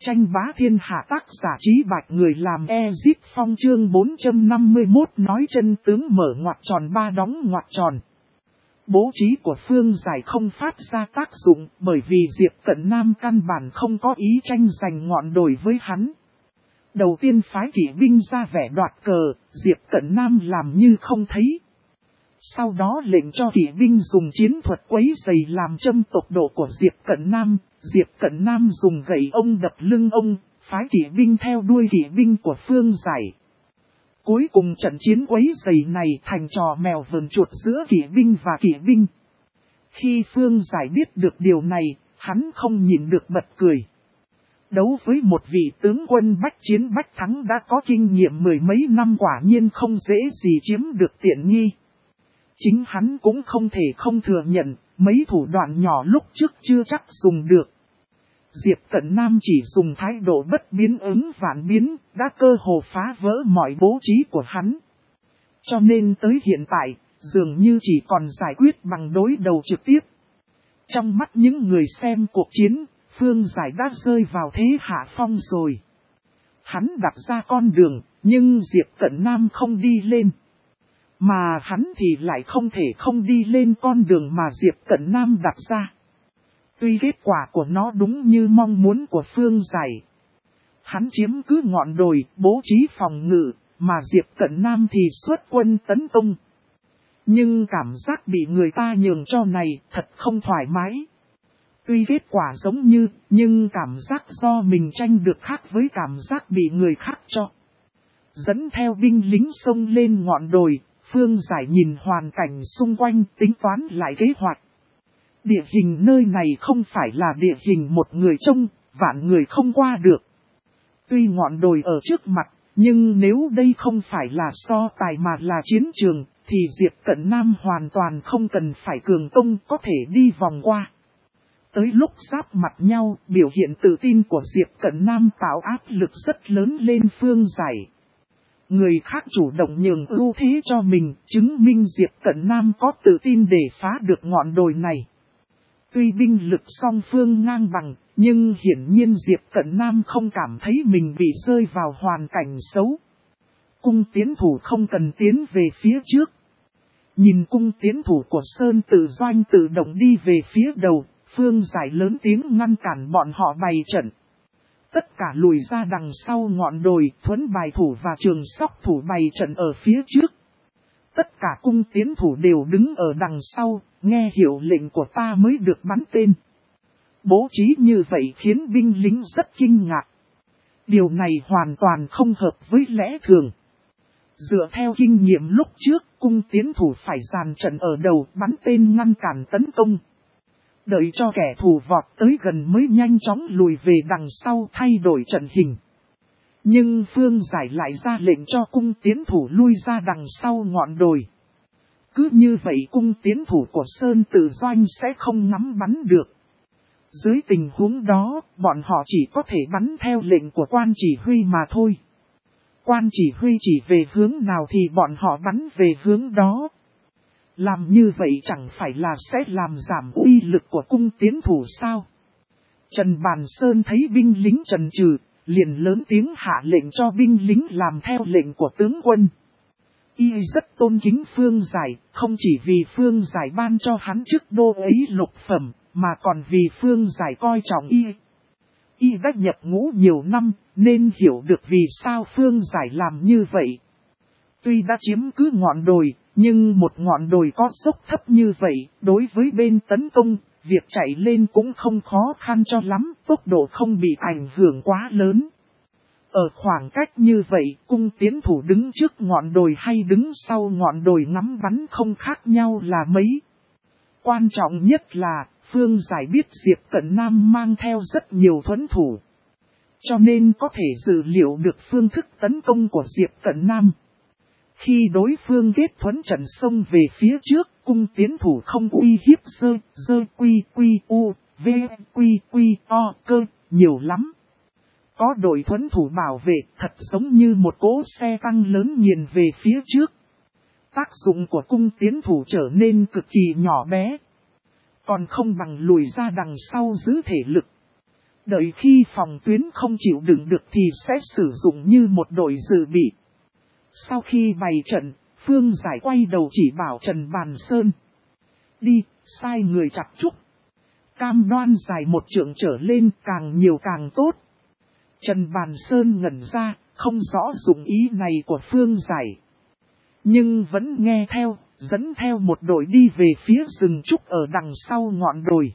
Tranh bá thiên hạ tác giả Trí Bạch người làm Ezit Phong chương 451 nói chân tướng mở ngoặc tròn ba đóng ngoặc tròn. Bố trí của Phương Giải không phát ra tác dụng bởi vì Diệp Cận Nam căn bản không có ý tranh giành ngọn đồi với hắn. Đầu tiên phái kỵ binh ra vẻ đoạt cờ, Diệp Cận Nam làm như không thấy. Sau đó lệnh cho kỵ binh dùng chiến thuật quấy rầy làm châm tốc độ của Diệp Cận Nam. Diệp Cận Nam dùng gậy ông đập lưng ông, phái kỵ binh theo đuôi kỵ binh của Phương Giải. Cuối cùng trận chiến quấy rầy này thành trò mèo vờn chuột giữa kỵ binh và kỵ binh. Khi Phương Giải biết được điều này, hắn không nhịn được bật cười. Đấu với một vị tướng quân bách chiến bách thắng đã có kinh nghiệm mười mấy năm quả nhiên không dễ gì chiếm được tiện nghi. Chính hắn cũng không thể không thừa nhận, mấy thủ đoạn nhỏ lúc trước chưa chắc dùng được. Diệp Cận Nam chỉ dùng thái độ bất biến ứng vạn biến, đã cơ hồ phá vỡ mọi bố trí của hắn. Cho nên tới hiện tại, dường như chỉ còn giải quyết bằng đối đầu trực tiếp. Trong mắt những người xem cuộc chiến, Phương Giải đã rơi vào thế hạ phong rồi. Hắn đặt ra con đường, nhưng Diệp Cận Nam không đi lên. Mà hắn thì lại không thể không đi lên con đường mà Diệp Cận Nam đặt ra. Tuy kết quả của nó đúng như mong muốn của Phương Giải. Hắn chiếm cứ ngọn đồi, bố trí phòng ngự, mà Diệp Cận Nam thì xuất quân tấn công. Nhưng cảm giác bị người ta nhường cho này thật không thoải mái. Tuy kết quả giống như, nhưng cảm giác do mình tranh được khác với cảm giác bị người khác cho. Dẫn theo binh lính xông lên ngọn đồi, Phương Giải nhìn hoàn cảnh xung quanh tính toán lại kế hoạch. Địa hình nơi này không phải là địa hình một người trông, vạn người không qua được. Tuy ngọn đồi ở trước mặt, nhưng nếu đây không phải là so tài mà là chiến trường, thì Diệp Cận Nam hoàn toàn không cần phải cường công có thể đi vòng qua. Tới lúc giáp mặt nhau, biểu hiện tự tin của Diệp Cận Nam tạo áp lực rất lớn lên Phương Giải. Người khác chủ động nhường ưu thế cho mình, chứng minh Diệp Cận Nam có tự tin để phá được ngọn đồi này. Tuy binh lực song phương ngang bằng, nhưng hiển nhiên Diệp Cận Nam không cảm thấy mình bị rơi vào hoàn cảnh xấu. Cung tiến thủ không cần tiến về phía trước. Nhìn cung tiến thủ của Sơn Tự Doanh tự động đi về phía đầu, Phương Giải lớn tiếng ngăn cản bọn họ bày trận. Tất cả lùi ra đằng sau ngọn đồi, Thuấn bài thủ và Trường Sóc thủ bày trận ở phía trước. Tất cả cung tiến thủ đều đứng ở đằng sau, nghe hiệu lệnh của ta mới được bắn tên. Bố trí như vậy khiến binh lính rất kinh ngạc. Điều này hoàn toàn không hợp với lẽ thường. Dựa theo kinh nghiệm lúc trước, cung tiến thủ phải dàn trận ở đầu bắn tên ngăn cản tấn công. Đợi cho kẻ thù vọt tới gần mới nhanh chóng lùi về đằng sau thay đổi trận hình. Nhưng Phương Giải lại ra lệnh cho cung tiến thủ lui ra đằng sau ngọn đồi. Cứ như vậy cung tiến thủ của Sơn Tự Doanh sẽ không ngắm bắn được. Dưới tình huống đó, bọn họ chỉ có thể bắn theo lệnh của quan chỉ huy mà thôi. Quan chỉ huy chỉ về hướng nào thì bọn họ bắn về hướng đó. Làm như vậy chẳng phải là sẽ làm giảm uy lực của cung tiến thủ sao? Trần Bàn Sơn thấy binh lính trần trừ, liền lớn tiếng hạ lệnh cho binh lính làm theo lệnh của tướng quân. Y rất tôn kính Phương Giải, không chỉ vì Phương Giải ban cho hắn chức đô ấy lục phẩm, mà còn vì Phương Giải coi trọng Y. Y đã nhập ngũ nhiều năm, nên hiểu được vì sao Phương Giải làm như vậy. Tuy đã chiếm cứ ngọn đồi, nhưng một ngọn đồi có dốc thấp như vậy, đối với bên tấn công, việc chạy lên cũng không khó khăn cho lắm, tốc độ không bị ảnh hưởng quá lớn. Ở khoảng cách như vậy, cung tiến thủ đứng trước ngọn đồi hay đứng sau ngọn đồi ngắm bắn không khác nhau là mấy. Quan trọng nhất là, Phương Giải biết Diệp Cận Nam mang theo rất nhiều thuẫn thủ. Cho nên có thể dự liệu được phương thức tấn công của Diệp Cận Nam. Khi đối phương kết thuẫn trận xông về phía trước, cung tiến thủ không uy hiếp dơ quy quy u, v quy quy o cơ, nhiều lắm. Có đội thuẫn thủ bảo vệ thật giống như một cỗ xe tăng lớn nghiền về phía trước. Tác dụng của cung tiến thủ trở nên cực kỳ nhỏ bé. Còn không bằng lùi ra đằng sau giữ thể lực. Đợi khi phòng tuyến không chịu đựng được thì sẽ sử dụng như một đội dự bị. Sau khi bày trận, Phương Giải quay đầu chỉ bảo Trần Bàn Sơn. Đi, sai người chặt trúc. Cam đoan dài 1 trượng trở lên, càng nhiều càng tốt. Trần Bàn Sơn ngẩn ra, không rõ dụng ý này của Phương Giải. Nhưng vẫn nghe theo, dẫn theo một đội đi về phía rừng trúc ở đằng sau ngọn đồi.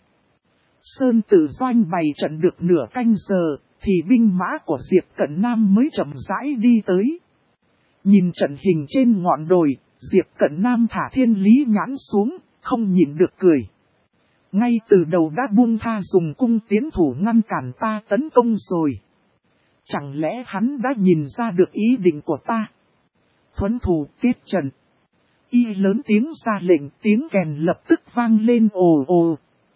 Sơn Tử Doanh bày trận được nửa canh giờ, thì binh mã của Diệp Cận Nam mới chậm rãi đi tới. Nhìn trận hình trên ngọn đồi, Diệp Cận Nam thả Thiên Lý Nhãn xuống, không nhịn được cười. Ngay từ đầu đã buông tha dùng cung tiến thủ ngăn cản ta tấn công rồi. Chẳng lẽ hắn đã nhìn ra được ý định của ta? Thuấn thủ kết trận. Y lớn tiếng ra lệnh, tiếng kèn lập tức vang lên ồ ồ.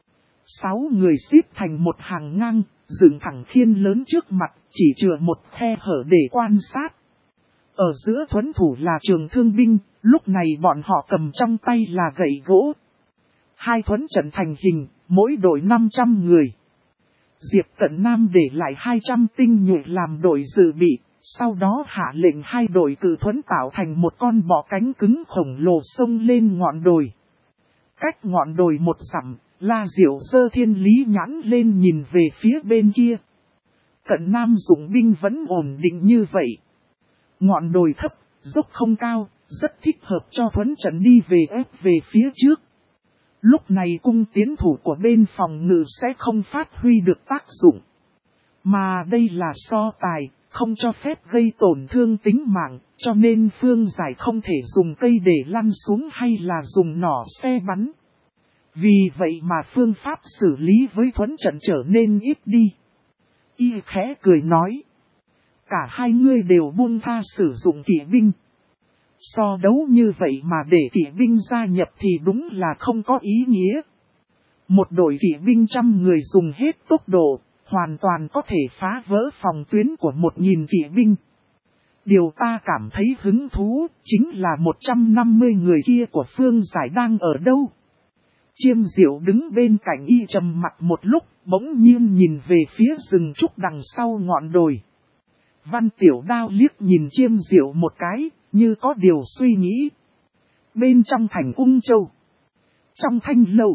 6 người xếp thành một hàng ngang, dựng thẳng khiên lớn trước mặt, chỉ chừa một khe hở để quan sát. Ở giữa thuấn thủ là trường thương binh, lúc này bọn họ cầm trong tay là gậy gỗ. 2 thuấn trận thành hình, mỗi đội 500 người. Diệp Cận Nam để lại 200 tinh nhuệ làm đội dự bị, sau đó hạ lệnh 2 đội cự thuấn tạo thành một con bọ cánh cứng khổng lồ xông lên ngọn đồi. Cách ngọn đồi 1 dặm, La Diệu giơ Thiên Lý Nhãn lên nhìn về phía bên kia. Cận Nam dụng binh vẫn ổn định như vậy. Ngọn đồi thấp, dốc không cao, rất thích hợp cho thuấn trận đi về ép về phía trước. Lúc này cung tiến thủ của bên phòng ngự sẽ không phát huy được tác dụng. Mà đây là so tài, không cho phép gây tổn thương tính mạng, cho nên Phương Giải không thể dùng cây để lăn xuống hay là dùng nỏ xe bắn. Vì vậy mà phương pháp xử lý với thuấn trận trở nên ít đi. Y khẽ cười nói. Cả hai ngươi đều buông tha sử dụng kỵ binh. So đấu như vậy mà để kỵ binh gia nhập thì đúng là không có ý nghĩa. Một đội kỵ binh 100 người dùng hết tốc độ, hoàn toàn có thể phá vỡ phòng tuyến của 1000 kỵ binh. Điều ta cảm thấy hứng thú chính là 150 người kia của Phương Giải đang ở đâu. Chiêm Diệu đứng bên cạnh y trầm mặt một lúc, bỗng nhiên nhìn về phía rừng trúc đằng sau ngọn đồi. Văn Tiểu Đao liếc nhìn Chiêm Diệu một cái, như có điều suy nghĩ. Bên trong thành Ung Châu, trong thanh lâu,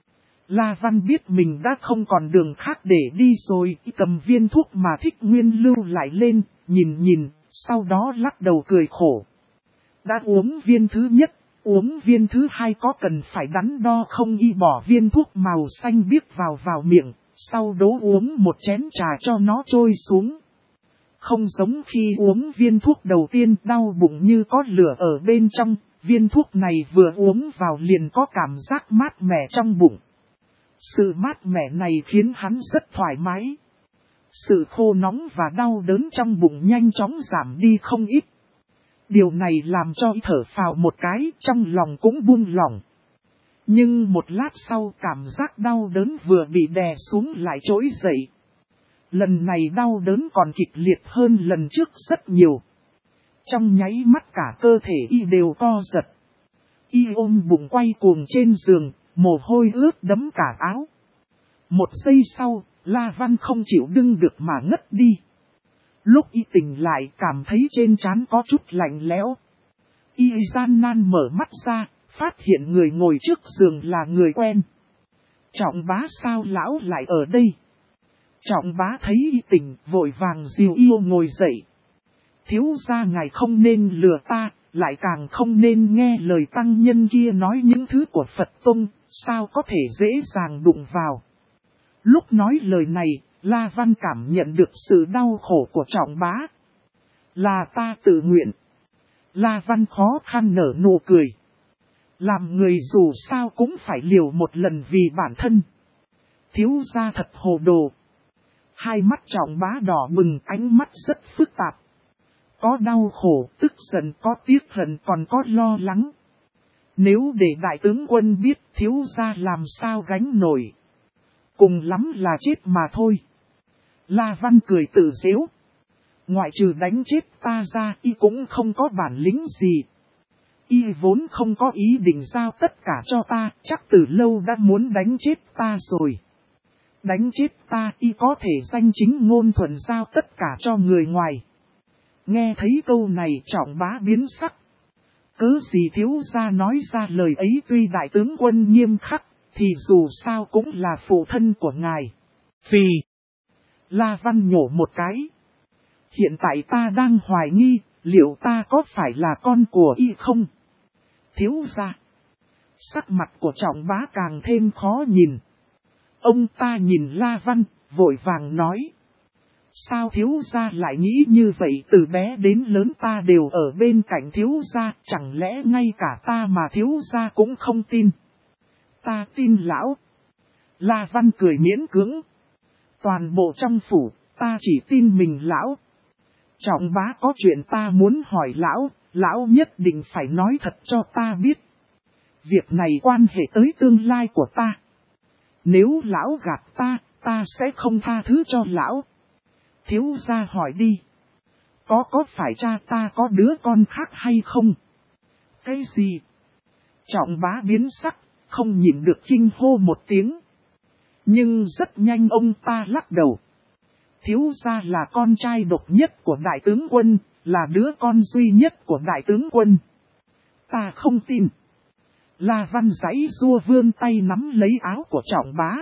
La Văn biết mình đã không còn đường khác để đi rồi, cầm viên thuốc mà Thích Nguyên lưu lại lên, nhìn, sau đó lắc đầu cười khổ. Đã uống viên thứ nhất, uống viên thứ 2 có cần phải đắn đo không? Y bỏ viên thuốc màu xanh biếc vào miệng, sau đó uống một chén trà cho nó trôi xuống. Không giống khi uống viên thuốc đầu tiên đau bụng như có lửa ở bên trong, viên thuốc này vừa uống vào liền có cảm giác mát mẻ trong bụng. Sự mát mẻ này khiến hắn rất thoải mái. Sự khô nóng và đau đớn trong bụng nhanh chóng giảm đi không ít. Điều này làm cho y thở phào một cái, trong lòng cũng buông lỏng. Nhưng một lát sau cảm giác đau đớn vừa bị đè xuống lại trỗi dậy. Lần này đau đớn còn kịch liệt hơn lần trước rất nhiều. Trong nháy mắt cả cơ thể y đều co giật. Y ôm bụng quay cuồng trên giường, mồ hôi ướt đẫm cả áo. Một giây sau, La Văn không chịu đựng được mà ngất đi. Lúc y tỉnh lại cảm thấy trên trán có chút lạnh lẽo. Y gian nan mở mắt ra, phát hiện người ngồi trước giường là người quen. Trọng Bá sao lão lại ở đây? Trọng Bá thấy y tỉnh, vội vàng dìu yêu ngồi dậy. Thiếu gia ngài không nên lừa ta, lại càng không nên nghe lời tăng nhân kia nói những thứ của Phật Tông, sao có thể dễ dàng đụng vào. Lúc nói lời này, La Văn cảm nhận được sự đau khổ của Trọng Bá. Là ta tự nguyện. La Văn khó khăn nở nụ cười. Làm người dù sao cũng phải liều một lần vì bản thân. Thiếu gia thật hồ đồ. Hai mắt Trọng Bá đỏ bừng, ánh mắt rất phức tạp. Có đau khổ, tức giận, có tiếc hận, còn có lo lắng. Nếu để đại tướng quân biết, thiếu gia làm sao gánh nổi. Cùng lắm là chết mà thôi. La Văn cười tự giễu. Ngoại trừ đánh chết ta ra, y cũng không có bản lĩnh gì. Y vốn không có ý định giao tất cả cho ta, chắc từ lâu đã muốn đánh chết ta rồi. đánh chết ta y có thể danh chính ngôn thuận giao tất cả cho người ngoài. Nghe thấy câu này Trọng Bá biến sắc. Cớ gì thiếu gia nói ra lời ấy, tuy đại tướng quân nghiêm khắc, thì dù sao cũng là phụ thân của ngài. Phì. La Văn nhổ một cái. Hiện tại ta đang hoài nghi, liệu ta có phải là con của y không? Thiếu gia. Sắc mặt của Trọng Bá càng thêm khó nhìn. Ông ta nhìn La Văn, vội vàng nói. Sao thiếu gia lại nghĩ như vậy, từ bé đến lớn ta đều ở bên cạnh thiếu gia, chẳng lẽ ngay cả ta mà thiếu gia cũng không tin? Ta tin lão. La Văn cười miễn cưỡng. Toàn bộ trong phủ, ta chỉ tin mình lão. Trọng Bá có chuyện ta muốn hỏi lão, lão nhất định phải nói thật cho ta biết. Việc này quan hệ tới tương lai của ta. Nếu lão gạt ta sẽ không tha thứ cho lão. Thiếu gia hỏi đi. Có phải cha ta có đứa con khác hay không? Cái gì? Trọng Bá biến sắc, không nhịn được kinh hô một tiếng. Nhưng rất nhanh ông ta lắc đầu. Thiếu gia là con trai độc nhất của đại tướng quân, là đứa con duy nhất của đại tướng quân. Ta không tin. La Văn giãy giụa vươn tay nắm lấy áo của Trọng Bá.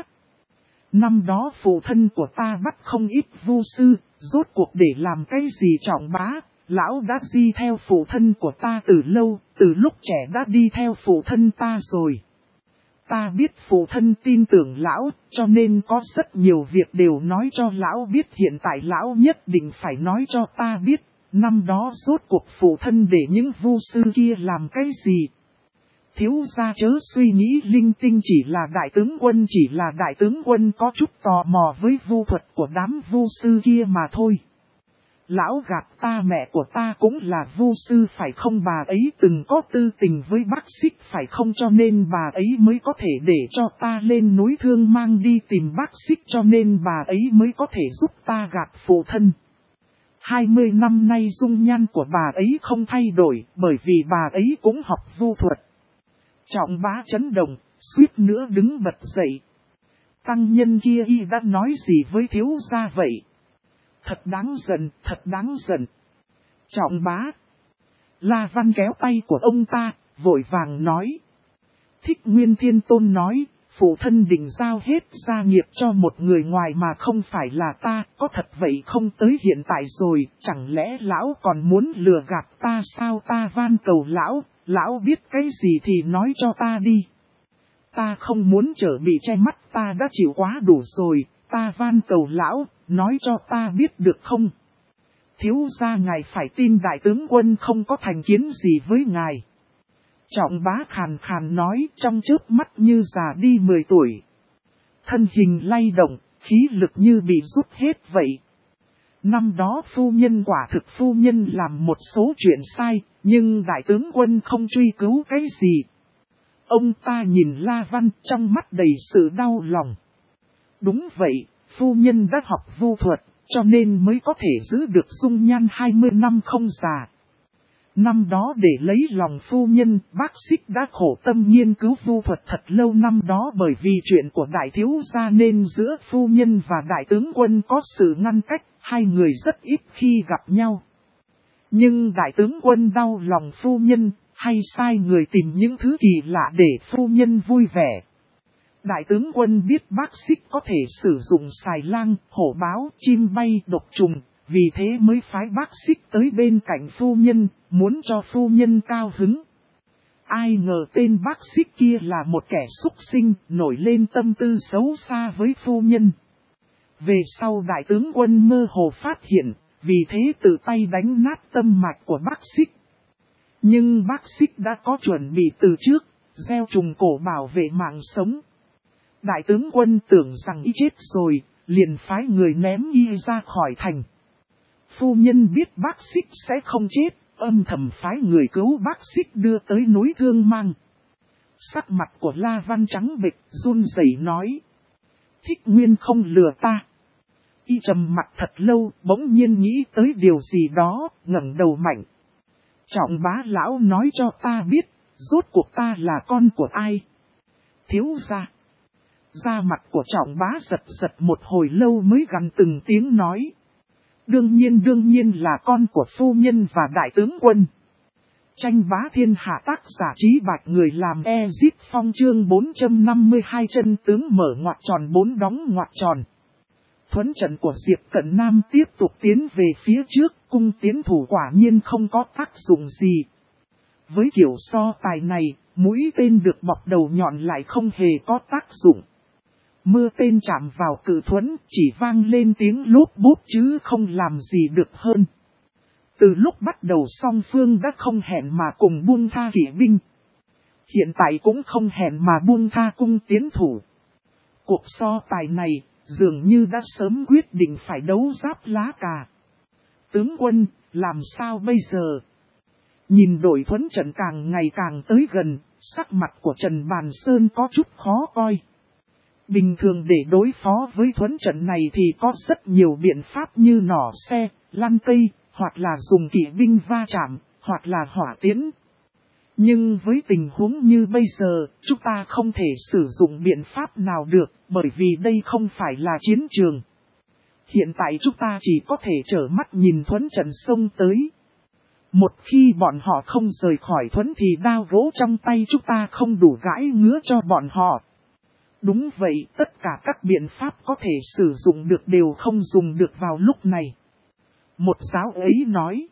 Năm đó phụ thân của ta bắt không ít vu sư, rốt cuộc để làm cái gì Trọng Bá? Lão đã đi theo phụ thân của ta từ lâu, từ lúc trẻ đã đi theo phụ thân ta rồi. Ta biết phụ thân tin tưởng lão, cho nên có rất nhiều việc đều nói cho lão biết, hiện tại lão nhất định phải nói cho ta biết, năm đó rốt cuộc phụ thân để những vu sư kia làm cái gì. Thiếu gia chớ suy nghĩ linh tinh, chỉ là đại tướng quân có chút tò mò với vu thuật của đám vu sư kia mà thôi. Lão gạt ta, mẹ của ta cũng là vu sư phải không, bà ấy từng có tư tình với bác Xích phải không, cho nên bà ấy mới có thể để cho ta lên núi Thương Mang đi tìm bác Xích, cho nên bà ấy mới có thể giúp ta gạt phụ thân. 20 năm nay dung nhan của bà ấy không thay đổi, bởi vì bà ấy cũng học vu thuật. Trọng Bá chấn động, suýt nữa đứng bật dậy. Tăng nhân kia y đã nói gì với thiếu gia vậy? Thật đáng giận, thật đáng giận. Trọng Bá. La Văn kéo tay của ông ta, vội vàng nói. Thích Nguyên Thiên Tôn nói, phụ thân định giao hết gia nghiệp cho một người ngoài mà không phải là ta, có thật vậy không? Tới hiện tại rồi, chẳng lẽ lão còn muốn lừa gạt ta sao? Ta van cầu lão, lão biết cái gì thì nói cho ta đi. Ta không muốn trở bị che mắt, ta đã chịu quá đủ rồi, ta van cầu lão, nói cho ta biết được không? Thiếu gia ngài phải tin đại tướng quân không có thành kiến gì với ngài. Trọng Bá khàn khàn nói, trong chớp mắt như già đi 10 tuổi. Thân hình lay động, khí lực như bị rút hết vậy. Năm đó phu nhân quả thực phu nhân làm một số chuyện sai, nhưng đại tướng quân không truy cứu cái gì. Ông ta nhìn La Văn trong mắt đầy sự đau lòng. Đúng vậy, phu nhân đã học vu thuật, cho nên mới có thể giữ được dung nhan 20 năm không già. Năm đó để lấy lòng phu nhân, bác Xích đã khổ tâm nghiên cứu vu thuật thật lâu. Năm đó bởi vì chuyện của đại thiếu gia nên giữa phu nhân và đại tướng quân có sự ngăn cách, hai người rất ít khi gặp nhau. Nhưng đại tướng quân đau lòng phu nhân, hay sai người tìm những thứ kỳ lạ để phu nhân vui vẻ. Đại tướng quân biết bác Xích có thể sử dụng xài lang, hổ báo, chim bay, độc trùng, vì thế mới phái bác Xích tới bên cạnh phu nhân, muốn cho phu nhân cao hứng. Ai ngờ tên bác Xích kia là một kẻ xúc sinh, nổi lên tâm tư xấu xa với phu nhân. Về sau đại tướng quân mơ hồ phát hiện, vì thế tự tay đánh nát tâm mạch của bác Xích. Nhưng bác Xích đã có chuẩn bị từ trước, gieo trùng cổ bảo vệ mạng sống. Đại tướng quân tưởng rằng y chết rồi, liền phái người ném y ra khỏi thành. Phu nhân biết bác Xích sẽ không chết, âm thầm phái người cứu bác Xích đưa tới núi Thương Mang. Sắc mặt của La Văn trắng bệch, run rẩy nói. Thích Nguyên không lừa ta. Y trầm mặt thật lâu, bỗng nhiên nghĩ tới điều gì đó, ngẩng đầu mạnh. Trọng Bá lão nói cho ta biết, rốt cuộc ta là con của ai? Thiếu gia. Da mặt của Trọng Bá giật giật một hồi lâu mới gằn từng tiếng nói. Đương nhiên là con của phu nhân và đại tướng quân. Tranh bá thiên hạ tác giả Trí Bạch người làm Ezit Phong chương 452 chân tướng mở ngoặc tròn 4 đóng ngoặc tròn. Thuấn trận của Diệp Cận Nam tiếp tục tiến về phía trước, cung tiến thủ quả nhiên không có tác dụng gì. Với kiểu so tài này, mũi tên được bọc đầu nhọn lại không hề có tác dụng. Mưa tên chạm vào cự thuẫn chỉ vang lên tiếng lốp bốp chứ không làm gì được hơn. Từ lúc bắt đầu song phương đã không hẹn mà cùng buông tha kỵ binh. Hiện tại cũng không hẹn mà buông tha cung tiến thủ. Cuộc so tài này dường như đã sớm quyết định phải đấu giáp lá cà. Tướng quân, làm sao bây giờ? Nhìn đội thuẫn trận càng ngày càng tới gần, sắc mặt của Trần Bàn Sơn có chút khó coi. Bình thường để đối phó với thuẫn trận này thì có rất nhiều biện pháp như nỏ xe, lăn cây, hoặc là dùng kỵ binh va chạm, hoặc là hỏa tiễn. Nhưng với tình huống như bây giờ, chúng ta không thể sử dụng biện pháp nào được, bởi vì đây không phải là chiến trường. Hiện tại chúng ta chỉ có thể trở mắt nhìn thuẫn trận xông tới. Một khi bọn họ không rời khỏi thuẫn thì đao gỗ trong tay chúng ta không đủ gãi ngứa cho bọn họ. Đúng vậy, tất cả các biện pháp có thể sử dụng được đều không dùng được vào lúc này. Một giáo ấy nói,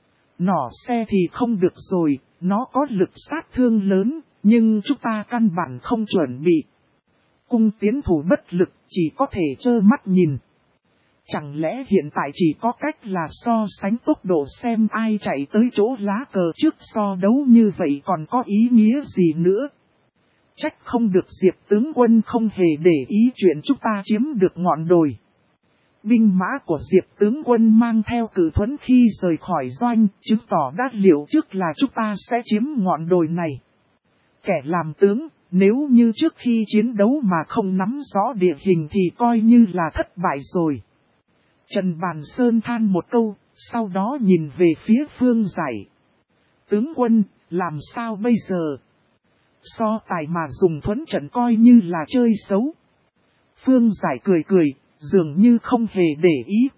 nỏ xe thì không được rồi, nó có lực sát thương lớn, nhưng chúng ta căn bản không chuẩn bị. Cung tiến thủ bất lực, chỉ có thể trơ mắt nhìn. Chẳng lẽ hiện tại chỉ có cách là so sánh tốc độ xem ai chạy tới chỗ lá cờ trước so đấu như vậy còn có ý nghĩa gì nữa? Trách không được Diệp tướng quân không hề để ý chuyện chúng ta chiếm được ngọn đồi. Binh mã của Diệp tướng quân mang theo cự thuẫn khi rời khỏi doanh, chứng tỏ đã liệu trước là chúng ta sẽ chiếm ngọn đồi này. Kẻ làm tướng, nếu như trước khi chiến đấu mà không nắm rõ địa hình thì coi như là thất bại rồi. Trần Bàn Sơn than một câu, sau đó nhìn về phía Phương Giải. Tướng quân, làm sao bây giờ? So tài mà dùng thuẫn trận coi như là chơi xấu. Phương Giải cười cười, dường như không hề để ý.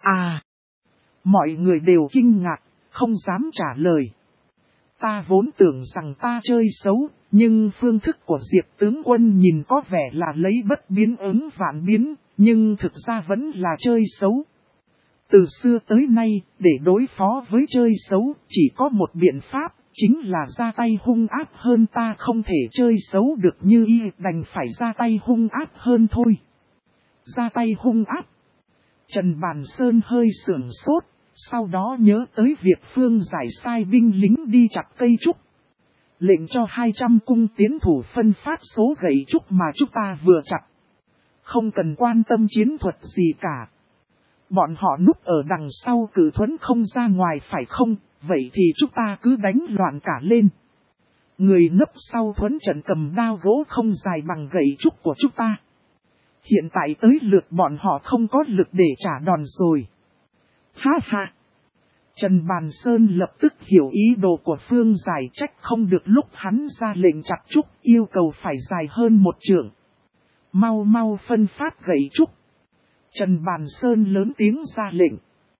Mọi người đều kinh ngạc, không dám trả lời. Ta vốn tưởng rằng ta chơi xấu, nhưng phương thức của Diệp tướng quân nhìn có vẻ là lấy bất biến ứng vạn biến, nhưng thực ra vẫn là chơi xấu. Từ xưa tới nay, để đối phó với chơi xấu, chỉ có một biện pháp, chính là ra tay hung ác hơn. Ta không thể chơi xấu được như y, đành phải ra tay hung ác hơn thôi. Ra tay hung ác. Trần Bàn Sơn hơi sửng sốt, sau đó nhớ tới việc Phương Giải sai binh lính đi chặt cây trúc. Lệnh cho 200 cung tiến thủ phân phát số gậy trúc mà chúng ta vừa chặt. Không cần quan tâm chiến thuật gì cả. Bọn họ núp ở đằng sau cự thuẫn không ra ngoài phải không, vậy thì chúng ta cứ đánh loạn cả lên. Người nấp sau thuẫn trận cầm đao gỗ không dài bằng gậy trúc của chúng ta. Hiện tại tới lượt bọn họ không có lực để trả đòn rồi. Ha ha! Trần Bàn Sơn lập tức hiểu ý đồ của Phương Giải, trách không được lúc hắn ra lệnh chặt trúc yêu cầu phải dài hơn một trượng. Mau mau phân phát gậy trúc. Trần Bàn Sơn lớn tiếng ra lệnh.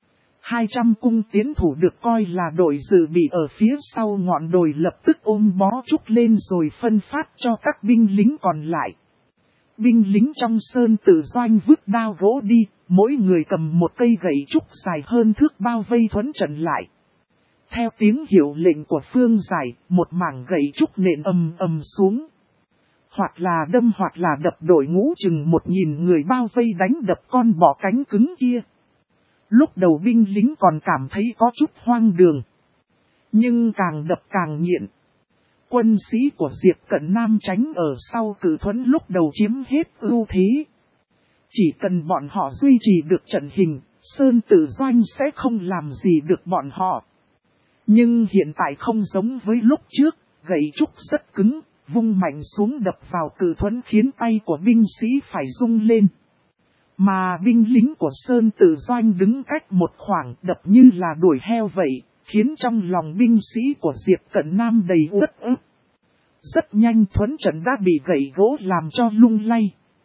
200 cung tiến thủ được coi là đội dự bị ở phía sau ngọn đồi lập tức ôm bó trúc lên rồi phân phát cho các binh lính còn lại. Binh lính trong sơn tự doanh vứt đao gỗ đi, mỗi người cầm một cây gậy trúc dài hơn thước bao vây thuẫn trận lại. Theo tiếng hiệu lệnh của Phương Giải, một mảng gậy trúc nện ầm ầm xuống. Hoặc là đâm hoặc là đập đội ngũ chừng 1000 người bao vây đánh đập con bọ cánh cứng kia. Lúc đầu binh lính còn cảm thấy có chút hoang đường. Nhưng càng đập càng nghiện. Quân sĩ của Diệp Cận Nam tránh ở sau cự thuẫn lúc đầu chiếm hết ưu thế. Chỉ cần bọn họ duy trì được trận hình, sơn tử doanh sẽ không làm gì được bọn họ. Nhưng hiện tại không giống với lúc trước, gậy trúc rất cứng, vung mạnh xuống đập vào cự thuẫn khiến tay của binh sĩ phải rung lên. Mà binh lính của sơn tử doanh đứng cách một khoảng đập như là đuổi heo vậy, khiến trong lòng binh sĩ của Diệp Cận Nam đầy uất ức. Rất nhanh thuẫn trận đã bị gậy gỗ làm cho lung lay.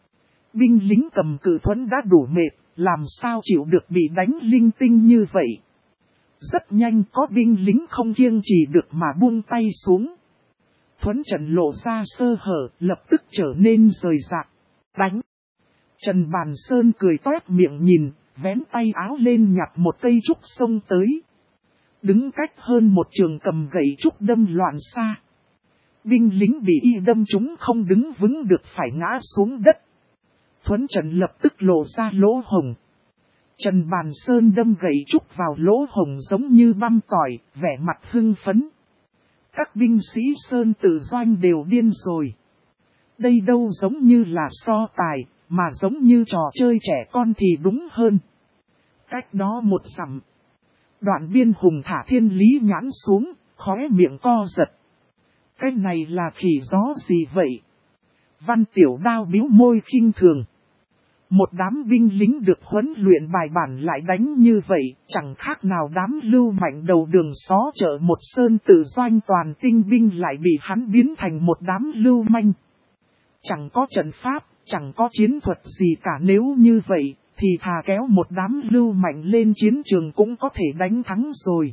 binh lính cầm cự thuẫn đã đủ mệt, làm sao chịu được bị đánh linh tinh như vậy. Rất nhanh có binh lính không kiêng trì được mà buông tay xuống. Thuẫn trận lộ ra sơ hở, lập tức trở nên rời rạc. Đánh! Trần Bàn Sơn cười toét miệng nhìn, vén tay áo lên nhặt một cây trúc xông tới. Đứng cách hơn một trường cầm gậy trúc đâm loạn xa. Binh lính bị y đâm chúng không đứng vững được phải ngã xuống đất. Thuẫn trận lập tức lộ ra lỗ hồng. Trần Bàn Sơn đâm gậy trúc vào lỗ hồng giống như băm tỏi, vẻ mặt hưng phấn. Các binh sĩ Sơn Tự Doanh đều điên rồi. Đây đâu giống như là so tài, mà giống như trò chơi trẻ con thì đúng hơn. Cách đó một dặm. Đoạn Biên Hùng thả Thiên Lý Nhãn xuống, khóe miệng co giật. Cái này là khỉ gió gì vậy? Văn Tiểu Đao bĩu môi khinh thường. Một đám binh lính được huấn luyện bài bản lại đánh như vậy, chẳng khác nào đám lưu mạnh đầu đường xó chợ một Sơn Tự Doanh toàn tinh binh lại bị hắn biến thành một đám lưu manh. Chẳng có trận pháp, chẳng có chiến thuật gì cả, nếu như vậy, thì thà kéo một đám lưu mạnh lên chiến trường cũng có thể đánh thắng rồi.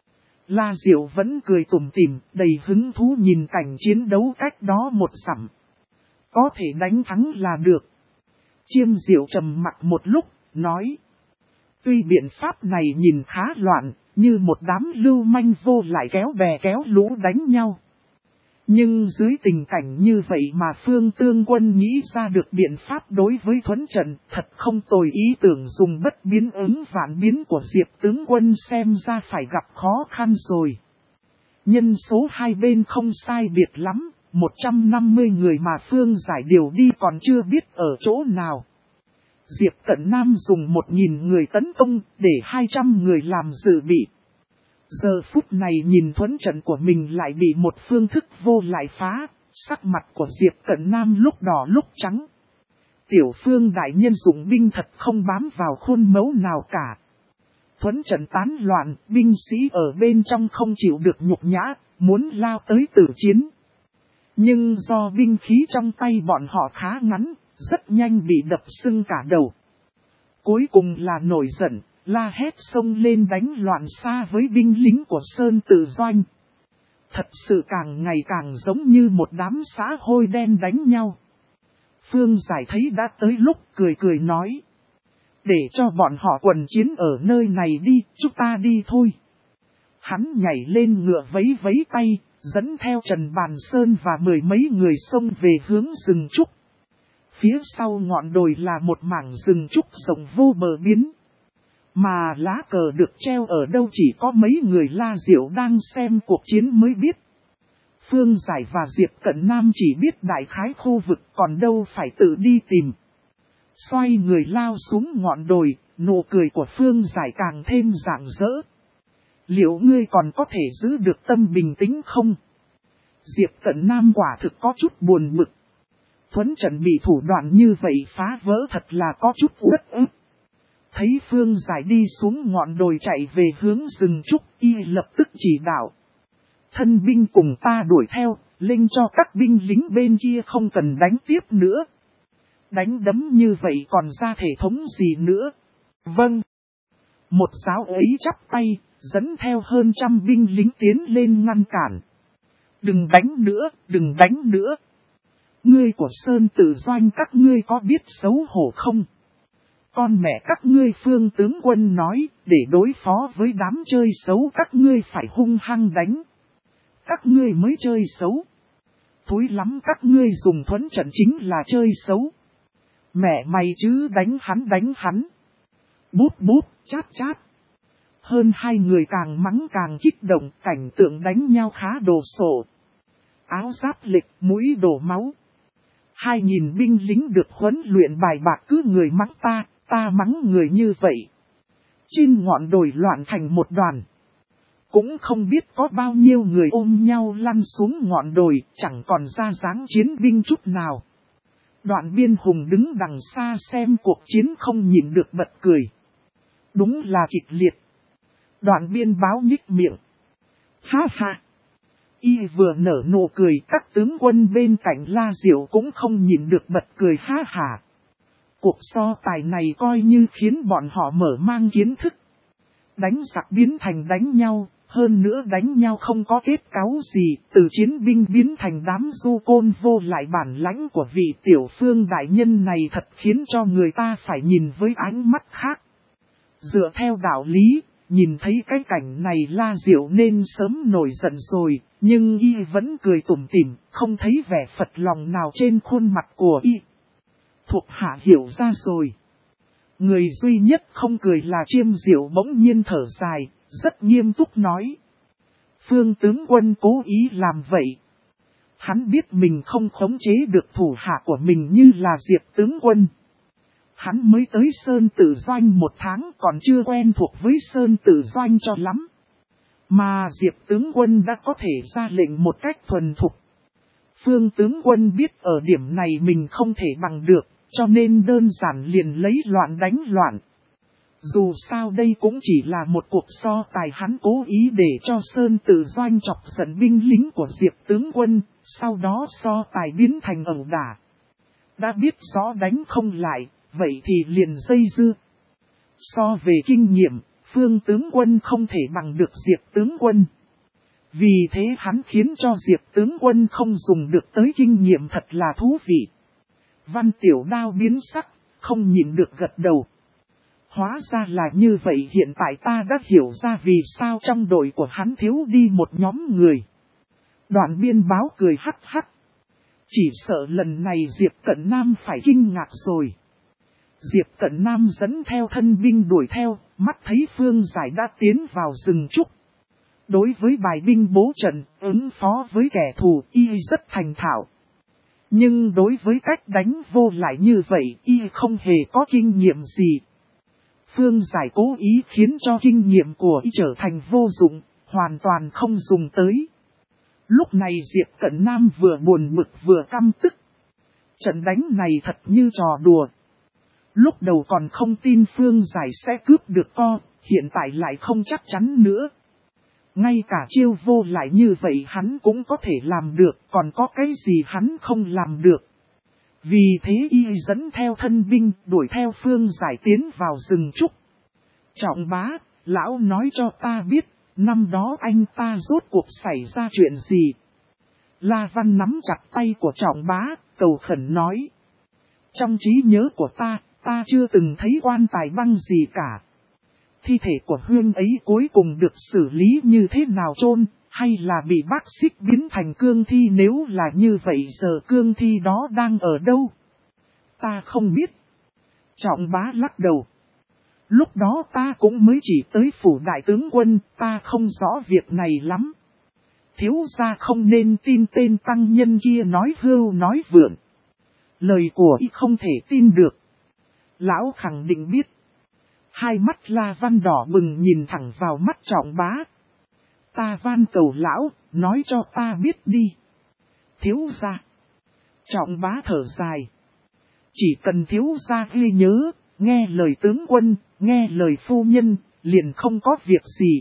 La Diệu vẫn cười tủm tỉm, đầy hứng thú nhìn cảnh chiến đấu cách đó một dặm. Có thể đánh thắng là được. Chiêm Diệu trầm mặc một lúc, nói. Tuy biện pháp này nhìn khá loạn, như một đám lưu manh vô lại kéo bè kéo lũ đánh nhau. Nhưng dưới tình cảnh như vậy mà Phương Tương Quân nghĩ ra được biện pháp đối với thuẫn trận, thật không tồi. Ý tưởng dùng bất biến ứng vạn biến của Diệp tướng quân xem ra phải gặp khó khăn rồi. Nhân số hai bên không sai biệt lắm, 150 người mà Phương Giải điều đi còn chưa biết ở chỗ nào. Diệp Cận Nam dùng 1000 người tấn công để 200 người làm dự bị. Giờ phút này nhìn thuẫn trận của mình lại bị một phương thức vô lại phá, sắc mặt của Diệp Cận Nam lúc đỏ lúc trắng. Tiểu Phương đại nhân dụng binh thật không bám vào khuôn mẫu nào cả. Thuẫn trận tán loạn, binh sĩ ở bên trong không chịu được nhục nhã, muốn lao tới tử chiến. Nhưng do binh khí trong tay bọn họ khá ngắn, rất nhanh bị đập sưng cả đầu. Cuối cùng là nổi giận, la hét xông lên đánh loạn xa với binh lính của Sơn Tự Doanh. Thật sự càng ngày càng giống như một đám xã hôi đen đánh nhau. Phương Giải thấy đã tới lúc cười cười nói. Để cho bọn họ quần chiến ở nơi này đi, chúng ta đi thôi. Hắn nhảy lên ngựa vẫy vẫy tay, dẫn theo Trần Bàn Sơn và 10 mấy người xông về hướng rừng trúc. Phía sau ngọn đồi là một mảng rừng trúc rộng vô bờ biến. Mà lá cờ được treo ở đâu chỉ có mấy người La Diệu đang xem cuộc chiến mới biết. Phương Giải và Diệp Cận Nam chỉ biết đại khái khu vực, còn đâu phải tự đi tìm. Xoay người lao xuống ngọn đồi, nụ cười của Phương Giải càng thêm rạng rỡ. Liệu ngươi còn có thể giữ được tâm bình tĩnh không? Diệp Cận Nam quả thực có chút buồn bực. Thuẫn trận bị thủ đoạn như vậy phá vỡ thật là có chút uất ức. Thấy Phương Giải đi xuống ngọn đồi chạy về hướng rừng trúc, y lập tức chỉ đạo. Thân binh cùng ta đuổi theo, lên cho các binh lính bên kia không cần đánh tiếp nữa. Đánh đấm như vậy còn ra thể thống gì nữa? Vâng. Một giáo ấy chắp tay, dẫn theo hơn 100 binh lính tiến lên ngăn cản. Đừng đánh nữa, đừng đánh nữa. Ngươi của Sơn Tự Doanh các ngươi có biết xấu hổ không? Con mẹ các ngươi Phương tướng quân nói, để đối phó với đám chơi xấu các ngươi phải hung hăng đánh. Các ngươi mới chơi xấu. Thối lắm, các ngươi dùng thuẫn trận chính là chơi xấu. Mẹ mày chứ đánh hắn. Bút bút, chát chát. Hơn hai người càng mắng càng kích động, cảnh tượng đánh nhau khá đồ sộ. Áo giáp lệch, mũi đổ máu. 2000 binh lính được huấn luyện bài bạc cứ người mắng ta mắng người như vậy. Trên ngọn đồi loạn thành một đoàn. Cũng không biết có bao nhiêu người ôm nhau lăn xuống ngọn đồi, chẳng còn ra dáng chiến binh chút nào. Đoạn Biên Hùng đứng đằng xa xem cuộc chiến không nhịn được bật cười. Đúng là kịch liệt. Đoạn Biên báo nhích miệng. Ha ha. Y vừa nở nụ cười, các tướng quân bên cạnh La Diệu cũng không nhịn được bật cười ha hả. Cuộc so tài này coi như khiến bọn họ mở mang kiến thức. Đánh giặc biến thành đánh nhau, hơn nữa đánh nhau không có kết cáu gì, từ chiến binh biến thành đám du côn vô lại bản lãnh của vị tiểu phương đại nhân này thật khiến cho người ta phải nhìn với ánh mắt khác. Dựa theo đạo lý, nhìn thấy cái cảnh này La Diệu nên sớm nổi giận rồi, nhưng y vẫn cười tủm tỉm, không thấy vẻ phật lòng nào trên khuôn mặt của y. Thuộc hạ hiểu ra rồi. Người duy nhất không cười là Chiêm Diệu bỗng nhiên thở dài, rất nghiêm túc nói. Phương tướng quân cố ý làm vậy. Hắn biết mình không khống chế được thủ hạ của mình như là Diệp tướng quân. Hắn mới tới Sơn Tử Doanh 1 tháng còn chưa quen thuộc với Sơn Tử Doanh cho lắm. Mà Diệp tướng quân đã có thể ra lệnh một cách thuần thục. Phương tướng quân biết ở điểm này mình không thể bằng được, cho nên đơn giản liền lấy loạn đánh loạn. Dù sao đây cũng chỉ là một cuộc so tài, hắn cố ý để cho Sơn Tử Doanh chọc giận binh lính của Diệp tướng quân, sau đó so tài biến thành ẩu đả. Đã biết rõ đánh không lại, vậy thì liền dây dưa. So về kinh nghiệm, Phương tướng quân không thể bằng được Diệp tướng quân. Vì thế hắn khiến cho Diệp tướng quân không dùng được tới kinh nghiệm thật là thú vị. Văn Tiểu Đao biến sắc, không nhịn được gật đầu. Hóa ra là như vậy, hiện tại ta đã hiểu ra vì sao trong đội của hắn thiếu đi một nhóm người. Đoạn biên báo cười hắc hắc. Chỉ sợ lần này Diệp Cận Nam phải kinh ngạc rồi. Diệp Cận Nam dẫn theo thân binh đuổi theo, mắt thấy Phương Giải đã tiến vào rừng trúc. Đối với bài binh bố trận, ứng phó với kẻ thù, y rất thành thạo. Nhưng đối với cách đánh vô lại như vậy, y không hề có kinh nghiệm gì. Phương Giải cố ý khiến cho kinh nghiệm của y trở thành vô dụng, hoàn toàn không dùng tới. Lúc này Diệp Cận Nam vừa buồn bực vừa căm tức. Trận đánh này thật như trò đùa. Lúc đầu còn không tin Phương Giải sẽ cướp được co, hiện tại lại không chắc chắn nữa. Ngay cả chiêu vô lại như vậy hắn cũng có thể làm được, còn có cái gì hắn không làm được. Vì thế y dẫn theo thân binh đuổi theo Phương Giải tiến vào rừng trúc. Trọng bá, lão nói cho ta biết, năm đó anh ta rốt cuộc xảy ra chuyện gì? La Văn nắm chặt tay của Trọng bá, cầu khẩn nói. Trong trí nhớ của ta chưa từng thấy quan tài băng gì cả. Thi thể của Huyên ấy cuối cùng được xử lý như thế nào, chôn hay là bị bác xích biến thành cương thi? Nếu là như vậy giờ cương thi đó đang ở đâu? Ta không biết. Trọng bá lắc đầu. Lúc đó ta cũng mới chỉ tới phủ đại tướng quân, ta không rõ việc này lắm. Thiếu gia không nên tin tên tăng nhân kia nói hưu nói vượn. Lời của y không thể tin được. Lão khẳng định biết. Hai mắt La Văn đỏ bừng nhìn thẳng vào mắt Trọng bá. Ta van cầu lão, nói cho ta biết đi. Thiếu gia. Trọng bá thở dài. Chỉ cần thiếu gia ghi nhớ, nghe lời tướng quân, nghe lời phu nhân, liền không có việc gì.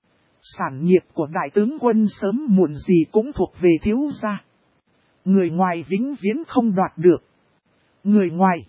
Sản nghiệp của đại tướng quân sớm muộn gì cũng thuộc về thiếu gia. Người ngoài vĩnh viễn không đoạt được. Người ngoài.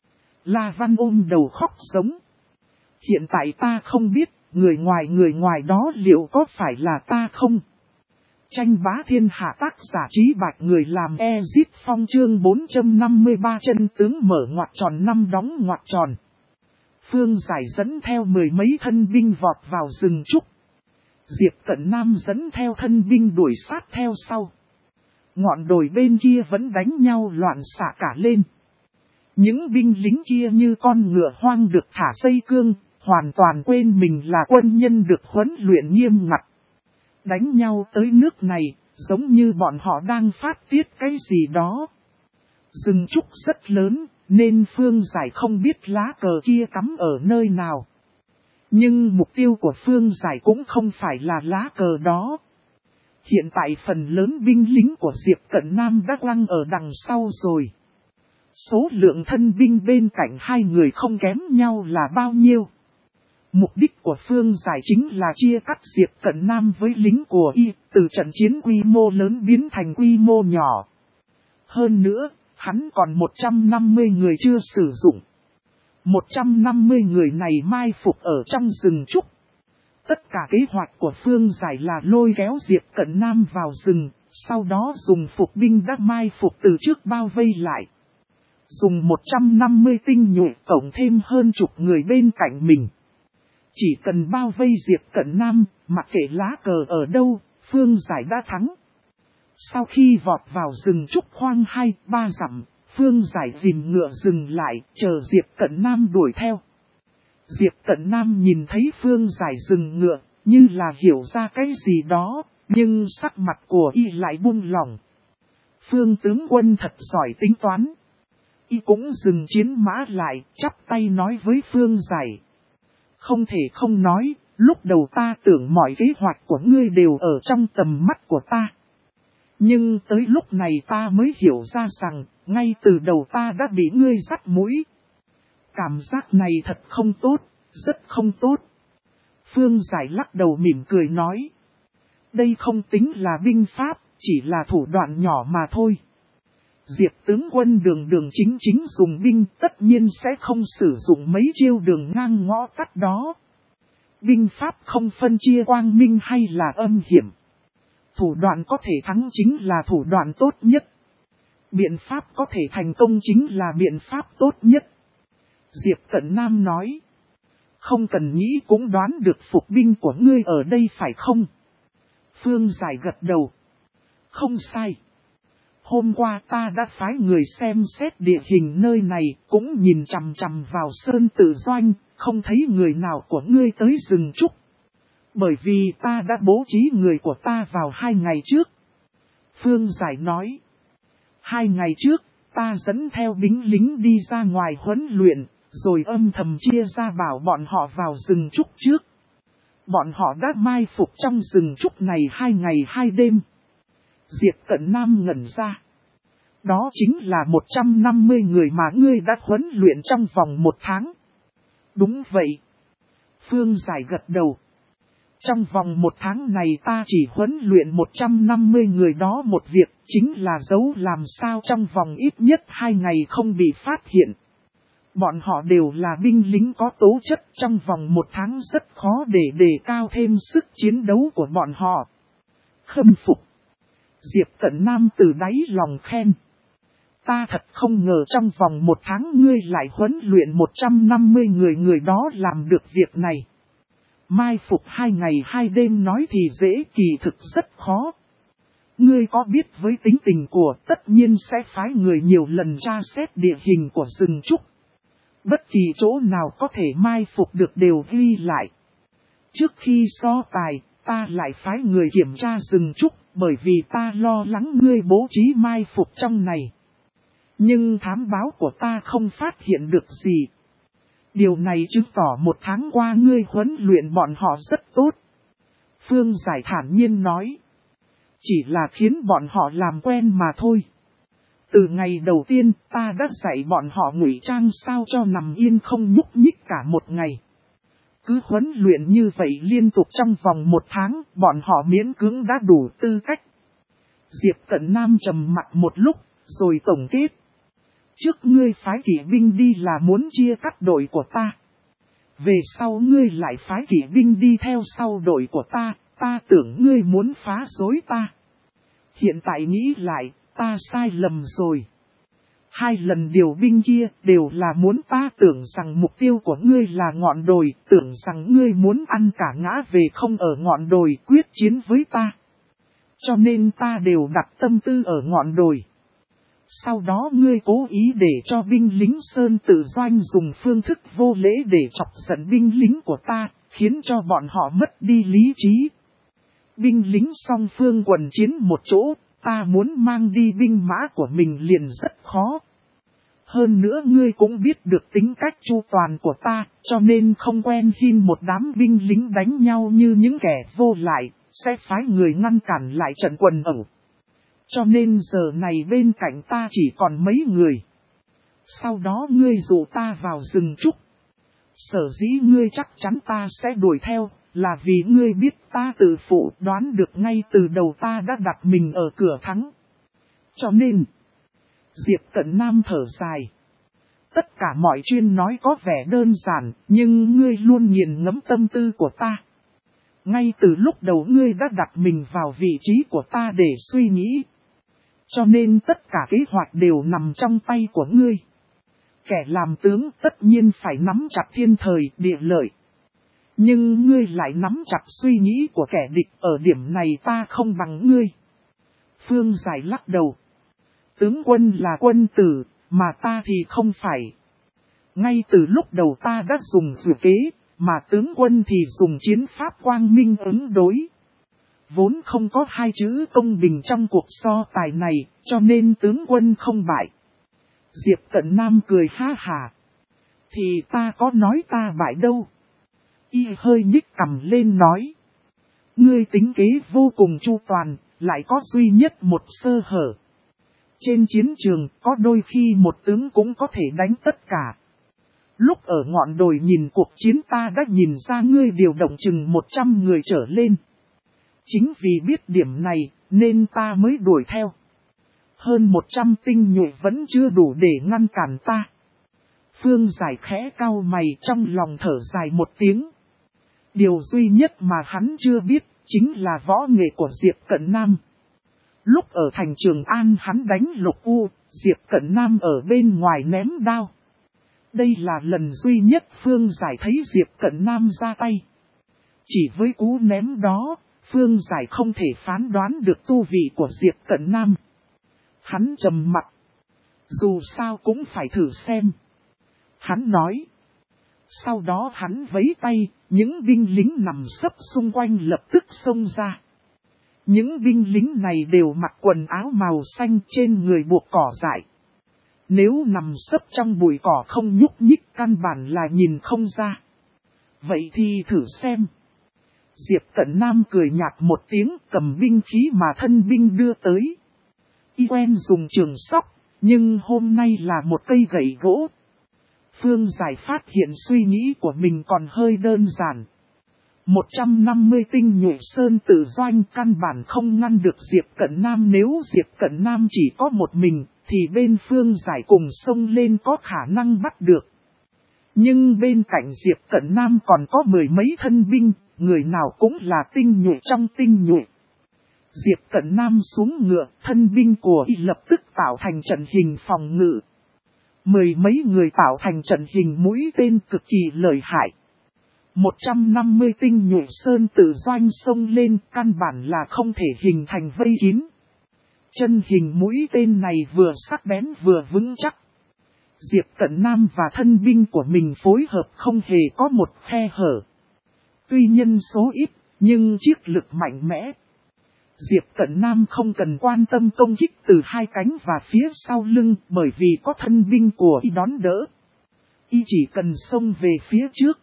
La Văn ôm đầu khóc giống. Hiện tại ta không biết, người ngoài đó liệu có phải là ta không? Tranh bá thiên hạ, tác giả Trí Bạch, người làm Ezit Phong, chương 453 chân tướng mở ngoặc tròn năm đóng ngoặc tròn. Phương Giải dẫn theo 10 mấy thân binh vọt vào rừng trúc. Diệp Cận Nam dẫn theo thân binh đuổi sát theo sau. Ngọn đồi bên kia vẫn đánh nhau loạn xạ cả lên. Những binh lính kia như con ngựa hoang được thả dây cương, hoàn toàn quên mình là quân nhân được huấn luyện nghiêm ngặt. Đánh nhau tới nước này, giống như bọn họ đang phát tiết cái gì đó. Rừng trúc rất lớn, nên Phương Giải không biết lá cờ kia cắm ở nơi nào. Nhưng mục tiêu của Phương Giải cũng không phải là lá cờ đó. Hiện tại phần lớn binh lính của Diệp Cận Nam đã lăng ở đằng sau rồi. Số lượng thân binh bên cạnh hai người không kém nhau là bao nhiêu? Mục đích của Phương Giải chính là chia cắt Diệp Cận Nam với lính của y, từ trận chiến quy mô lớn biến thành quy mô nhỏ. Hơn nữa, hắn còn 150 người chưa sử dụng. 150 người này mai phục ở trong rừng trúc. Tất cả kế hoạch của Phương Giải là lôi kéo Diệp Cận Nam vào rừng, sau đó dùng phục binh đã mai phục từ trước bao vây lại. Dùng 150 tinh nhuệ cộng thêm hơn chục người bên cạnh mình. Chỉ cần bao vây Diệp Cận Nam, mặc kệ lá cờ ở đâu, Phương Giải đã thắng. Sau khi vọt vào rừng trúc hoang 2-3 dặm, Phương Giải dìm ngựa dừng lại, chờ Diệp Cận Nam đuổi theo. Diệp Cận Nam nhìn thấy Phương Giải dừng ngựa, như là hiểu ra cái gì đó, nhưng sắc mặt của y lại buông lỏng. Phương tướng quân thật giỏi tính toán. Y cũng dừng chiến mã lại, chắp tay nói với Phương Giải. Không thể không nói, lúc đầu ta tưởng mọi kế hoạch của ngươi đều ở trong tầm mắt của ta. Nhưng tới lúc này ta mới hiểu ra rằng, ngay từ đầu ta đã bị ngươi dắt mũi. Cảm giác này thật không tốt, rất không tốt. Phương Giải lắc đầu mỉm cười nói. Đây không tính là binh pháp, chỉ là thủ đoạn nhỏ mà thôi. Diệp tướng quân đường đường chính chính dùng binh tất nhiên sẽ không sử dụng mấy chiêu đường ngang ngõ tắt đó. Binh pháp không phân chia quang minh hay là âm hiểm. Thủ đoạn có thể thắng chính là thủ đoạn tốt nhất. Biện pháp có thể thành công chính là biện pháp tốt nhất. Diệp Cận Nam nói. Không cần nghĩ cũng đoán được phục binh của ngươi ở đây phải không? Phương Giải gật đầu. Không sai. Hôm qua ta đã phái người xem xét địa hình nơi này, cũng nhìn chằm chằm vào sơn tự doanh, không thấy người nào của ngươi tới rừng trúc. Bởi vì ta đã bố trí người của ta vào 2 ngày trước. Phương Giải nói. 2 ngày trước, ta dẫn theo binh lính đi ra ngoài huấn luyện, rồi âm thầm chia ra bảo bọn họ vào rừng trúc trước. Bọn họ đã mai phục trong rừng trúc này 2 ngày 2 đêm. Diệp Cận Nam ngẩn ra. Đó chính là 150 người mà ngươi đã huấn luyện trong vòng 1 tháng. Đúng vậy. Phương Giải gật đầu. Trong vòng 1 tháng này ta chỉ huấn luyện 150 người đó một việc, chính là giấu làm sao trong vòng ít nhất 2 ngày không bị phát hiện. Bọn họ đều là binh lính có tố chất, trong vòng 1 tháng rất khó để đề cao thêm sức chiến đấu của bọn họ. Khâm phục. Diệp Cận Nam từ đáy lòng khen. Ta thật không ngờ trong vòng 1 tháng ngươi lại huấn luyện 150 người, người đó làm được việc này. Mai phục 2 ngày 2 đêm nói thì dễ, kỳ thực rất khó. Ngươi có biết với tính tình của tất nhiên sẽ phái người nhiều lần tra xét địa hình của rừng trúc. Bất kỳ chỗ nào có thể mai phục được đều ghi lại. Trước khi so tài, ta lại phái người kiểm tra rừng trúc, bởi vì ta lo lắng ngươi bố trí mai phục trong này. Nhưng thám báo của ta không phát hiện được gì. Điều này chứng tỏ 1 tháng qua ngươi huấn luyện bọn họ rất tốt. Phương Giải thản nhiên nói. Chỉ là khiến bọn họ làm quen mà thôi. Từ ngày đầu tiên ta đã dạy bọn họ ngụy trang sao cho nằm yên không nhúc nhích cả 1 ngày. Cứ huấn luyện như vậy liên tục trong vòng 1 tháng, bọn họ miễn cưỡng đã đủ tư cách. Diệp Cận Nam trầm mặc một lúc, rồi tổng kết. Trước ngươi phái kỵ binh đi là muốn chia cắt đội của ta. Về sau ngươi lại phái kỵ binh đi theo sau đội của ta, ta tưởng ngươi muốn phá rối ta. Hiện tại nghĩ lại, ta sai lầm rồi. 2 lần điều binh kia đều là muốn ta tưởng rằng mục tiêu của ngươi là ngọn đồi, tưởng rằng ngươi muốn ăn cả ngã về không ở ngọn đồi quyết chiến với ta. Cho nên ta đều đặt tâm tư ở ngọn đồi. Sau đó ngươi cố ý để cho binh lính sơn tự doanh dùng phương thức vô lễ để chọc giận binh lính của ta, khiến cho bọn họ mất đi lý trí. Binh lính song phương quần chiến một chỗ, ta muốn mang đi binh mã của mình liền rất khó. Hơn nữa ngươi cũng biết được tính cách chu toàn của ta, cho nên không quen hin một đám binh lính đánh nhau như những kẻ vô lại, sẽ phái người ngăn cản lại trận quần ẩu. Cho nên giờ này bên cạnh ta chỉ còn mấy người. Sau đó ngươi dụ ta vào rừng trúc. Sở dĩ ngươi chắc chắn ta sẽ đuổi theo, là vì ngươi biết ta tự phụ đoán được ngay từ đầu ta đã đặt mình ở cửa thắng. Cho nên, Diệp Cận Nam thở dài. Tất cả mọi chuyện nói có vẻ đơn giản, nhưng ngươi luôn nghiền ngẫm tâm tư của ta. Ngay từ lúc đầu ngươi đã đặt mình vào vị trí của ta để suy nghĩ. Cho nên tất cả kế hoạch đều nằm trong tay của ngươi. Kẻ làm tướng tất nhiên phải nắm chặt thiên thời địa lợi. Nhưng ngươi lại nắm chặt suy nghĩ của kẻ địch, ở điểm này ta không bằng ngươi. Phương Giải lắc đầu. Tướng quân là quân tử, mà ta thì không phải. Ngay từ lúc đầu ta đã dùng dự kế, mà tướng quân thì dùng chiến pháp quang minh ứng đối. Vốn không có hai chữ công bình trong cuộc so tài này, cho nên tướng quân không bại. Diệp Cận Nam cười ha hả. Thì ta có nói ta bại đâu. Y hơi nhích cằm lên nói. Ngươi tính kế vô cùng chu toàn, lại có duy nhất một sơ hở. Trên chiến trường có đôi khi một tướng cũng có thể đánh tất cả. Lúc ở ngọn đồi nhìn cuộc chiến ta đã nhìn ra ngươi điều động chừng 100 người trở lên. Chính vì biết điểm này nên ta mới đuổi theo. Hơn 100 tinh nhuệ vẫn chưa đủ để ngăn cản ta. Phương Giải khẽ cau mày trong lòng thở dài một tiếng. Điều duy nhất mà hắn chưa biết chính là võ nghệ của Diệp Cận Nam. Lúc ở thành Trường An hắn đánh Lục U, Diệp Cận Nam ở bên ngoài ném đao. Đây là lần duy nhất Phương Giải thấy Diệp Cận Nam ra tay. Chỉ với cú ném đó, Phương Giải không thể phán đoán được tu vị của Diệp Cận Nam. Hắn trầm mặt. Dù sao cũng phải thử xem. Hắn nói. Sau đó hắn vẫy tay, những binh lính nằm sấp xung quanh lập tức xông ra. Những binh lính này đều mặc quần áo màu xanh, trên người buộc cỏ dại. Nếu nằm sấp trong bụi cỏ không nhúc nhích căn bản là nhìn không ra. Vậy thì thử xem. Diệp Cận Nam cười nhạt một tiếng, cầm binh khí mà thân binh đưa tới. Y quen dùng trường sóc, nhưng hôm nay là một cây gậy gỗ. Phương Giải phát hiện suy nghĩ của mình còn hơi đơn giản. 150 tinh nhuệ sơn tự doanh căn bản không ngăn được Diệp Cận Nam. Nếu Diệp Cận Nam chỉ có một mình, thì bên Phương Giải cùng xông lên có khả năng bắt được. Nhưng bên cạnh Diệp Cận Nam còn có mười mấy thân binh, người nào cũng là tinh nhuệ trong tinh nhuệ. Diệp Cận Nam xuống ngựa, thân binh của y lập tức tạo thành trận hình phòng ngự. Mười mấy người tạo thành trận hình mũi tên cực kỳ lợi hại. 150 tinh nhuệ sơn tự doanh xông lên căn bản là không thể hình thành vây kín. Chân hình mũi tên này vừa sắc bén vừa vững chắc. Diệp Cận Nam và thân binh của mình phối hợp không hề có một khe hở. Tuy nhân số ít, nhưng chiếc lực mạnh mẽ. Diệp Cận Nam không cần quan tâm công kích từ hai cánh và phía sau lưng bởi vì có thân binh của y đón đỡ. Y chỉ cần xông về phía trước.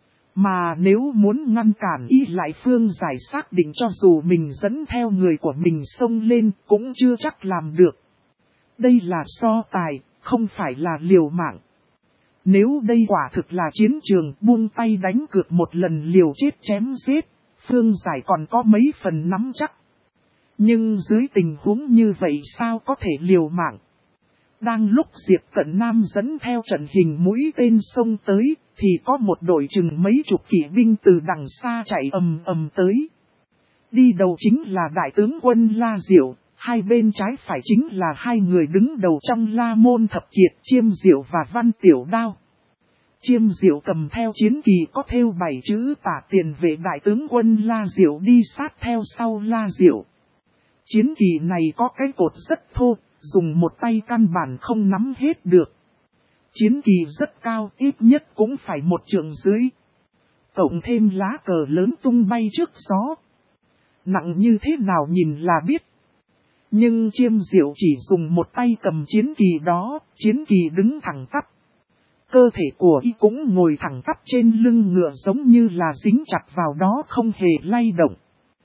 Mà nếu muốn ngăn cản y lại Phương Giải xác định cho dù mình dẫn theo người của mình xông lên cũng chưa chắc làm được. Đây là so tài, không phải là liều mạng. Nếu đây quả thực là chiến trường buông tay đánh cược một lần liều chết chém giết, Phương Giải còn có mấy phần nắm chắc. Nhưng dưới tình huống như vậy sao có thể liều mạng? Đang lúc Diệp Cận Nam dẫn theo trận hình mũi tên xông tới, thì có một đội chừng mấy chục kỵ binh từ đằng xa chạy ầm ầm tới. Đi đầu chính là đại tướng quân La Diệu, hai bên trái phải chính là hai người đứng đầu trong La Môn Thập Kiệt, Chiêm Diệu và Văn Tiểu Đao. Chiêm Diệu cầm theo chiến kỳ có thêu 7 chữ Tả Tiền Vệ, đại tướng quân La Diệu đi sát theo sau La Diệu. Chiến kỳ này có cái cột rất thô, dùng một tay căn bản không nắm hết được. Chiến kỳ rất cao, ít nhất cũng phải 1 trượng dưới. Cộng thêm lá cờ lớn tung bay trước gió. Nặng như thế nào nhìn là biết. Nhưng Chiêm Diệu chỉ dùng một tay cầm chiến kỳ đó, chiến kỳ đứng thẳng tắp. Cơ thể của y cũng ngồi thẳng tắp trên lưng ngựa giống như là dính chặt vào đó không hề lay động.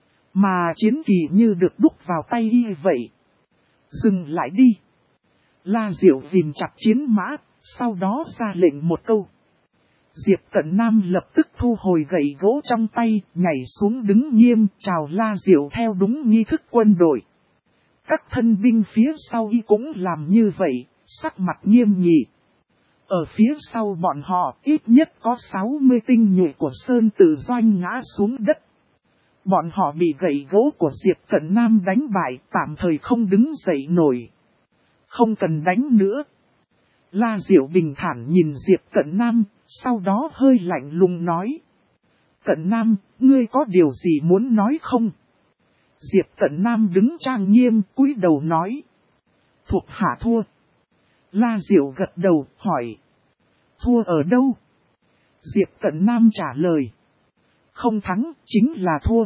Mà chiến kỳ như được đúc vào tay y vậy. Dừng lại đi. La Diệu ghim chặt chiến mã, sau đó ra lệnh một câu. Diệp Cận Nam lập tức thu hồi gậy gỗ trong tay, nhảy xuống đứng nghiêm, chào La Diệu theo đúng nghi thức quân đội. Các thân binh phía sau y cũng làm như vậy, sắc mặt nghiêm nghị. Ở phía sau bọn họ ít nhất có 60 tinh nhuệ của Sơn Tử Doanh ngã xuống đất. Bọn họ bị gậy gỗ của Diệp Cận Nam đánh bại, tạm thời không đứng dậy nổi. Không cần đánh nữa. La Diệu bình thản nhìn Diệp Cận Nam, sau đó hơi lạnh lùng nói. Cận Nam, ngươi có điều gì muốn nói không? Diệp Cận Nam đứng trang nghiêm, cúi đầu nói. Thuộc hạ thua. La Diệu gật đầu, hỏi. Thua ở đâu? Diệp Cận Nam trả lời. Không thắng, chính là thua.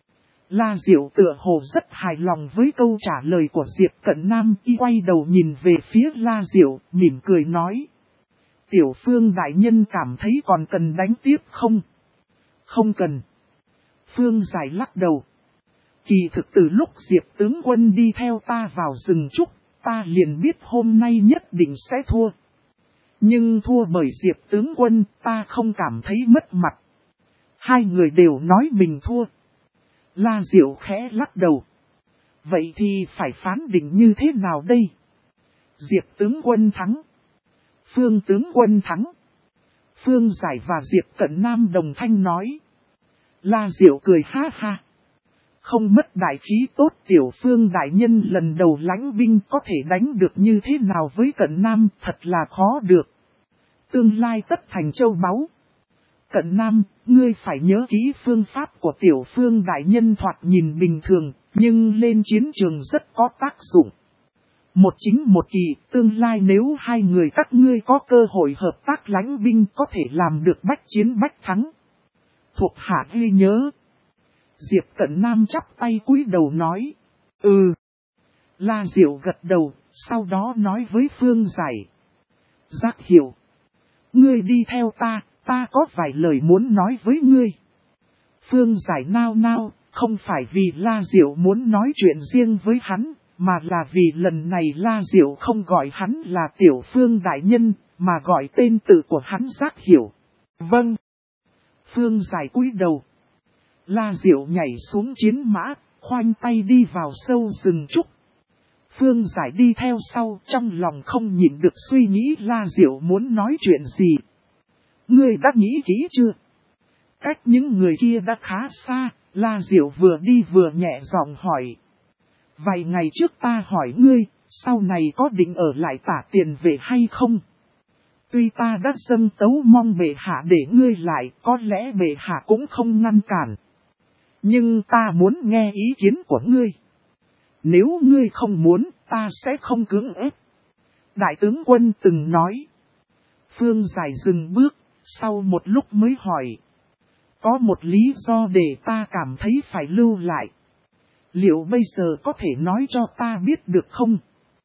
La Diệu tựa hồ rất hài lòng với câu trả lời của Diệp Cận Nam, y quay đầu nhìn về phía La Diệu, mỉm cười nói. Tiểu Phương đại nhân cảm thấy còn cần đánh tiếp không? Không cần. Phương Giải lắc đầu. Kỳ thực từ lúc Diệp tướng quân đi theo ta vào rừng trúc, ta liền biết hôm nay nhất định sẽ thua. Nhưng thua bởi Diệp tướng quân, ta không cảm thấy mất mặt. Hai người đều nói mình thua. La Diệu khẽ lắc đầu. Vậy thì phải phán định như thế nào đây? Diệp tướng quân thắng. Phương tướng quân thắng. Phương Giải và Diệp Cận Nam đồng thanh nói. La Diệu cười ha ha. Không mất đại khí tốt, Tiểu Phương đại nhân lần đầu lãnh binh có thể đánh được như thế nào với Cận Nam, thật là khó được. Tương lai tất thành châu báu. Cận Nam, ngươi phải nhớ kỹ phương pháp của Tiểu Phương đại nhân thoạt nhìn bình thường, nhưng lên chiến trường rất có tác dụng. Một chính một kỳ, tương lai nếu hai người các ngươi có cơ hội hợp tác lãnh binh có thể làm được bách chiến bách thắng. Thuộc hạ ghi nhớ. Diệp Cận Nam chắp tay cúi đầu nói. Ừ. La Diệu gật đầu, sau đó nói với Phương Giải. Giác hiểu. Ngươi đi theo ta có vài lời muốn nói với ngươi. Phương Giải nao nao, không phải vì La Diệu muốn nói chuyện riêng với hắn, mà là vì lần này La Diệu không gọi hắn là Tiểu Phương đại nhân, mà gọi tên tự của hắn Giác hiểu. Vâng. Phương Giải cúi đầu. La Diệu nhảy xuống chiến mã, khoanh tay đi vào sâu rừng trúc. Phương Giải đi theo sau, trong lòng không nhịn được suy nghĩ La Diệu muốn nói chuyện gì. Ngươi đã nghĩ kỹ chưa? Cách những người kia đã khá xa, La Diệu vừa đi vừa nhẹ giọng hỏi. Vài ngày trước ta hỏi ngươi, sau này có định ở lại Tả Tiền Vệ hay không? Tuy ta đã dâng tấu mong bệ hạ để ngươi lại, có lẽ bệ hạ cũng không ngăn cản. Nhưng ta muốn nghe ý kiến của ngươi. Nếu ngươi không muốn, ta sẽ không cưỡng ép. Đại tướng quân từng nói. Phương Giải dừng bước, sau một lúc mới hỏi. Có một lý do để ta cảm thấy phải lưu lại. Liệu bây giờ có thể nói cho ta biết được không?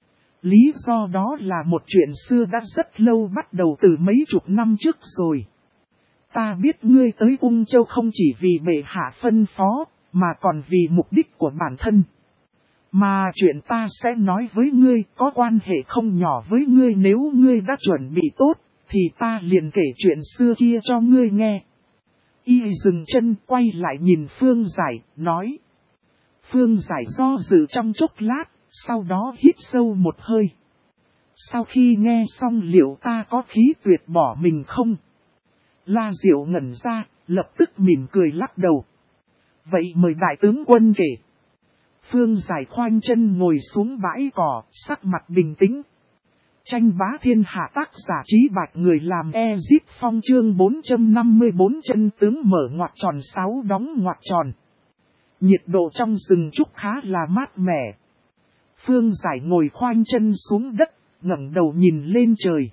Lý do đó là một chuyện xưa đã rất lâu, bắt đầu từ mấy chục năm trước rồi. Ta biết ngươi tới Ung Châu không chỉ vì bệ hạ phân phó, mà còn vì mục đích của bản thân. Mà chuyện ta sẽ nói với ngươi có quan hệ không nhỏ với ngươi, nếu ngươi đã chuẩn bị tốt, thì ta liền kể chuyện xưa kia cho ngươi nghe. Y dừng chân quay lại nhìn Phương Giải, nói. Phương Giải do dự trong chốc lát, sau đó hít sâu một hơi. Sau khi nghe xong liệu ta có khí tuyệt bỏ mình không? La Diệu ngẩn ra, lập tức mỉm cười lắc đầu. Vậy mời đại tướng quân kể. Phương Giải khoanh chân ngồi xuống bãi cỏ, sắc mặt bình tĩnh. Tranh bá thiên hạ, tác giả Trí Bạch, người làm Ezip Phong, chương 454, chân tướng mở ngoặc tròn 6 đóng ngoặc tròn. Nhiệt độ trong rừng trúc khá là mát mẻ. Phương Giải ngồi khoanh chân xuống đất, ngẩng đầu nhìn lên trời.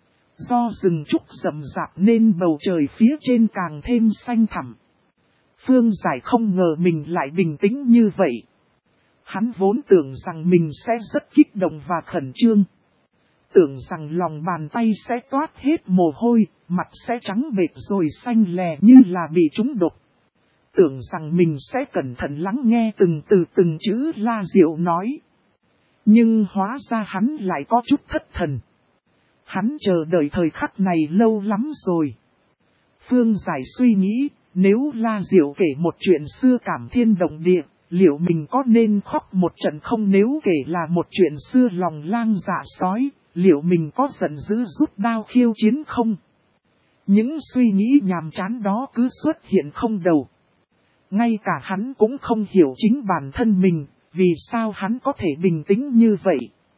Do rừng trúc rậm rạp nên bầu trời phía trên càng thêm xanh thẳm. Phương Giải không ngờ mình lại bình tĩnh như vậy. Hắn vốn tưởng rằng mình sẽ rất kích động và khẩn trương. Tưởng rằng lòng bàn tay sẽ toát hết mồ hôi, mặt sẽ trắng bệch rồi xanh lè như là bị trúng độc. Tưởng rằng mình sẽ cẩn thận lắng nghe từng từ từng chữ La Diệu nói. Nhưng hóa ra hắn lại có chút thất thần. Hắn chờ đợi thời khắc này lâu lắm rồi. Phương Giải suy nghĩ, nếu La Diệu kể một chuyện xưa cảm thiên động địa, liệu mình có nên khóc một trận không? Nếu kể là một chuyện xưa lòng lang dạ sói, Liệu mình có giận dữ rút đao khiêu chiến không? Những suy nghĩ nhàm chán đó cứ xuất hiện không đầu. Ngay cả hắn cũng không hiểu chính bản thân mình, vì sao hắn có thể bình tĩnh như vậy.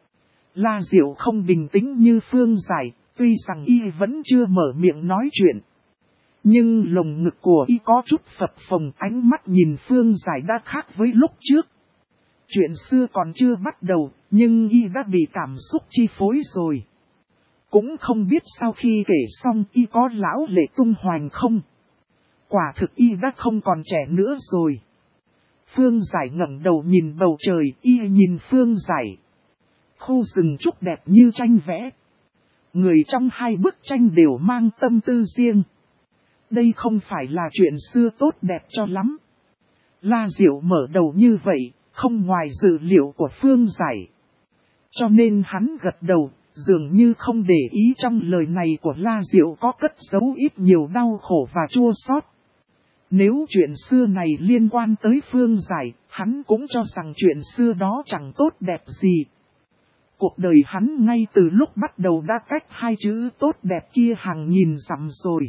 La Diệu không bình tĩnh như Phương Giải, tuy rằng y vẫn chưa mở miệng nói chuyện. Nhưng lồng ngực của y có chút phập phồng, ánh mắt nhìn Phương Giải đã khác với lúc trước. Chuyện xưa còn chưa bắt đầu, nhưng y đã bị cảm xúc chi phối rồi. Cũng không biết sau khi kể xong y có lão lệ tung hoành không. Quả thực y đã không còn trẻ nữa rồi. Phương Giải ngẩng đầu nhìn bầu trời, y nhìn Phương Giải. Khu rừng trúc đẹp như tranh vẽ. Người trong hai bức tranh đều mang tâm tư riêng. Đây không phải là chuyện xưa tốt đẹp cho lắm. La Diệu mở đầu như vậy, không ngoài dự liệu của Phương Giải. Cho nên hắn gật đầu, dường như không để ý trong lời này của La Diệu có cất giấu ít nhiều đau khổ và chua xót. Nếu chuyện xưa này liên quan tới Phương Giải, hắn cũng cho rằng chuyện xưa đó chẳng tốt đẹp gì. Cuộc đời hắn ngay từ lúc bắt đầu đã cách hai chữ tốt đẹp kia hàng nghìn dặm rồi.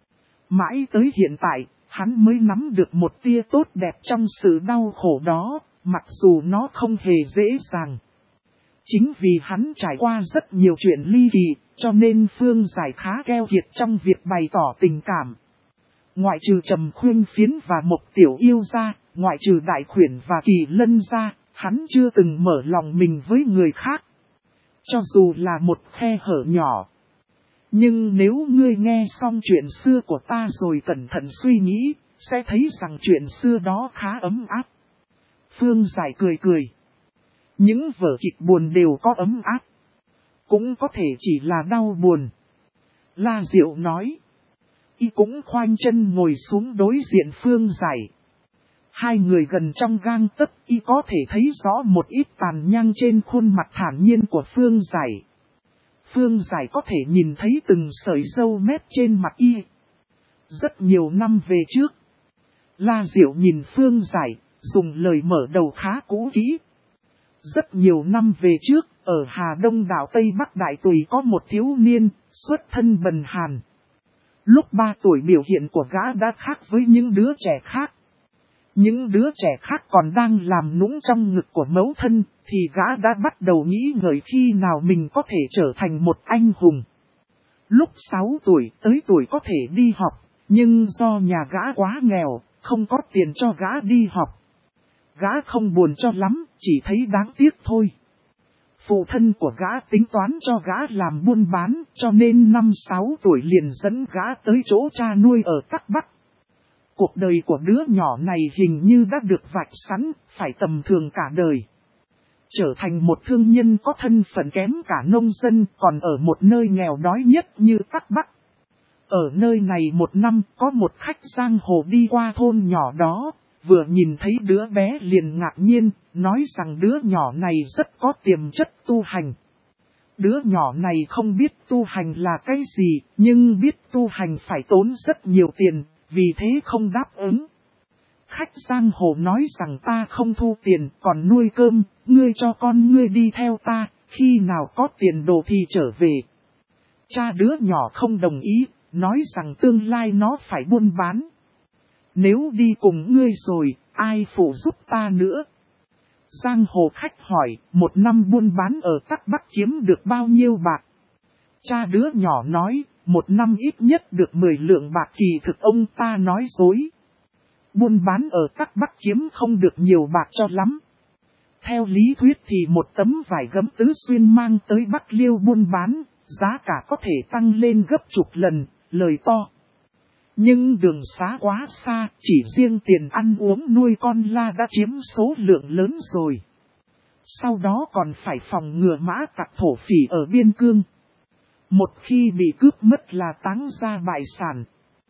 Mãi tới hiện tại, hắn mới nắm được một tia tốt đẹp trong sự đau khổ đó, mặc dù nó không hề dễ dàng. Chính vì hắn trải qua rất nhiều chuyện ly kỳ, cho nên Phương Giải khá keo kiệt trong việc bày tỏ tình cảm. Ngoại trừ Trầm Khuyên Phiến và Mộc Tiểu Yêu ra, ngoại trừ Đại Khuyển và Kỳ Lân ra, hắn chưa từng mở lòng mình với người khác. Cho dù là một khe hở nhỏ. Nhưng nếu ngươi nghe xong chuyện xưa của ta rồi cẩn thận suy nghĩ, sẽ thấy rằng chuyện xưa đó khá ấm áp. Phương Giải cười cười. Những vở kịch buồn đều có ấm áp. Cũng có thể chỉ là đau buồn. La Diệu nói. Y cũng khoanh chân ngồi xuống đối diện Phương Giải. Hai người gần trong gang tấc, y có thể thấy rõ một ít tàn nhang trên khuôn mặt thản nhiên của Phương Giải. Phương Giải có thể nhìn thấy từng sợi râu mép trên mặt y. Rất nhiều năm về trước. La Diệu nhìn Phương Giải, dùng lời mở đầu khá cũ kỹ. Rất nhiều năm về trước, ở Hà Đông đảo Tây Bắc Đại Tùy có một thiếu niên, xuất thân bần hàn. Lúc 3 tuổi biểu hiện của gã đã khác với những đứa trẻ khác. Những đứa trẻ khác còn đang làm nũng trong ngực của mẫu thân, thì gã đã bắt đầu nghĩ ngợi khi nào mình có thể trở thành một anh hùng. Lúc 6 tuổi tới tuổi có thể đi học, nhưng do nhà gã quá nghèo, không có tiền cho gã đi học. Gã không buồn cho lắm, chỉ thấy đáng tiếc thôi. Phụ thân của gã tính toán cho gã làm buôn bán, cho nên 5-6 tuổi liền dẫn gã tới chỗ cha nuôi ở Tắc Bắc. Cuộc đời của đứa nhỏ này hình như đã được vạch sẵn, phải tầm thường cả đời. Trở thành một thương nhân có thân phận kém cả nông dân, còn ở một nơi nghèo đói nhất như Tắc Bắc. Ở nơi này một năm, có một khách giang hồ đi qua thôn nhỏ đó, vừa nhìn thấy đứa bé liền ngạc nhiên, nói rằng đứa nhỏ này rất có tiềm chất tu hành. Đứa nhỏ này không biết tu hành là cái gì, nhưng biết tu hành phải tốn rất nhiều tiền, vì thế không đáp ứng. Khách giang hồ nói rằng ta không thu tiền, còn nuôi cơm, ngươi cho con ngươi đi theo ta, khi nào có tiền đồ thì trở về. Cha đứa nhỏ không đồng ý, nói rằng tương lai nó phải buôn bán. Nếu đi cùng ngươi rồi, ai phụ giúp ta nữa? Giang hồ khách hỏi, một năm buôn bán ở Tắc Bắc kiếm được bao nhiêu bạc? Cha đứa nhỏ nói, một năm ít nhất được 10 lượng bạc, kỳ thực ông ta nói dối. Buôn bán ở Tắc Bắc kiếm không được nhiều bạc cho lắm. Theo lý thuyết thì một tấm vải gấm tứ xuyên mang tới Bắc Liêu buôn bán, giá cả có thể tăng lên gấp chục lần, lời to. Nhưng đường xá quá xa, chỉ riêng tiền ăn uống nuôi con la đã chiếm số lượng lớn rồi. Sau đó còn phải phòng ngừa mã tặc thổ phỉ ở biên cương. Một khi bị cướp mất là táng ra bại sản.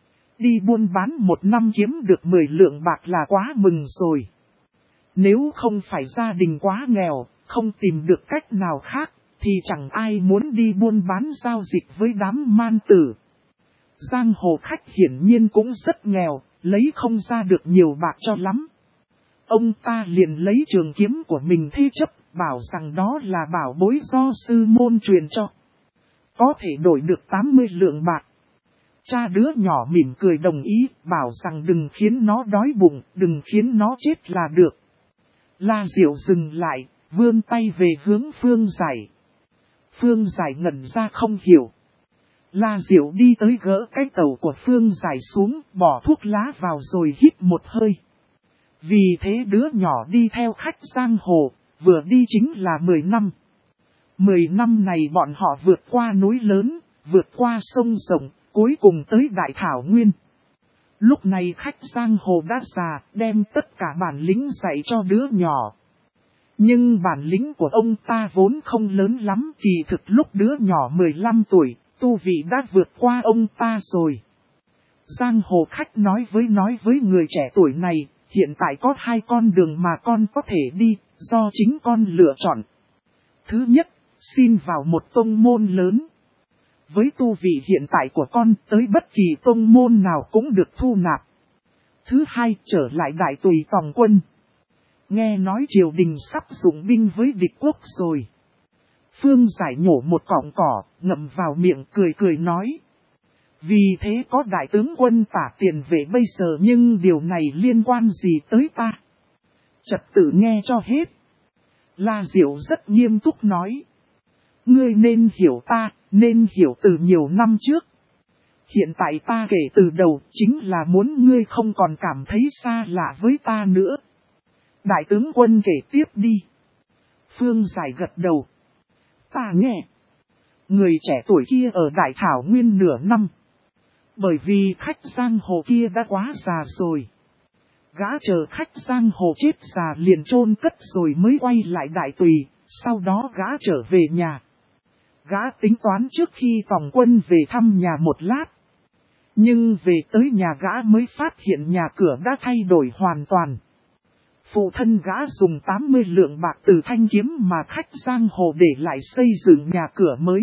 Đi buôn bán một năm kiếm được 10 lượng bạc là quá mừng rồi. Nếu không phải gia đình quá nghèo, không tìm được cách nào khác, thì chẳng ai muốn đi buôn bán giao dịch với đám man tử. Giang hồ khách hiển nhiên cũng rất nghèo, lấy không ra được nhiều bạc cho lắm. Ông ta liền lấy trường kiếm của mình thế chấp, bảo rằng đó là bảo bối do sư môn truyền cho. Có thể đổi được 80 lượng bạc. Cha đứa nhỏ mỉm cười đồng ý, bảo rằng đừng khiến nó đói bụng, đừng khiến nó chết là được. La Diệu dừng lại, vươn tay về hướng Phương Giải. Phương Giải ngẩn ra không hiểu. La Diệu đi tới gỡ cái tàu của Phương Giải xuống, bỏ thuốc lá vào rồi hít một hơi. Vì thế đứa nhỏ đi theo khách giang hồ, vừa đi chính là 10 năm. 10 năm này bọn họ vượt qua núi lớn, vượt qua sông rộng, cuối cùng tới Đại Thảo Nguyên. Lúc này khách giang hồ đã già, đem tất cả bản lĩnh dạy cho đứa nhỏ. Nhưng bản lĩnh của ông ta vốn không lớn lắm, kỳ thực lúc đứa nhỏ 15 tuổi, tu vị đã vượt qua ông ta rồi. Giang hồ khách nói với người trẻ tuổi này, hiện tại có 2 con đường mà con có thể đi, do chính con lựa chọn. Thứ nhất, xin vào một tông môn lớn. Với tu vị hiện tại của con, tới bất kỳ tông môn nào cũng được thu nạp. Thứ hai, trở lại đại tùy tòng quân. Nghe nói triều đình sắp dụng binh với địch quốc rồi. Phương Giải nhổ một cọng cỏ, ngậm vào miệng cười nói. Vì thế có đại tướng quân tả tiền vệ bây giờ, nhưng điều này liên quan gì tới ta? Trật tự nghe cho hết. La Diệu rất nghiêm túc nói. Ngươi nên hiểu ta, nên hiểu từ nhiều năm trước. Hiện tại ta kể từ đầu chính là muốn ngươi không còn cảm thấy xa lạ với ta nữa. Đại tướng quân kể tiếp đi. Phương Giải gật đầu. Ta nghe. Người trẻ tuổi kia ở Đại Thảo Nguyên nửa năm. Bởi vì khách giang hồ kia đã quá già rồi. Gã chờ khách giang hồ chết già liền chôn cất rồi mới quay lại Đại Tùy, sau đó gã trở về nhà. Gã tính toán trước khi tòng quân về thăm nhà một lát. Nhưng về tới nhà gã mới phát hiện nhà cửa đã thay đổi hoàn toàn. Phụ thân gã dùng 80 lượng bạc từ thanh kiếm mà khách giang hồ để lại xây dựng nhà cửa mới.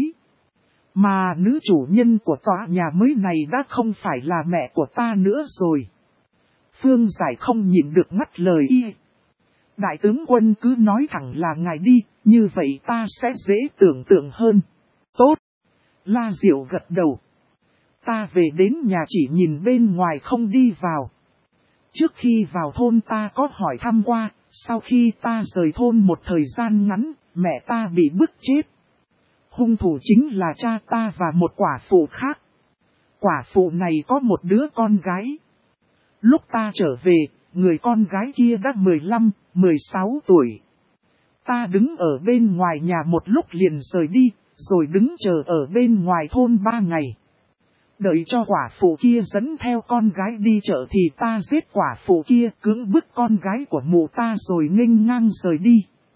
Mà nữ chủ nhân của tòa nhà mới này đã không phải là mẹ của ta nữa rồi. Phương Giải không nhịn được ngắt lời y. Đại tướng quân cứ nói thẳng là ngài đi, như vậy ta sẽ dễ tưởng tượng hơn. Tốt. La Diệu gật đầu. Ta về đến nhà chỉ nhìn bên ngoài không đi vào. Trước khi vào thôn ta có hỏi thăm qua, sau khi ta rời thôn một thời gian ngắn, mẹ ta bị bức chết. Hung thủ chính là cha ta và một quả phụ khác. Quả phụ này có một đứa con gái. Lúc ta trở về, người con gái kia đã 15, 16 tuổi. Ta đứng ở bên ngoài nhà một lúc liền rời đi, rồi đứng chờ ở bên ngoài thôn 3 ngày. Đợi cho quả phụ kia dẫn theo con gái đi chợ thì ta giết quả phụ kia, cưỡng bức con gái của mụ ta rồi nghênh ngang rời đi.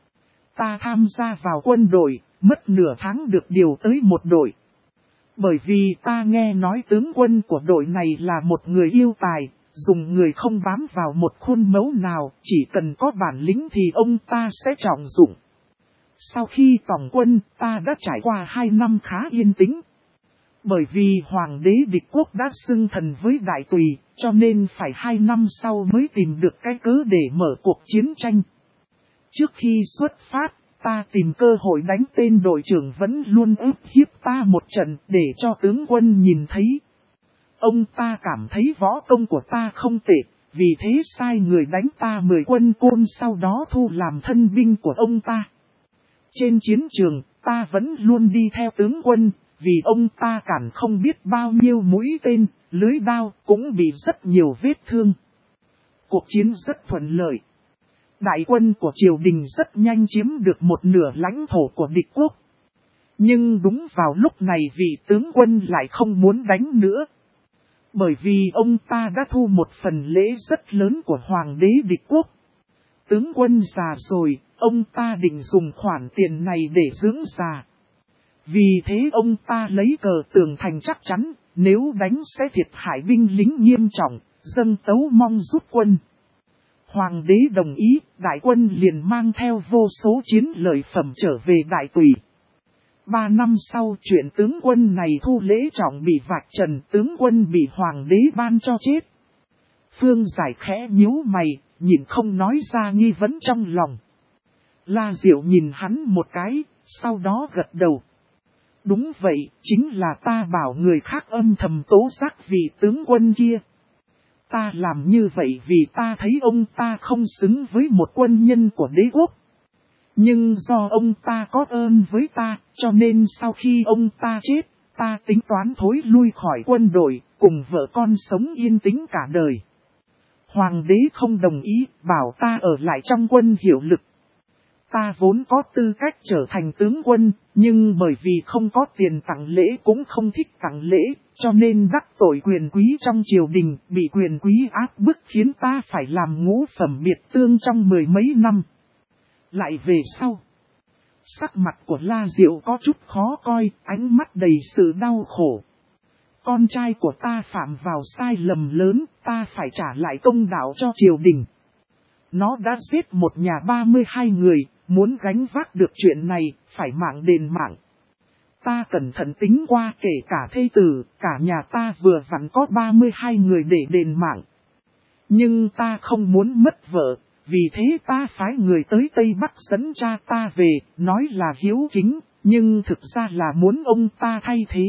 Ta tham gia vào quân đội, mất nửa tháng được điều tới một đội. Bởi vì ta nghe nói tướng quân của đội này là một người yêu tài, dùng người không bám vào một khuôn mẫu nào, chỉ cần có bản lĩnh thì ông ta sẽ trọng dụng. Sau khi tòng quân, ta đã trải qua 2 năm khá yên tĩnh. Bởi vì hoàng đế địch quốc đã xưng thần với đại tùy, cho nên phải 2 năm sau mới tìm được cái cớ để mở cuộc chiến tranh. Trước khi xuất phát, ta tìm cơ hội đánh tên đội trưởng vẫn luôn ức hiếp ta một trận để cho tướng quân nhìn thấy. Ông ta cảm thấy võ công của ta không tệ, vì thế sai người đánh ta 10 quân côn, sau đó thu làm thân binh của ông ta. Trên chiến trường, ta vẫn luôn đi theo tướng quân, vì ông ta cản không biết bao nhiêu mũi tên, lưới đao, cũng bị rất nhiều vết thương. Cuộc chiến rất thuận lợi. Đại quân của triều đình rất nhanh chiếm được một nửa lãnh thổ của địch quốc. Nhưng đúng vào lúc này vị tướng quân lại không muốn đánh nữa. Bởi vì ông ta đã thu một phần lễ rất lớn của hoàng đế địch quốc. Tướng quân già rồi, ông ta định dùng khoản tiền này để dưỡng già. Vì thế ông ta lấy cờ tường thành chắc chắn, nếu đánh sẽ thiệt hại binh lính nghiêm trọng, dâng tấu mong rút quân. Hoàng đế đồng ý, đại quân liền mang theo vô số chiến lợi phẩm trở về đại tùy. 3 năm sau chuyện tướng quân này thu lễ trọng bị vạch trần, tướng quân bị hoàng đế ban cho chết. Phương Giải khẽ nhíu mày, nhìn không nói ra nghi vấn trong lòng. La Diệu nhìn hắn một cái, sau đó gật đầu. Đúng vậy, chính là ta bảo người khác âm thầm tố giác vị tướng quân kia. Ta làm như vậy vì ta thấy ông ta không xứng với một quân nhân của đế quốc. Nhưng do ông ta có ơn với ta, cho nên sau khi ông ta chết, ta tính toán thối lui khỏi quân đội, cùng vợ con sống yên tĩnh cả đời. Hoàng đế không đồng ý, bảo ta ở lại trong quân hiệu lực. Ta vốn có tư cách trở thành tướng quân, nhưng bởi vì không có tiền tặng lễ cũng không thích tặng lễ, cho nên đắc tội quyền quý trong triều đình, bị quyền quý áp bức khiến ta phải làm ngũ phẩm biệt tương trong 10 mấy năm. Lại về sau, sắc mặt của La Diệu có chút khó coi, ánh mắt đầy sự đau khổ. Con trai của ta phạm vào sai lầm lớn, ta phải trả lại công đạo cho triều đình. Nó đã giết một nhà 32 người, muốn gánh vác được chuyện này, phải mạng đền mạng. Ta cẩn thận tính qua kể cả thê tử, cả nhà ta vừa vặn có 32 người để đền mạng. Nhưng ta không muốn mất vợ, vì thế ta phái người tới Tây Bắc dẫn cha ta về, nói là hiếu kính, nhưng thực ra là muốn ông ta thay thế.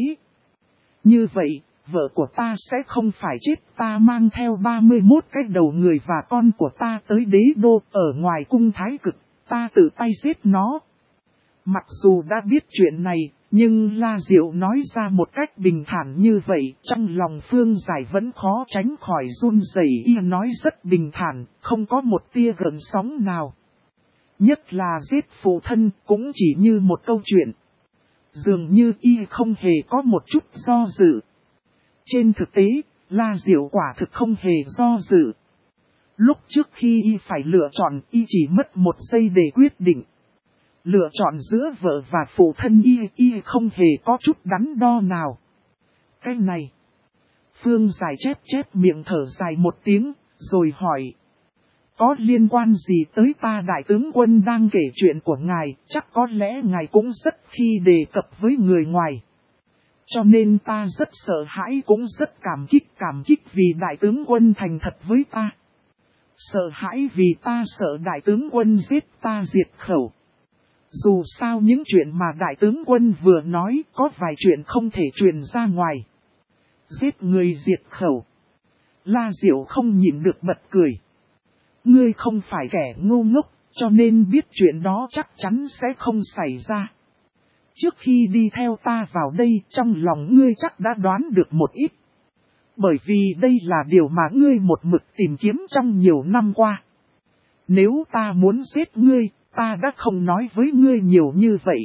Như vậy, vợ của ta sẽ không phải chết, ta mang theo 31 cái đầu người và con của ta tới đế đô ở ngoài cung Thái Cực, ta tự tay giết nó. Mặc dù đã biết chuyện này, nhưng La Diệu nói ra một cách bình thản như vậy, trong lòng Phương Giải vẫn khó tránh khỏi run rẩy. Y nói rất bình thản, không có một tia gợn sóng nào. Nhất là giết phụ thân cũng chỉ như một câu chuyện. Dường như Y không hề có một chút do dự. Trên thực tế, La Diệu quả thực không hề do dự. Lúc trước khi Y phải lựa chọn, Y chỉ mất một giây để quyết định. Lựa chọn giữa vợ và phụ thân Y không hề có chút đắn đo nào. Cái này. Phương Giải chép miệng thở dài một tiếng, rồi hỏi. Có liên quan gì tới ta đại tướng quân đang kể chuyện của ngài, chắc có lẽ ngài cũng rất khi đề cập với người ngoài. Cho nên ta rất sợ hãi cũng rất cảm kích vì đại tướng quân thành thật với ta. Sợ hãi vì ta sợ đại tướng quân giết ta diệt khẩu. Dù sao những chuyện mà đại tướng quân vừa nói có vài chuyện không thể truyền ra ngoài. Giết người diệt khẩu. La Diệu không nhịn được bật cười. Ngươi không phải kẻ ngu ngốc, cho nên biết chuyện đó chắc chắn sẽ không xảy ra. Trước khi đi theo ta vào đây, trong lòng ngươi chắc đã đoán được một ít. Bởi vì đây là điều mà ngươi một mực tìm kiếm trong nhiều năm qua. Nếu ta muốn giết ngươi, ta đã không nói với ngươi nhiều như vậy.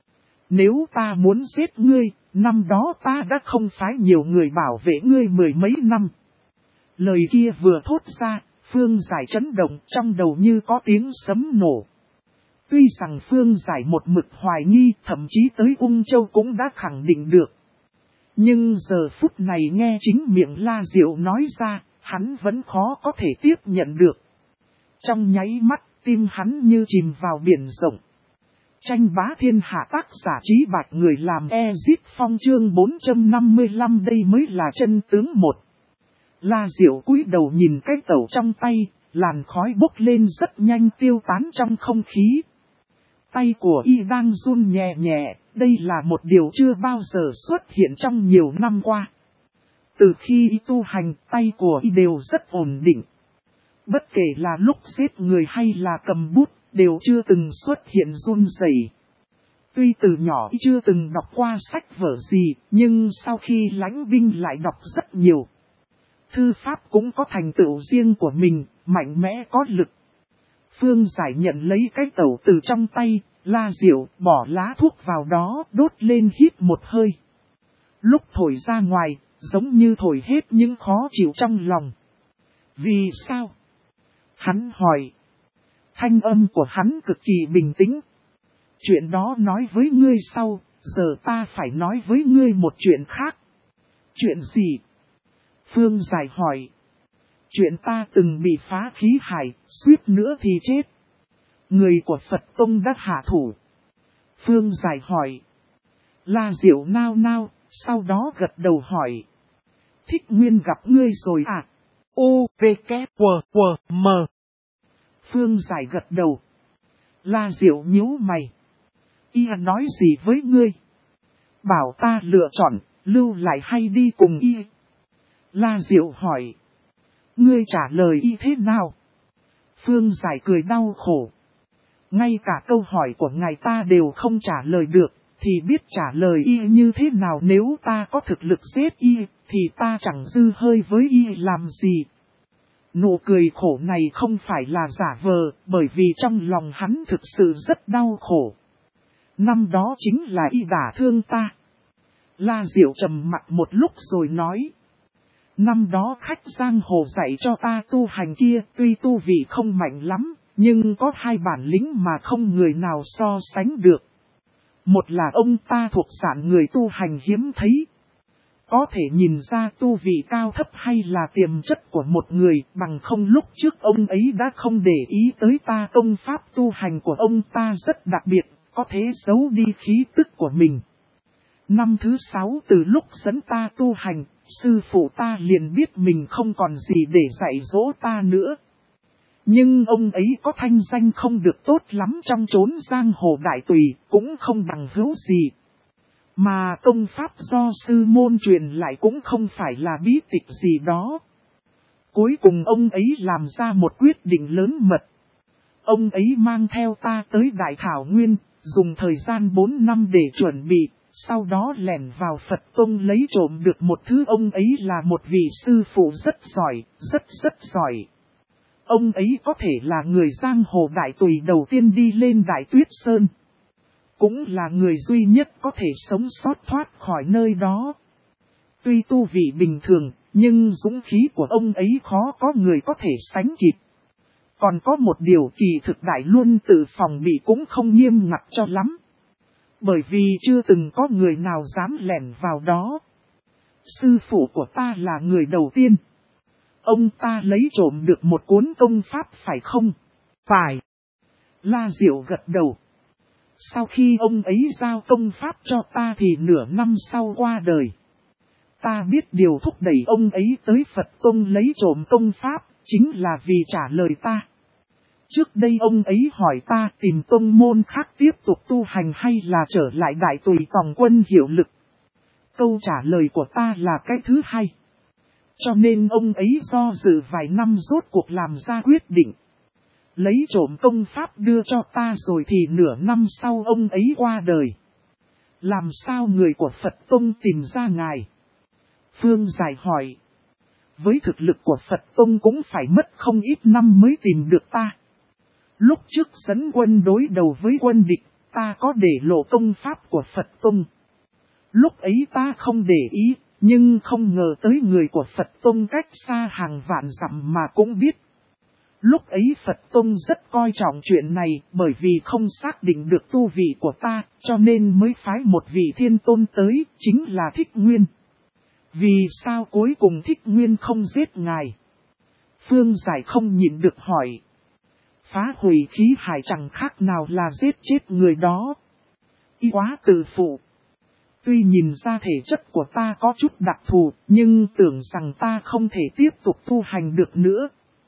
Nếu ta muốn giết ngươi, năm đó ta đã không phái nhiều người bảo vệ ngươi 10 mấy năm. Lời kia vừa thốt ra, Phương Giải chấn động, trong đầu như có tiếng sấm nổ. Tuy rằng Phương Giải một mực hoài nghi, thậm chí tới Ung Châu cũng đã khẳng định được. Nhưng giờ phút này nghe chính miệng La Diệu nói ra, hắn vẫn khó có thể tiếp nhận được. Trong nháy mắt, tim hắn như chìm vào biển rộng. Tranh bá thiên hạ, tác giả Trí Bạch, người làm Ezit Phong, chương 455, đây mới là chân tướng một. La Diệu cúi đầu nhìn cái tẩu trong tay, làn khói bốc lên rất nhanh tiêu tán trong không khí. Tay của Y đang run nhẹ nhẹ, đây là một điều chưa bao giờ xuất hiện trong nhiều năm qua. Từ khi Y tu hành, tay của Y đều rất ổn định. Bất kể là lúc giết người hay là cầm bút, đều chưa từng xuất hiện run rẩy. Tuy từ nhỏ Y chưa từng đọc qua sách vở gì, nhưng sau khi lãnh binh lại đọc rất nhiều. Thư pháp cũng có thành tựu riêng của mình, mạnh mẽ có lực. Phương Giải nhận lấy cái tẩu từ trong tay, La Diệu bỏ lá thuốc vào đó, đốt lên hít một hơi. Lúc thổi ra ngoài, giống như thổi hết những khó chịu trong lòng. Vì sao? Hắn hỏi. Thanh âm của hắn cực kỳ bình tĩnh. Chuyện đó nói với ngươi sau, giờ ta phải nói với ngươi một chuyện khác. Chuyện gì? Phương Giải hỏi. Chuyện ta từng bị phá khí hải, suýt nữa thì chết. Người của Phật Tông đã hạ thủ. Phương Giải hỏi. La Diệu nao nao, sau đó gật đầu hỏi. Thích Nguyên gặp ngươi rồi à? U, V, K, W, W, M. Phương Giải gật đầu. La Diệu nhíu mày. Y nói gì với ngươi? Bảo ta lựa chọn, lưu lại hay đi cùng y? La Diệu hỏi. Ngươi trả lời y thế nào? Phương Giải cười đau khổ. Ngay cả câu hỏi của ngài ta đều không trả lời được, thì biết trả lời y như thế nào. Nếu ta có thực lực giết y, thì ta chẳng dư hơi với y làm gì. Nụ cười khổ này không phải là giả vờ, bởi vì trong lòng hắn thực sự rất đau khổ. Năm đó chính là y đả thương ta. La Diệu trầm mặt một lúc rồi nói. Năm đó khách giang hồ dạy cho ta tu hành kia, tuy tu vị không mạnh lắm, nhưng có hai bản lĩnh mà không người nào so sánh được. Một là ông ta thuộc dạng người tu hành hiếm thấy. Có thể nhìn ra tu vị cao thấp hay là tiềm chất của một người, bằng không lúc trước ông ấy đã không để ý tới ta. Công pháp tu hành của ông ta rất đặc biệt, có thể giấu đi khí tức của mình. Năm thứ 6 từ lúc dẫn ta tu hành, sư phụ ta liền biết mình không còn gì để dạy dỗ ta nữa. Nhưng ông ấy có thanh danh không được tốt lắm trong chốn giang hồ đại tùy, cũng không bằng hữu gì. Mà công pháp do sư môn truyền lại cũng không phải là bí tịch gì đó. Cuối cùng ông ấy làm ra một quyết định lớn mật. Ông ấy mang theo ta tới Đại Thảo Nguyên, dùng thời gian 4 năm để chuẩn bị, sau đó lẻn vào Phật Tông lấy trộm được một thứ. Ông ấy là một vị sư phụ rất giỏi, rất giỏi. Ông ấy có thể là người giang hồ đại tùy đầu tiên đi lên Đại Tuyết Sơn. Cũng là người duy nhất có thể sống sót thoát khỏi nơi đó. Tuy tu vị bình thường, nhưng dũng khí của ông ấy khó có người có thể sánh kịp. Còn có một điều kỳ thực đại luôn tự phòng bị cũng không nghiêm ngặt cho lắm. Bởi vì chưa từng có người nào dám lẻn vào đó. Sư phụ của ta là người đầu tiên. Ông ta lấy trộm được một cuốn công pháp phải không? Phải. La Diệu gật đầu. Sau khi ông ấy giao công pháp cho ta thì nửa năm sau qua đời. Ta biết điều thúc đẩy ông ấy tới Phật Tông lấy trộm công pháp, chính là vì trả lời ta. Trước đây ông ấy hỏi ta tìm tông môn khác tiếp tục tu hành hay là trở lại Đại Tùy Tòng Quân hiệu lực. Câu trả lời của ta là cái thứ hai. Cho nên ông ấy do dự vài năm rốt cuộc làm ra quyết định. Lấy trộm công pháp đưa cho ta rồi thì nửa năm sau ông ấy qua đời. Làm sao người của Phật Tông tìm ra ngài? Phương Giải hỏi. Với thực lực của Phật Tông cũng phải mất không ít năm mới tìm được ta. Lúc trước dẫn quân đối đầu với quân địch, ta có để lộ công pháp của Phật Tông. Lúc ấy ta không để ý, nhưng không ngờ tới người của Phật Tông cách xa hàng vạn dặm mà cũng biết. Lúc ấy Phật Tông rất coi trọng chuyện này, bởi vì không xác định được tu vị của ta, cho nên mới phái một vị thiên tôn tới, chính là Thích Nguyên. Vì sao cuối cùng Thích Nguyên không giết ngài? Phương Giải không nhịn được hỏi. Phá hủy khí hải chẳng khác nào là giết chết người đó. Y quá tự phụ. Tuy nhìn ra thể chất của ta có chút đặc thù, nhưng tưởng rằng ta không thể tiếp tục tu hành được nữa.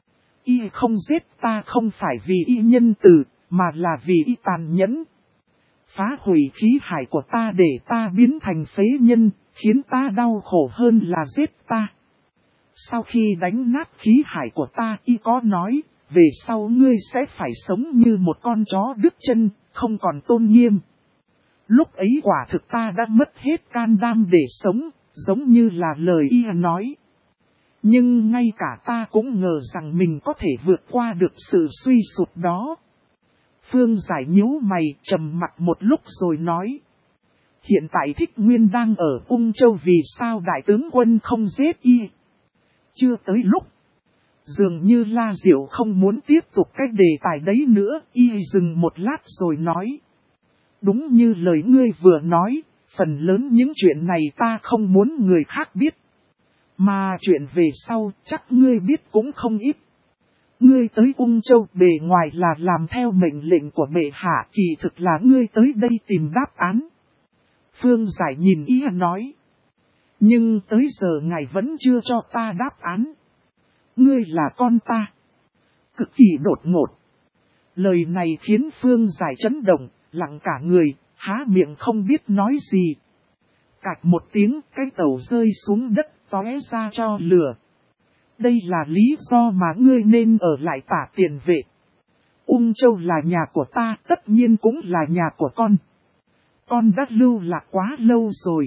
Y không giết ta không phải vì y nhân từ, mà là vì y tàn nhẫn. Phá hủy khí hải của ta để ta biến thành phế nhân, khiến ta đau khổ hơn là giết ta. Sau khi đánh nát khí hải của ta, y có nói, về sau ngươi sẽ phải sống như một con chó đứt chân, không còn tôn nghiêm. Lúc ấy quả thực ta đã mất hết can đảm để sống, giống như là lời y nói. Nhưng ngay cả ta cũng ngờ rằng mình có thể vượt qua được sự suy sụp đó. Phương Giải nhíu mày trầm mặt một lúc rồi nói. Hiện tại Thích Nguyên đang ở Ung Châu, vì sao đại tướng quân không giết y? Chưa tới lúc. Dường như La Diệu không muốn tiếp tục cái đề tài đấy nữa, y dừng một lát rồi nói. Đúng như lời ngươi vừa nói, phần lớn những chuyện này ta không muốn người khác biết. Mà chuyện về sau chắc ngươi biết cũng không ít. Ngươi tới Ung Châu bề ngoài là làm theo mệnh lệnh của bệ hạ, kỳ thực là ngươi tới đây tìm đáp án. Phương Giải nhìn y nói. Nhưng tới giờ ngài vẫn chưa cho ta đáp án. Ngươi là con ta. Cực kỳ đột ngột. Lời này khiến Phương Giải chấn động, lặng cả người, há miệng không biết nói gì. Cạch một tiếng, cái tàu rơi xuống đất, tóe ra cho lửa. Đây là lý do mà ngươi nên ở lại Tả Tiền Vệ. Ung Châu là nhà của ta, tất nhiên cũng là nhà của con. Con đã lưu lạc quá lâu rồi.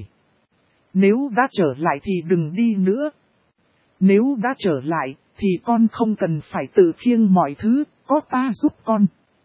Nếu đã trở lại thì đừng đi nữa. Nếu đã trở lại, thì con không cần phải tự khiêng mọi thứ, có ta giúp con.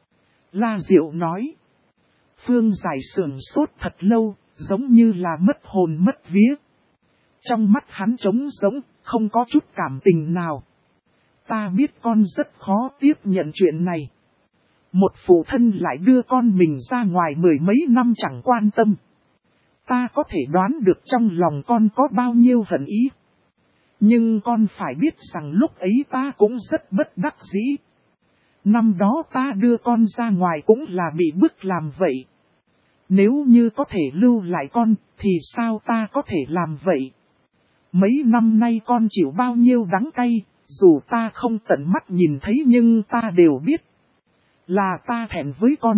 La Diệu nói. Phương Giải sửng sốt thật lâu, giống như là mất hồn mất vía. Trong mắt hắn trống rỗng, không có chút cảm tình nào. Ta biết con rất khó tiếp nhận chuyện này. Một phụ thân lại đưa con mình ra ngoài 10 mấy năm chẳng quan tâm. Ta có thể đoán được trong lòng con có bao nhiêu hận ý. Nhưng con phải biết rằng lúc ấy ta cũng rất bất đắc dĩ. Năm đó ta đưa con ra ngoài cũng là bị bức làm vậy. Nếu như có thể lưu lại con, thì sao ta có thể làm vậy? Mấy năm nay con chịu bao nhiêu đắng cay, dù ta không tận mắt nhìn thấy nhưng ta đều biết. Là ta thẹn với con.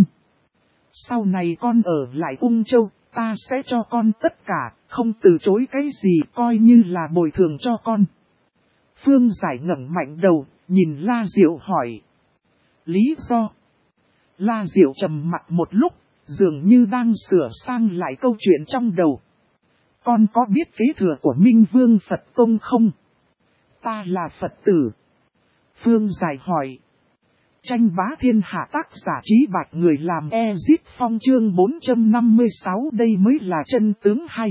Sau này con ở lại Ung Châu, ta sẽ cho con tất cả, không từ chối cái gì coi như là bồi thường cho con. Phương Giải ngẩng mạnh đầu, nhìn La Diệu hỏi. Lý do? La Diệu trầm mặt một lúc, dường như đang sửa sang lại câu chuyện trong đầu. Con có biết kế thừa của Minh Vương Phật Tông không? Ta là Phật tử. Phương Giải hỏi. Tranh bá thiên hạ tác giả Trí Bạch người làm Ezit Phong chương 456 đây mới là chân tướng hay.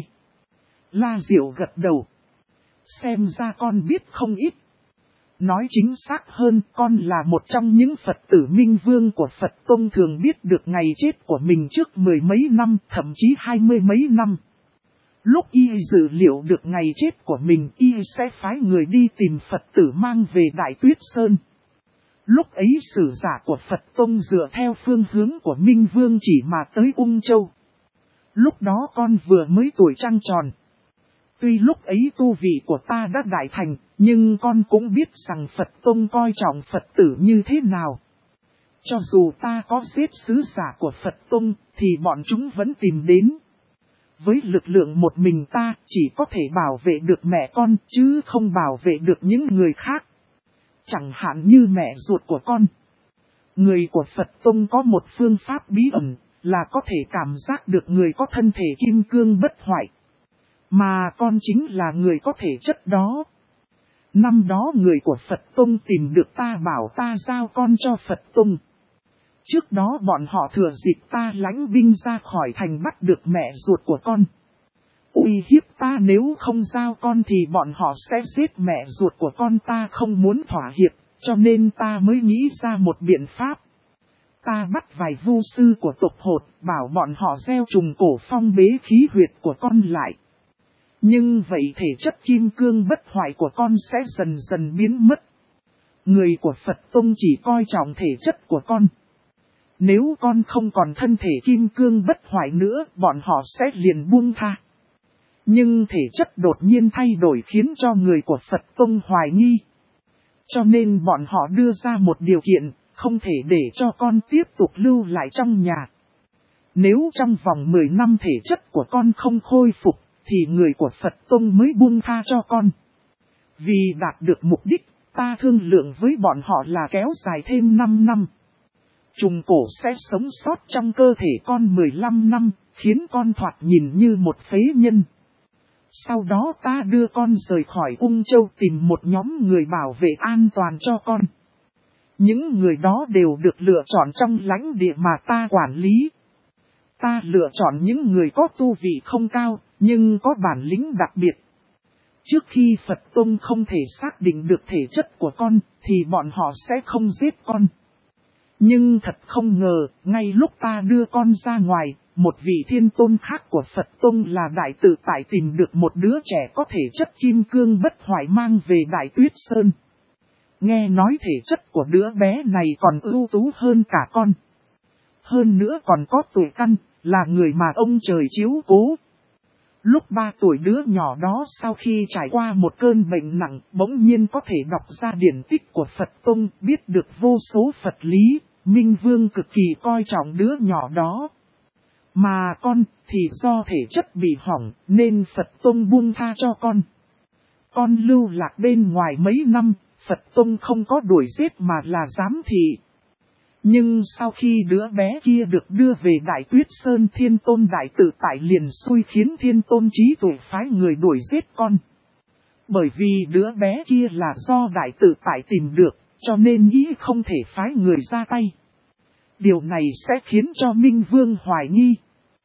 La Diệu gật đầu. Xem ra con biết không ít. Nói chính xác hơn, con là một trong những Phật tử Minh Vương của Phật Tông thường biết được ngày chết của mình trước 10 mấy năm, thậm chí 20 mấy năm. Lúc y dự liệu được ngày chết của mình, y sẽ phái người đi tìm Phật tử mang về Đại Tuyết Sơn. Lúc ấy sử giả của Phật Tông dựa theo phương hướng của Minh Vương chỉ mà tới Ung Châu. Lúc đó con vừa mới tuổi trăng tròn. Tuy lúc ấy tu vị của ta đã đại thành, nhưng con cũng biết rằng Phật Tông coi trọng Phật tử như thế nào. Cho dù ta có giết sứ giả của Phật Tông, thì bọn chúng vẫn tìm đến. Với lực lượng một mình ta chỉ có thể bảo vệ được mẹ con, chứ không bảo vệ được những người khác. Chẳng hạn như mẹ ruột của con. Người của Phật Tông có một phương pháp bí ẩn, là có thể cảm giác được người có thân thể kim cương bất hoại. Mà con chính là người có thể chất đó. Năm đó người của Phật Tông tìm được ta bảo ta giao con cho Phật Tông. Trước đó bọn họ thừa dịp ta lãnh binh ra khỏi thành bắt được mẹ ruột của con. Uy hiếp ta nếu không giao con thì bọn họ sẽ giết mẹ ruột của con, ta không muốn thỏa hiệp, cho nên ta mới nghĩ ra một biện pháp. Ta bắt vài vu sư của tộc Hột, bảo bọn họ gieo trùng cổ phong bế khí huyệt của con lại. Nhưng vậy thể chất kim cương bất hoại của con sẽ dần dần biến mất. Người của Phật Tông chỉ coi trọng thể chất của con. Nếu con không còn thân thể kim cương bất hoại nữa, bọn họ sẽ liền buông tha. Nhưng thể chất đột nhiên thay đổi khiến cho người của Phật Tông hoài nghi. Cho nên bọn họ đưa ra một điều kiện, không thể để cho con tiếp tục lưu lại trong nhà. Nếu trong vòng 10 năm thể chất của con không khôi phục, thì người của Phật Tông mới buông tha cho con. Vì đạt được mục đích, ta thương lượng với bọn họ là kéo dài thêm 5 năm. Trùng cổ sẽ sống sót trong cơ thể con 15 năm, khiến con thoạt nhìn như một phế nhân. Sau đó ta đưa con rời khỏi Ung Châu tìm một nhóm người bảo vệ an toàn cho con. Những người đó đều được lựa chọn trong lãnh địa mà ta quản lý. Ta lựa chọn những người có tu vị không cao, nhưng có bản lĩnh đặc biệt. Trước khi Phật Tông không thể xác định được thể chất của con, thì bọn họ sẽ không giết con. Nhưng thật không ngờ, ngay lúc ta đưa con ra ngoài, một vị thiên tôn khác của Phật Tông là Đại Tự Tại tìm được một đứa trẻ có thể chất kim cương bất hoại mang về Đại Tuyết Sơn. Nghe nói thể chất của đứa bé này còn ưu tú hơn cả con. Hơn nữa còn có tuổi căn, là người mà ông trời chiếu cố. Lúc 3 tuổi đứa nhỏ đó sau khi trải qua một cơn bệnh nặng, bỗng nhiên có thể đọc ra điển tích của Phật Tông, biết được vô số Phật lý. Minh Vương cực kỳ coi trọng đứa nhỏ đó. Mà con thì do thể chất bị hỏng nên Phật Tông buông tha cho con. Con lưu lạc bên ngoài mấy năm, Phật Tông không có đuổi giết mà là giám thị. Nhưng sau khi đứa bé kia được đưa về Đại Tuyết Sơn, Thiên Tôn Đại Tự Tại liền xui khiến Thiên Tôn Chí Tuệ phái người đuổi giết con. Bởi vì đứa bé kia là do Đại Tự Tại tìm được, cho nên ý không thể phái người ra tay. Điều này sẽ khiến cho Minh Vương hoài nghi.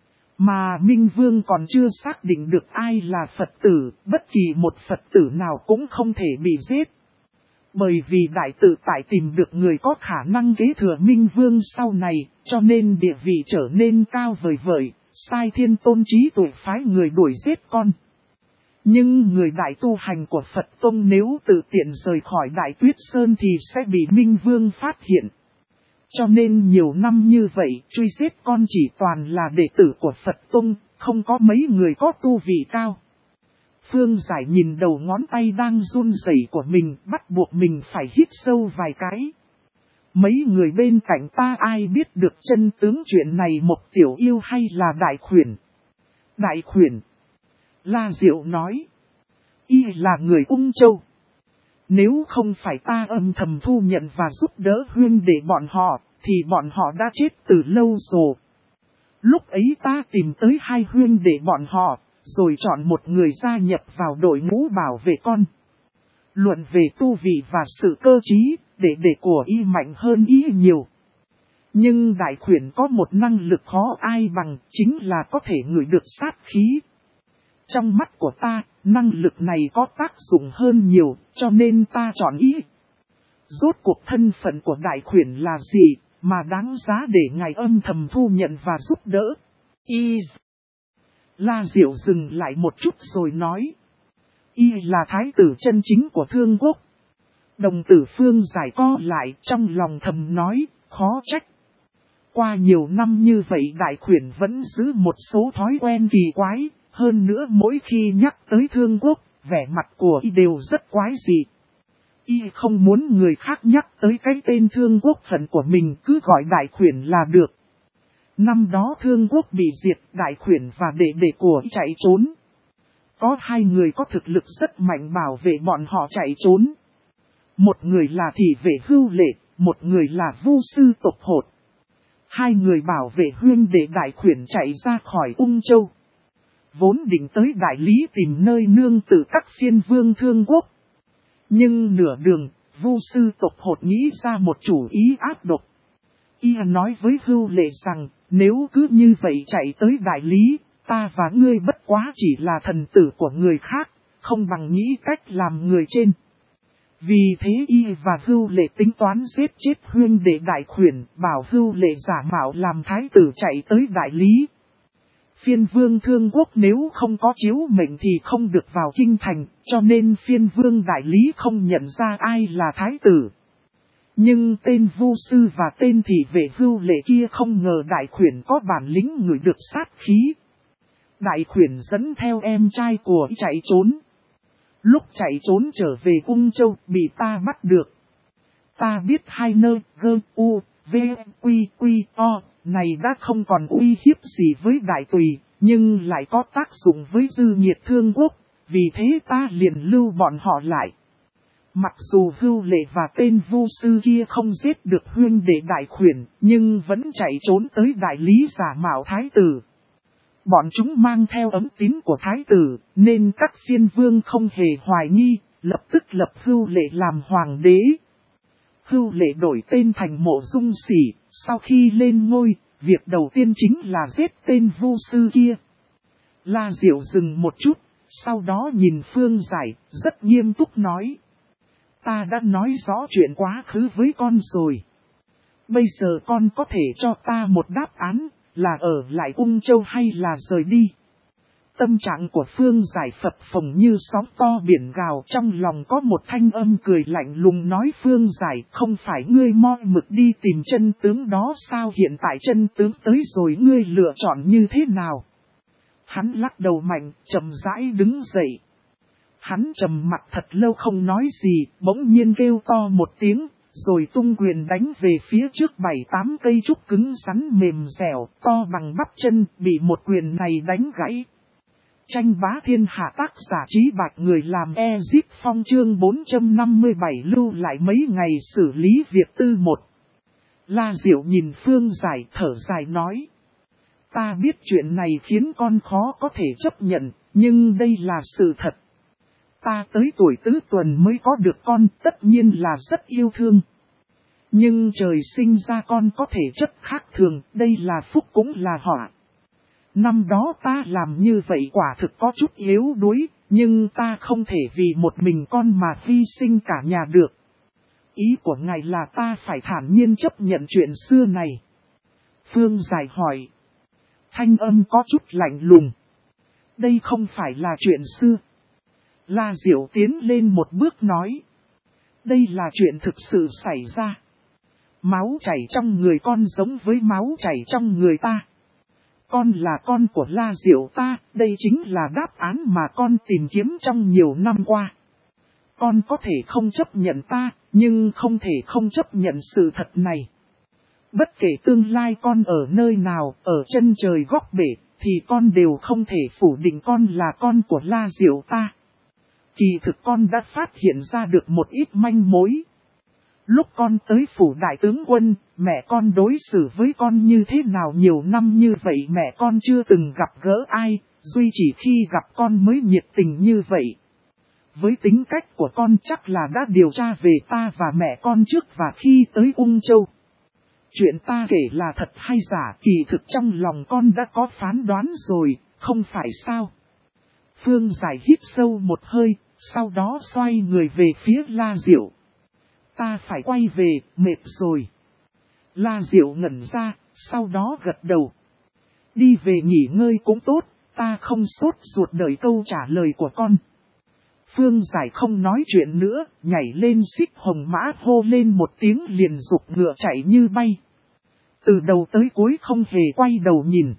Mà Minh Vương còn chưa xác định được ai là Phật tử, bất kỳ một Phật tử nào cũng không thể bị giết. Bởi vì Đại Tự Tại tìm được người có khả năng kế thừa Minh Vương sau này, cho nên địa vị trở nên cao vời vợi, sai Thiên Tôn Chí Tuệ phái người đuổi giết con. Nhưng người đại tu hành của Phật Tông nếu tự tiện rời khỏi Đại Tuyết Sơn thì sẽ bị Minh Vương phát hiện. Cho nên nhiều năm như vậy, truy giết con chỉ toàn là đệ tử của Phật Tông, không có mấy người có tu vị cao. Phương Giải nhìn đầu ngón tay đang run rẩy của mình, bắt buộc mình phải hít sâu vài cái. Mấy người bên cạnh ta ai biết được chân tướng chuyện này, một tiểu yêu hay là đại khuyển? Đại khuyển. La Diệu nói. Y là người Ung Châu. Nếu không phải ta âm thầm thu nhận và giúp đỡ huynh đệ bọn họ, thì bọn họ đã chết từ lâu rồi. Lúc ấy ta tìm tới hai huynh đệ bọn họ, rồi chọn một người gia nhập vào đội ngũ bảo vệ con. Luận về tu vị và sự cơ trí, đệ của y mạnh hơn y nhiều. Nhưng đại khuyển có một năng lực khó ai bằng, chính là có thể ngửi được sát khí. Trong mắt của ta, năng lực này có tác dụng hơn nhiều, cho nên ta chọn ý. Rốt cuộc thân phận của đại khuyển là gì, mà đáng giá để ngài âm thầm thu nhận và giúp đỡ? La Diệu dừng lại một chút rồi nói. Y là thái tử chân chính của Thương Quốc. Đồng tử Phương Giải co lại, trong lòng thầm nói, khó trách. Qua nhiều năm như vậy đại khuyển vẫn giữ một số thói quen kỳ quái. Hơn nữa mỗi khi nhắc tới Thương Quốc, vẻ mặt của y đều rất quái dị. Y không muốn người khác nhắc tới cái tên Thương Quốc phận của mình, cứ gọi đại khuyển là được. Năm đó Thương Quốc bị diệt, đại khuyển và đệ của y chạy trốn. Có hai người có thực lực rất mạnh bảo vệ bọn họ chạy trốn. Một người là thị vệ Hưu Lệ, một người là vu sư Tộc Hột. Hai người bảo vệ huynh đệ đại khuyển chạy ra khỏi Ung Châu. Vốn định tới đại lý tìm nơi nương tự các phiên vương Thương Quốc. Nhưng nửa đường, vu sư Tộc Hột nghĩ ra một chủ ý ác độc. Y nói với Hưu Lệ rằng, nếu cứ như vậy chạy tới đại lý, ta và ngươi bất quá chỉ là thần tử của người khác, không bằng nghĩ cách làm người trên. Vì thế Y và Hưu Lệ tính toán giết chết huynh đệ đại khuyển, bảo Hưu Lệ giả mạo làm thái tử chạy tới đại lý. Phiên vương Thương Quốc nếu không có chiếu mệnh thì không được vào kinh thành, cho nên phiên vương đại lý không nhận ra ai là thái tử. Nhưng tên vu sư và tên thị vệ Hưu Lệ kia không ngờ đại khuyển có bản lĩnh ngửi được sát khí. Đại khuyển dẫn theo em trai của y chạy trốn. Lúc chạy trốn trở về Ung Châu bị ta bắt được. Ta biết hai nơi G.U.V.Q.Q.O. này đã không còn uy hiếp gì với đại tùy, nhưng lại có tác dụng với dư nhiệt Thương Quốc, vì thế ta liền lưu bọn họ lại. Mặc dù Hưu Lệ và tên vu sư kia không giết được huynh đệ đại khuyển, nhưng vẫn chạy trốn tới đại lý giả mạo thái tử. Bọn chúng mang theo ấm tín của thái tử, nên các phiên vương không hề hoài nghi, lập tức lập Hưu Lệ làm hoàng đế. Hưu Lệ đổi tên thành Mộ Dung Sỉ, sau khi lên ngôi, việc đầu tiên chính là giết tên vu sư kia. La Diệu dừng một chút, sau đó nhìn Phương Giải, rất nghiêm túc nói. Ta đã nói rõ chuyện quá khứ với con rồi. Bây giờ con có thể cho ta một đáp án, là ở lại Ung Châu hay là rời đi? Tâm trạng của Phương Giải phập phồng như sóng to biển gào, trong lòng có một thanh âm cười lạnh lùng nói Phương Giải, không phải ngươi moi mực đi tìm chân tướng đó sao, hiện tại chân tướng tới rồi ngươi lựa chọn như thế nào? Hắn lắc đầu mạnh, chậm rãi đứng dậy. Hắn trầm mặt thật lâu không nói gì, bỗng nhiên kêu to một tiếng, rồi tung quyền đánh về phía trước 7-8 cây trúc cứng rắn mềm dẻo, to bằng bắp chân, bị một quyền này đánh gãy. Tranh bá thiên hạ tác giả Trí Bạch, người làm Ezip Phong chương 457 lưu lại mấy ngày xử lý việc tư một. La Diệu nhìn Phương Giải thở dài nói. Ta biết chuyện này khiến con khó có thể chấp nhận, nhưng đây là sự thật. Ta tới tuổi tứ tuần mới có được con, tất nhiên là rất yêu thương. Nhưng trời sinh ra con có thể chất khác thường, đây là phúc cũng là họa. Năm đó ta làm như vậy quả thực có chút yếu đuối, nhưng ta không thể vì một mình con mà hy sinh cả nhà được. Ý của ngài là ta phải thản nhiên chấp nhận chuyện xưa này. Phương Giải hỏi. Thanh âm có chút lạnh lùng. Đây không phải là chuyện xưa. La Diệu tiến lên một bước nói. Đây là chuyện thực sự xảy ra. Máu chảy trong người con giống với máu chảy trong người ta. Con là con của La Diệu ta, đây chính là đáp án mà con tìm kiếm trong nhiều năm qua. Con có thể không chấp nhận ta, nhưng không thể không chấp nhận sự thật này. Bất kể tương lai con ở nơi nào, ở chân trời góc bể, thì con đều không thể phủ định con là con của La Diệu ta. Kỳ thực con đã phát hiện ra được một ít manh mối. Lúc con tới phủ đại tướng quân, mẹ con đối xử với con như thế nào nhiều năm như vậy mẹ con chưa từng gặp gỡ ai, duy chỉ khi gặp con mới nhiệt tình như vậy. Với tính cách của con chắc là đã điều tra về ta và mẹ con trước và khi tới Ung Châu. Chuyện ta kể là thật hay giả kỳ thực trong lòng con đã có phán đoán rồi, không phải sao? Phương Giải hít sâu một hơi, sau đó xoay người về phía La Diệu. Ta phải quay về, mệt rồi. La Diệu ngẩn ra, sau đó gật đầu. Đi về nghỉ ngơi cũng tốt, ta không sốt ruột đợi câu trả lời của con. Phương Giải không nói chuyện nữa, nhảy lên xích hồng mã hô lên một tiếng liền giục ngựa chạy như bay. Từ đầu tới cuối không hề quay đầu nhìn.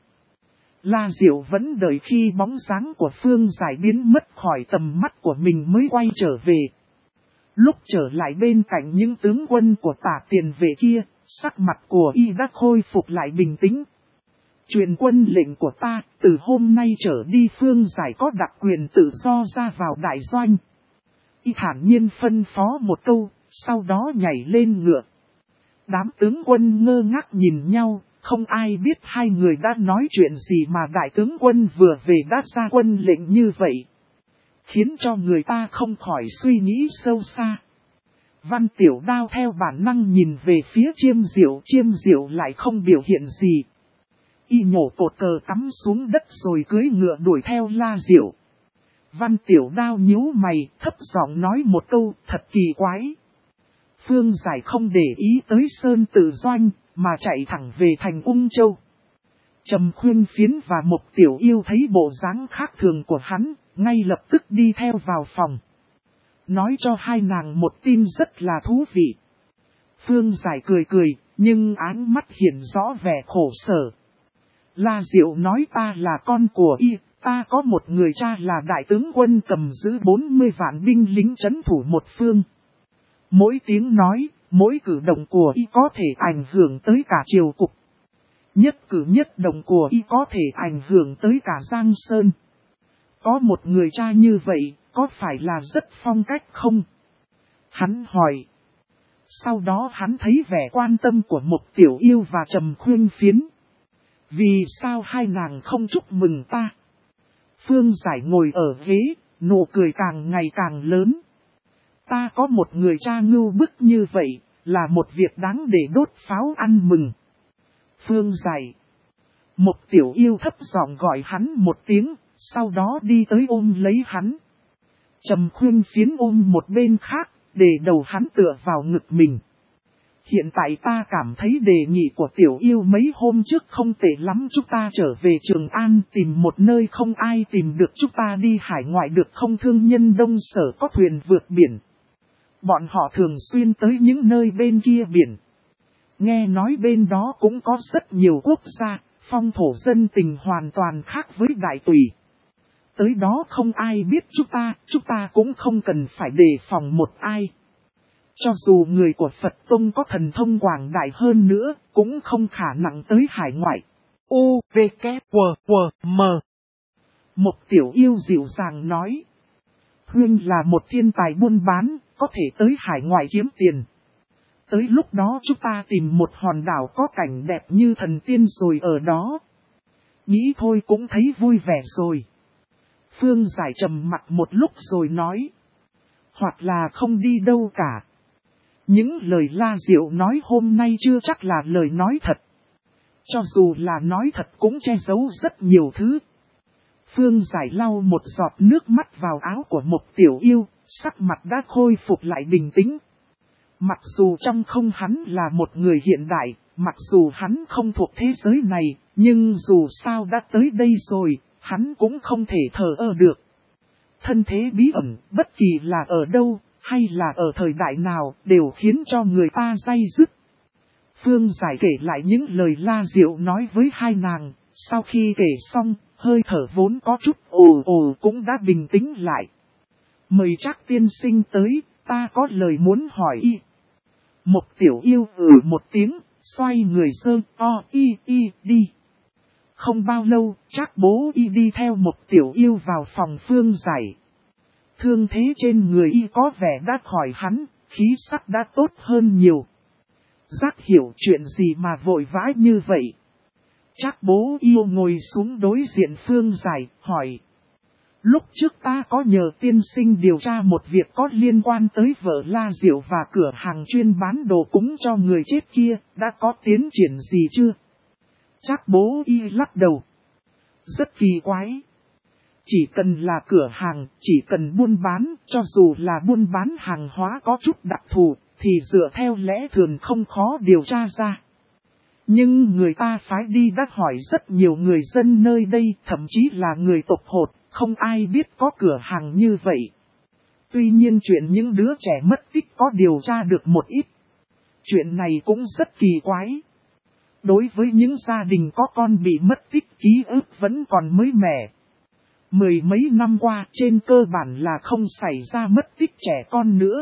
La Diệu vẫn đợi khi bóng dáng của Phương Giải biến mất khỏi tầm mắt của mình mới quay trở về. Lúc trở lại bên cạnh những tướng quân của Tả Tiền Vệ kia, sắc mặt của y đã khôi phục lại bình tĩnh. Truyền quân lệnh của ta, từ hôm nay trở đi Phương Giải có đặc quyền tự do ra vào đại doanh. Y thản nhiên phân phó một câu, sau đó nhảy lên ngựa. Đám tướng quân ngơ ngác nhìn nhau, không ai biết hai người đã nói chuyện gì mà đại tướng quân vừa về đã ra quân lệnh như vậy. Khiến cho người ta không khỏi suy nghĩ sâu xa. Văn Tiểu Đao theo bản năng nhìn về phía Chiêm Diệu lại không biểu hiện gì. Y nhổ cột cờ cắm xuống đất rồi cưỡi ngựa đuổi theo La Diệu. Văn Tiểu Đao nhíu mày, thấp giọng nói một câu thật kỳ quái. Phương Giải không để ý tới Sơn Tự Doanh, mà chạy thẳng về thành Ung Châu. Trầm Khuyên Phiến và Mộc Tiểu Yêu thấy bộ dáng khác thường của hắn, ngay lập tức đi theo vào phòng. Nói cho hai nàng một tin rất là thú vị. Phương Giải cười, nhưng áng mắt hiện rõ vẻ khổ sở. La Diệu nói ta là con của y, ta có một người cha là đại tướng quân cầm giữ 40 vạn binh lính trấn thủ một phương. Mỗi tiếng nói, mỗi cử động của y có thể ảnh hưởng tới cả triều cục. Nhất cử nhất động của y có thể ảnh hưởng tới cả Giang Sơn. Có một người cha như vậy, có phải là rất phong cách không? Hắn hỏi. Sau đó hắn thấy vẻ quan tâm của Mộc Tiểu Yêu và Trầm Khuyên Phiến. Vì sao hai nàng không chúc mừng ta? Phương Giải ngồi ở ghế, nụ cười càng ngày càng lớn. Ta có một người cha ngưu bức như vậy, là một việc đáng để đốt pháo ăn mừng. Phương Giải. Mộc Tiểu Yêu thấp giọng gọi hắn một tiếng, sau đó đi tới ôm lấy hắn. Trầm Khuyên Phiến ôm một bên khác, để đầu hắn tựa vào ngực mình. Hiện tại ta cảm thấy đề nghị của Tiểu Yêu mấy hôm trước không tệ lắm, chúng ta trở về Trường An tìm một nơi không ai tìm được, chúng ta đi hải ngoại được không? Thương nhân Đông Sở có thuyền vượt biển. Bọn họ thường xuyên tới những nơi bên kia biển. Nghe nói bên đó cũng có rất nhiều quốc gia, phong thổ dân tình hoàn toàn khác với Đại Tùy. Tới đó không ai biết chúng ta cũng không cần phải đề phòng một ai. Cho dù người của Phật Tông có thần thông quảng đại hơn nữa, cũng không khả năng tới hải ngoại. U, V, K, W, W, M. Một tiểu yêu dịu dàng nói. Huynh là một thiên tài buôn bán, có thể tới hải ngoại kiếm tiền. Tới lúc đó chúng ta tìm một hòn đảo có cảnh đẹp như thần tiên rồi ở đó. Nghĩ thôi cũng thấy vui vẻ rồi. Phương Giải trầm mặt một lúc rồi nói. Hoặc là không đi đâu cả. Những lời La Diệu nói hôm nay chưa chắc là lời nói thật. Cho dù là nói thật cũng che giấu rất nhiều thứ. Phương Giải lau một giọt nước mắt vào áo của một tiểu yêu, sắc mặt đã khôi phục lại bình tĩnh. Mặc dù trong không hắn là một người hiện đại, mặc dù hắn không thuộc thế giới này, nhưng dù sao đã tới đây rồi, hắn cũng không thể thờ ơ được. Thân thế bí ẩn, bất kỳ là ở đâu, hay là ở thời đại nào, đều khiến cho người ta day dứt. Phương Giải kể lại những lời La Diệu nói với hai nàng, sau khi kể xong, hơi thở vốn có chút ồ ồ cũng đã bình tĩnh lại. Mời Trác tiên sinh tới, ta có lời muốn hỏi y. Một tiểu yêu một tiếng, xoay người sơ đi. Không bao lâu, Trác bố y đi theo một tiểu yêu vào phòng Phương Giải. Thương thế trên người y có vẻ đã khỏi hắn, khí sắc đã tốt hơn nhiều. Giác hiểu chuyện gì mà vội vã như vậy. Trác bố yêu ngồi xuống đối diện Phương Giải, hỏi. Lúc trước ta có nhờ tiên sinh điều tra một việc có liên quan tới vợ La Diệu và cửa hàng chuyên bán đồ cúng cho người chết kia, đã có tiến triển gì chưa? Trác bố y lắc đầu. Rất kỳ quái. Chỉ cần là cửa hàng, chỉ cần buôn bán, cho dù là buôn bán hàng hóa có chút đặc thù, thì dựa theo lẽ thường không khó điều tra ra. Nhưng người ta phái đi đã hỏi rất nhiều người dân nơi đây, thậm chí là người tộc Hột, không ai biết có cửa hàng như vậy. Tuy nhiên chuyện những đứa trẻ mất tích có điều tra được một ít. Chuyện này cũng rất kỳ quái. Đối với những gia đình có con bị mất tích, ký ức vẫn còn mới mẻ. Mười mấy năm qua trên cơ bản là không xảy ra mất tích trẻ con nữa.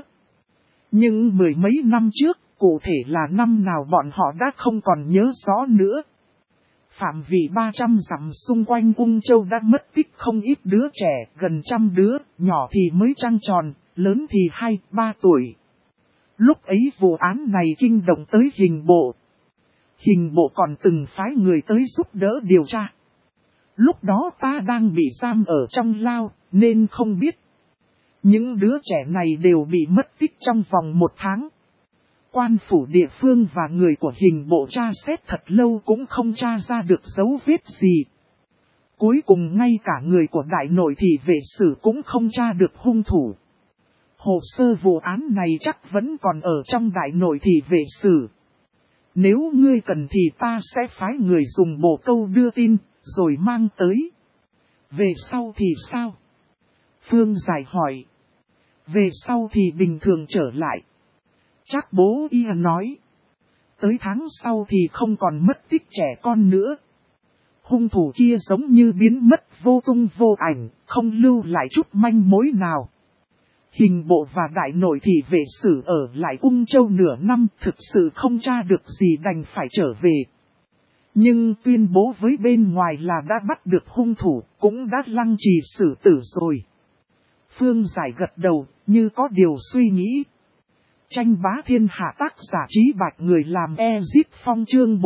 Nhưng mười mấy năm trước, cụ thể là năm nào bọn họ đã không còn nhớ rõ nữa. Phạm vi 300 dặm xung quanh Ung Châu đã mất tích không ít đứa trẻ, gần 100 đứa, nhỏ thì mới trăng tròn, lớn thì 2-3 tuổi. Lúc ấy vụ án này kinh động tới hình bộ. Hình bộ còn từng phái người tới giúp đỡ điều tra. Lúc đó ta đang bị giam ở trong lao, nên không biết. Những đứa trẻ này đều bị mất tích trong vòng 1 tháng. Quan phủ địa phương và người của hình bộ tra xét thật lâu cũng không tra ra được dấu vết gì. Cuối cùng ngay cả người của đại nội thị vệ sử cũng không tra được hung thủ. Hồ sơ vụ án này chắc vẫn còn ở trong đại nội thị vệ sử. Nếu ngươi cần thì ta sẽ phái người dùng bồ câu đưa tin, rồi mang tới. Về sau thì sao? Phương Giải hỏi. Về sau thì bình thường trở lại. Trác bố y nói. Tới tháng sau thì không còn mất tích trẻ con nữa. Hung thủ kia giống như biến mất vô tung vô ảnh, không lưu lại chút manh mối nào. Hình bộ và đại nội thị vệ sử ở lại Ung Châu nửa năm thực sự không tra được gì đành phải trở về. Nhưng tuyên bố với bên ngoài là đã bắt được hung thủ, cũng đã lăng trì xử tử rồi. Phương Giải gật đầu, như có điều suy nghĩ. Tranh bá thiên hạ tác giả Trí Bạch người làm Ezit Phong chương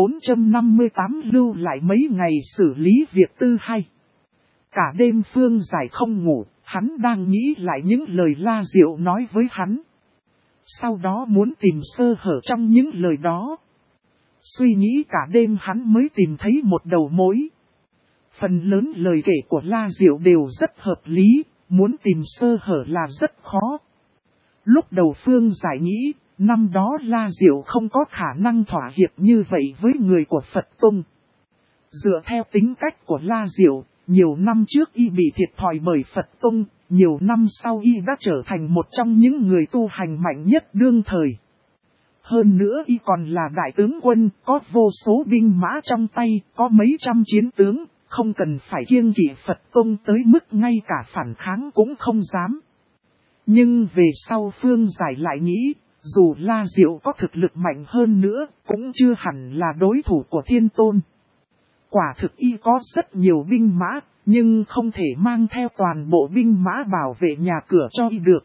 458 lưu lại mấy ngày xử lý việc tư hay. Cả đêm Phương Giải không ngủ, hắn đang nghĩ lại những lời La Diệu nói với hắn. Sau đó muốn tìm sơ hở trong những lời đó. Suy nghĩ cả đêm hắn mới tìm thấy một đầu mối. Phần lớn lời kể của La Diệu đều rất hợp lý, muốn tìm sơ hở là rất khó. Lúc đầu Phương Giải nghĩ, năm đó La Diệu không có khả năng thỏa hiệp như vậy với người của Phật Tông. Dựa theo tính cách của La Diệu, nhiều năm trước y bị thiệt thòi bởi Phật Tông, nhiều năm sau y đã trở thành một trong những người tu hành mạnh nhất đương thời. Hơn nữa y còn là đại tướng quân, có vô số binh mã trong tay, có mấy trăm chiến tướng, không cần phải kiêng kỵ Phật Tông tới mức ngay cả phản kháng cũng không dám. Nhưng về sau Phương Giải lại nghĩ, dù La Diệu có thực lực mạnh hơn nữa, cũng chưa hẳn là đối thủ của Thiên Tôn. Quả thực y có rất nhiều binh mã, nhưng không thể mang theo toàn bộ binh mã bảo vệ nhà cửa cho y được.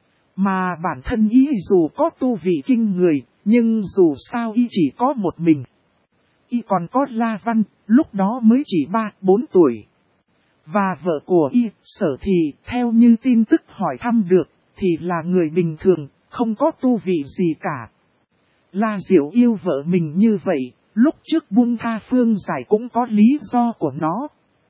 Mà bản thân y dù có tu vị kinh người, nhưng dù sao y chỉ có một mình. Y còn có La Văn, lúc đó mới chỉ 3-4 tuổi. Và vợ của y, Sở Thị, theo như tin tức hỏi thăm được, thì là người bình thường, không có tu vị gì cả. La Diệu yêu vợ mình như vậy, lúc trước buông tha Phương Giải cũng có lý do của nó.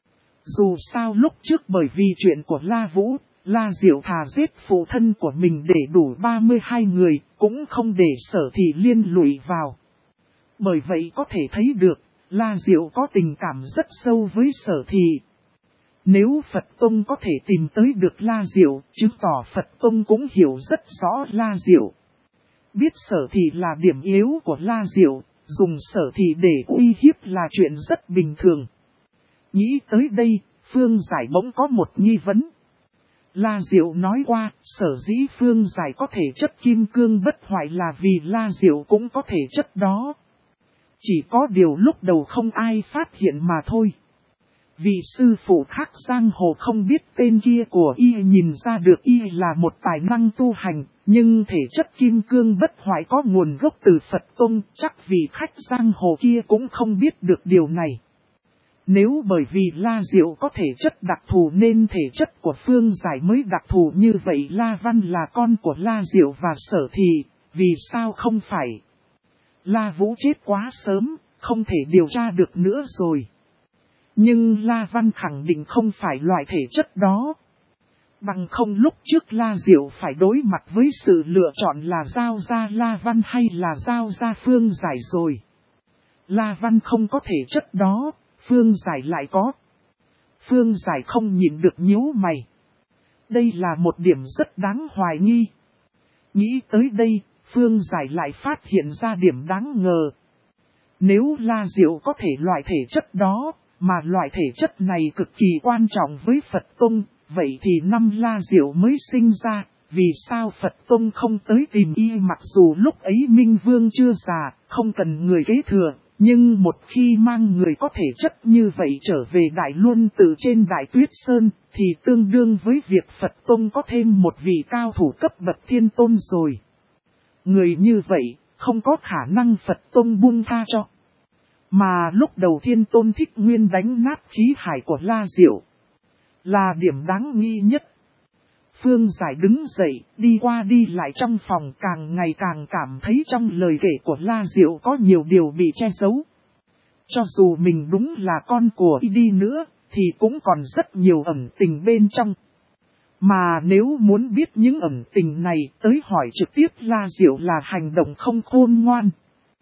Dù sao lúc trước bởi vì chuyện của La Vũ, La Diệu thà giết phụ thân của mình để đủ 32 người, cũng không để Sở Thị liên lụy vào. Bởi vậy có thể thấy được, La Diệu có tình cảm rất sâu với Sở Thị. Nếu Phật Tông có thể tìm tới được La Diệu, chứng tỏ Phật Tông cũng hiểu rất rõ La Diệu. Biết Sở Thị là điểm yếu của La Diệu, dùng Sở Thị để uy hiếp là chuyện rất bình thường. Nghĩ tới đây, Phương Giải bỗng có một nghi vấn. La Diệu nói qua, sở dĩ Phương Giải có thể chất kim cương bất hoại là vì La Diệu cũng có thể chất đó. Chỉ có điều lúc đầu không ai phát hiện mà thôi. Vị sư phụ khác giang hồ không biết tên kia của y nhìn ra được y là một tài năng tu hành, nhưng thể chất kim cương bất hoại có nguồn gốc từ Phật Tông, chắc vị khách giang hồ kia cũng không biết được điều này. Nếu bởi vì La Diệu có thể chất đặc thù nên thể chất của Phương Giải mới đặc thù như vậy, La Văn là con của La Diệu và Sở Thị, vì sao không phải? La Vũ chết quá sớm, không thể điều tra được nữa rồi. Nhưng La Văn khẳng định không phải loại thể chất đó. Bằng không lúc trước La Diệu phải đối mặt với sự lựa chọn là giao ra La Văn hay là giao ra Phương Giải rồi. La Văn không có thể chất đó, Phương Giải lại có. Phương Giải không nhịn được nhíu mày. Đây là một điểm rất đáng hoài nghi. Nghĩ tới đây, Phương Giải lại phát hiện ra điểm đáng ngờ. Nếu La Diệu có thể loại thể chất đó, mà loại thể chất này cực kỳ quan trọng với Phật Tông, vậy thì năm La Diệu mới sinh ra, vì sao Phật Tông không tới tìm y? Mặc dù lúc ấy Minh Vương chưa già, không cần người kế thừa, nhưng một khi mang người có thể chất như vậy trở về Đại Luân Tự trên Đại Tuyết Sơn, thì tương đương với việc Phật Tông có thêm một vị cao thủ cấp bậc Thiên Tôn rồi. Người như vậy, không có khả năng Phật Tông buông tha cho. Mà lúc đầu Thiên Tôn Thích Nguyên đánh nát khí hải của La Diệu, là điểm đáng nghi nhất. Phương Giải đứng dậy, đi qua đi lại trong phòng, càng ngày càng cảm thấy trong lời kể của La Diệu có nhiều điều bị che giấu. Cho dù mình đúng là con của y đi nữa, thì cũng còn rất nhiều ẩn tình bên trong. Mà nếu muốn biết những ẩn tình này, tới hỏi trực tiếp La Diệu là hành động không khôn ngoan.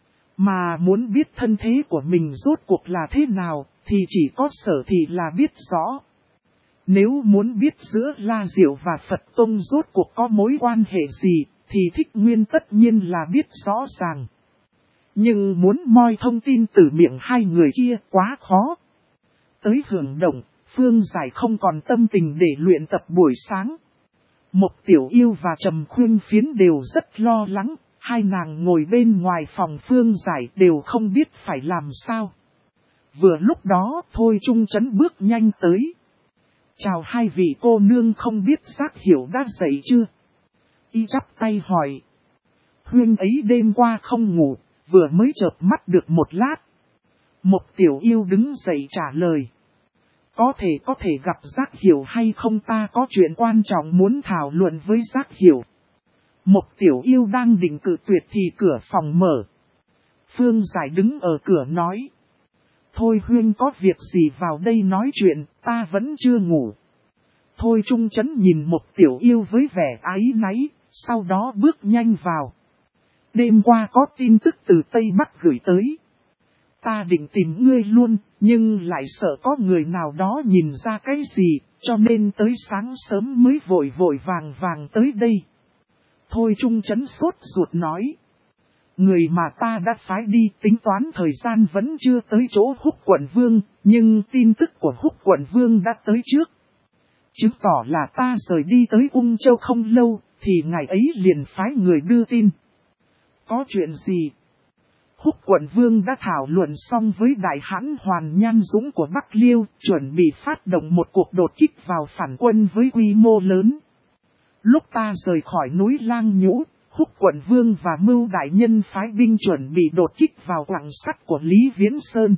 Mà muốn biết thân thế của mình rốt cuộc là thế nào, thì chỉ có Sở Thị là biết rõ. Nếu muốn biết giữa La Diệu và Phật Tông rốt cuộc có mối quan hệ gì, thì Thích Nguyên tất nhiên là biết rõ ràng. Nhưng muốn moi thông tin từ miệng hai người kia quá khó. Tới hưởng động, Phương Giải không còn tâm tình để luyện tập buổi sáng. Mộc Tiểu Yêu và Trầm Khuyên Phiến đều rất lo lắng, hai nàng ngồi bên ngoài phòng Phương Giải đều không biết phải làm sao. Vừa lúc đó Thôi Trung Chấn bước nhanh tới. Chào hai vị cô nương, không biết Giác Hiểu đã dậy chưa? Y chắp tay hỏi. Huynh ấy đêm qua không ngủ, vừa mới chợp mắt được một lát. Mộc Tiểu Yêu đứng dậy trả lời. Có thể gặp Giác Hiểu hay không, ta có chuyện quan trọng muốn thảo luận với Giác Hiểu. Mộc Tiểu Yêu đang định cự tuyệt thì cửa phòng mở. Phương Giải đứng ở cửa nói. Thôi Huynh có việc gì vào đây nói chuyện, ta vẫn chưa ngủ. Thôi Trung Chấn nhìn Mộc Tiểu Yêu với vẻ áy náy, sau đó bước nhanh vào. Đêm qua có tin tức từ Tây Bắc gửi tới. Ta định tìm ngươi luôn, nhưng lại sợ có người nào đó nhìn ra cái gì, cho nên tới sáng sớm mới vội vàng tới đây. Thôi Trung Chấn sốt ruột nói. Người mà ta đã phái đi tính toán thời gian vẫn chưa tới chỗ Húc Quận Vương, nhưng tin tức của Húc Quận Vương đã tới trước. Chứng tỏ là ta rời đi tới Ung Châu không lâu, thì ngày ấy liền phái người đưa tin. Có chuyện gì? Húc quận vương đã thảo luận xong với đại hãn Hoàn Nhan Dũng của Bắc Liêu, chuẩn bị phát động một cuộc đột kích vào phản quân với quy mô lớn. Lúc ta rời khỏi núi Lang Nhũ, Húc quận vương và Mưu đại nhân phái binh chuẩn bị đột kích vào quặng sắt của Lý Viễn Sơn.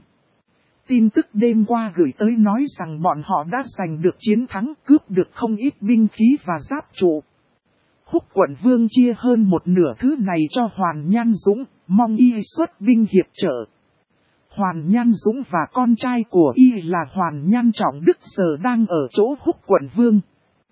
Tin tức đêm qua gửi tới nói rằng bọn họ đã giành được chiến thắng, cướp được không ít binh khí và giáp trụ. Húc quận vương chia hơn một nửa thứ này cho Hoàn Nhan Dũng, mong y xuất binh hiệp trợ. Hoàn Nhan Dũng và con trai của y là Hoàn Nhan Trọng Đức giờ đang ở chỗ Húc quận vương.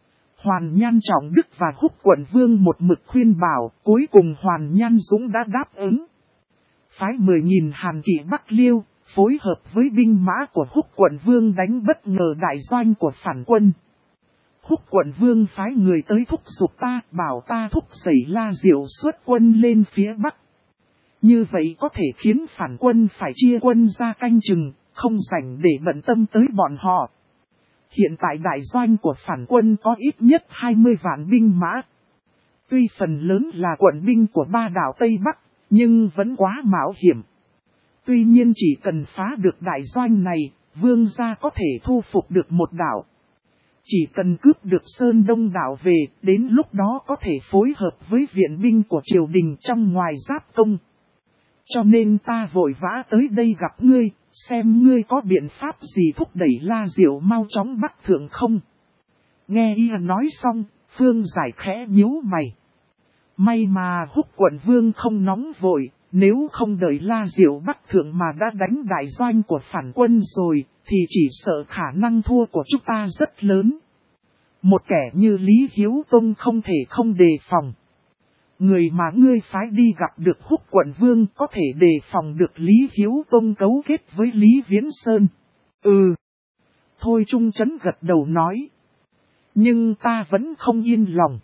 Hoàn Nhan Trọng Đức và Húc quận vương một mực khuyên bảo, cuối cùng Hoàn Nhan Dũng đã đáp ứng. Phái 10.000 Hàn kỵ Bắc Liêu, phối hợp với binh mã của Húc quận vương đánh bất ngờ đại doanh của phản quân. Húc quận vương phái người tới thúc giục ta, bảo ta thúc đẩy La Diệu xuất quân lên phía Bắc. Như vậy có thể khiến phản quân phải chia quân ra canh chừng, không rảnh để bận tâm tới bọn họ. Hiện tại đại doanh của phản quân có ít nhất 20 vạn binh mã. Tuy phần lớn là quận binh của ba đảo Tây Bắc, nhưng vẫn quá mạo hiểm. Tuy nhiên chỉ cần phá được đại doanh này, vương gia có thể thu phục được một đảo. Chỉ cần cướp được Sơn Đông đảo về, đến lúc đó có thể phối hợp với viện binh của triều đình trong ngoài giáp công. Cho nên ta vội vã tới đây gặp ngươi, xem ngươi có biện pháp gì thúc đẩy La Diệu mau chóng bắt thượng không. Nghe y nói xong, Phương Giải khẽ nhíu mày. May mà Húc quận vương không nóng vội, nếu không đợi La Diệu bắt thượng mà đã đánh đại doanh của phản quân rồi, thì chỉ sợ khả năng thua của chúng ta rất lớn. Một kẻ như Lý Hiếu Tông không thể không đề phòng. Người mà ngươi phái đi gặp được Húc quận vương có thể đề phòng được Lý Hiếu Tông cấu kết với Lý Viễn Sơn. Ừ. Thôi Trung Chấn gật đầu nói. Nhưng ta vẫn không yên lòng.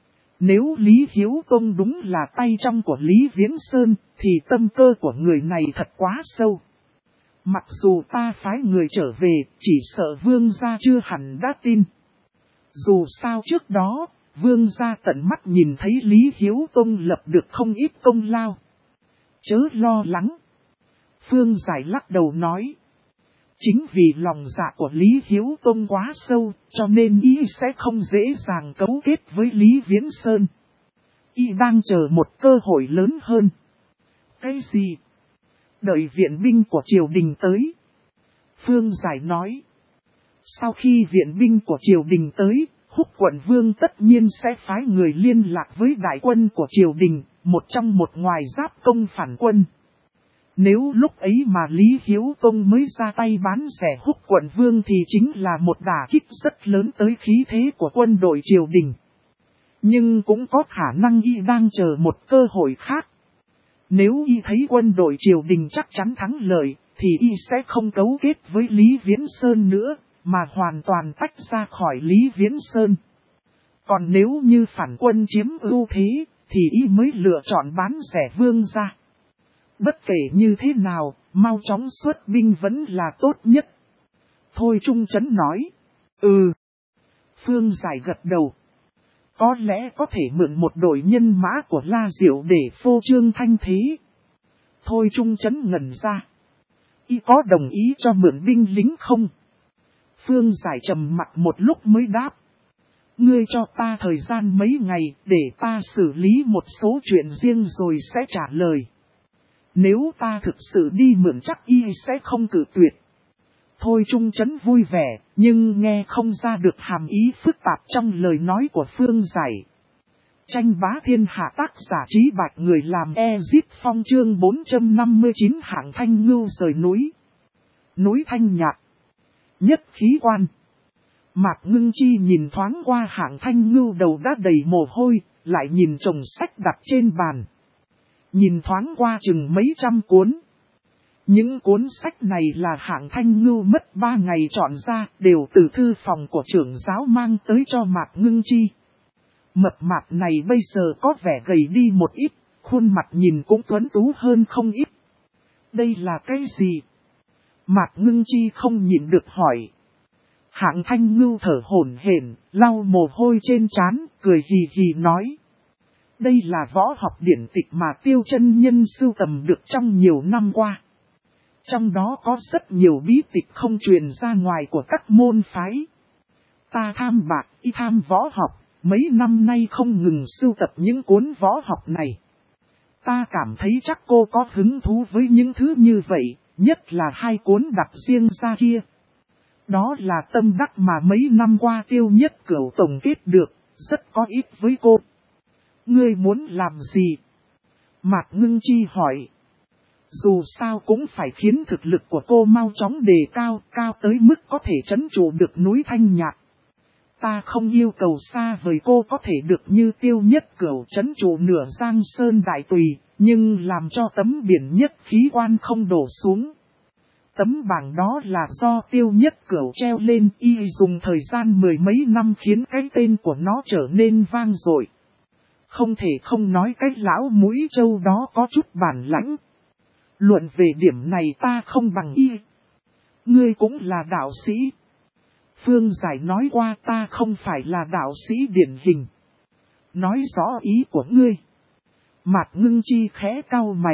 Nếu Lý Hiếu Tông đúng là tay trong của Lý Viễn Sơn, thì tâm cơ của người này thật quá sâu. Mặc dù ta phái người trở về, chỉ sợ vương gia chưa hẳn đã tin. Dù sao trước đó, vương gia tận mắt nhìn thấy Lý Hiếu Tông lập được không ít công lao. Chớ lo lắng. Phương Giải lắc đầu nói. Chính vì lòng dạ của Lý Hiếu Tông quá sâu, cho nên y sẽ không dễ dàng cấu kết với Lý Viễn Sơn. Y đang chờ một cơ hội lớn hơn. Cái gì? Đợi viện binh của triều đình tới. Phương Giải nói. Sau khi viện binh của triều đình tới, Húc quận vương tất nhiên sẽ phái người liên lạc với đại quân của triều đình, một trong một ngoài giáp công phản quân. Nếu lúc ấy mà Lý Hiếu Tông mới ra tay bán rẻ Húc quận vương thì chính là một đả kích rất lớn tới khí thế của quân đội triều đình. Nhưng cũng có khả năng y đang chờ một cơ hội khác. Nếu y thấy quân đội triều đình chắc chắn thắng lợi, thì y sẽ không cấu kết với Lý Viễn Sơn nữa, mà hoàn toàn tách ra khỏi Lý Viễn Sơn. Còn nếu như phản quân chiếm ưu thế, thì y mới lựa chọn bán rẻ vương gia. Bất kể như thế nào, mau chóng xuất binh vẫn là tốt nhất. Thôi Trung Chấn nói. Ừ. Phương Giải gật đầu. Có lẽ có thể mượn một đội nhân mã của La Diệu để phô trương thanh thế. Thôi Trung Chấn ngẩn ra. Y có đồng ý cho mượn binh lính không? Phương Giải trầm mặc một lúc mới đáp. Ngươi cho ta thời gian mấy ngày để ta xử lý một số chuyện riêng rồi sẽ trả lời. Nếu ta thực sự đi mượn chắc y sẽ không cự tuyệt. Thôi Trung Chấn vui vẻ, nhưng nghe không ra được hàm ý phức tạp trong lời nói của Phương Giải. Tranh bá thiên hạ tác giả Trí Bạch người làm Ezip Phong chương 459 hạng Thanh Ngưu rời núi. Núi Thanh Nhạc. Nhất khí quan. Mạc Ngưng Chi nhìn thoáng qua hạng Thanh Ngưu đầu đã đầy mồ hôi, lại nhìn chồng sách đặt trên bàn. Nhìn thoáng qua chừng mấy trăm cuốn. Những cuốn sách này là hạng Thanh Ngưu mất 3 ngày chọn ra, đều từ thư phòng của trưởng giáo mang tới cho Mạc Ngưng Chi. Mập mạp này bây giờ có vẻ gầy đi một ít, khuôn mặt nhìn cũng tuấn tú hơn không ít. Đây là cái gì? Mạc Ngưng Chi không nhịn được hỏi. Hạng Thanh Ngưu thở hổn hển, lau mồ hôi trên trán, cười hì hì nói. Đây là võ học điển tịch mà Tiêu chân nhân sưu tầm được trong nhiều năm qua. Trong đó có rất nhiều bí tịch không truyền ra ngoài của các môn phái. Ta tham bạc y tham võ học, mấy năm nay không ngừng sưu tập những cuốn võ học này. Ta cảm thấy chắc cô có hứng thú với những thứ như vậy, nhất là hai cuốn đặt riêng ra kia. Đó là tâm đắc mà mấy năm qua Tiêu Nhất Cửu tổng kết được, rất có ích với cô. Ngươi muốn làm gì? Mạc Ngưng Chi hỏi. Dù sao cũng phải khiến thực lực của cô mau chóng đề cao, cao tới mức có thể trấn trụ được núi Thanh Nhạc. Ta không yêu cầu xa vời cô có thể được như Tiêu Nhất Cửu trấn trụ nửa Giang Sơn Đại Tùy, nhưng làm cho tấm biển nhất khí quan không đổ xuống. Tấm bảng đó là do Tiêu Nhất Cửu treo lên, y dùng thời gian mười mấy năm khiến cái tên của nó trở nên vang dội. Không thể không nói cái lão mũi trâu đó có chút bản lãnh. Luận về điểm này ta không bằng y. Ngươi cũng là đạo sĩ. Phương Giải nói qua ta không phải là đạo sĩ điển hình. Nói rõ ý của ngươi. Mạc Ngưng Chi khẽ cau mày.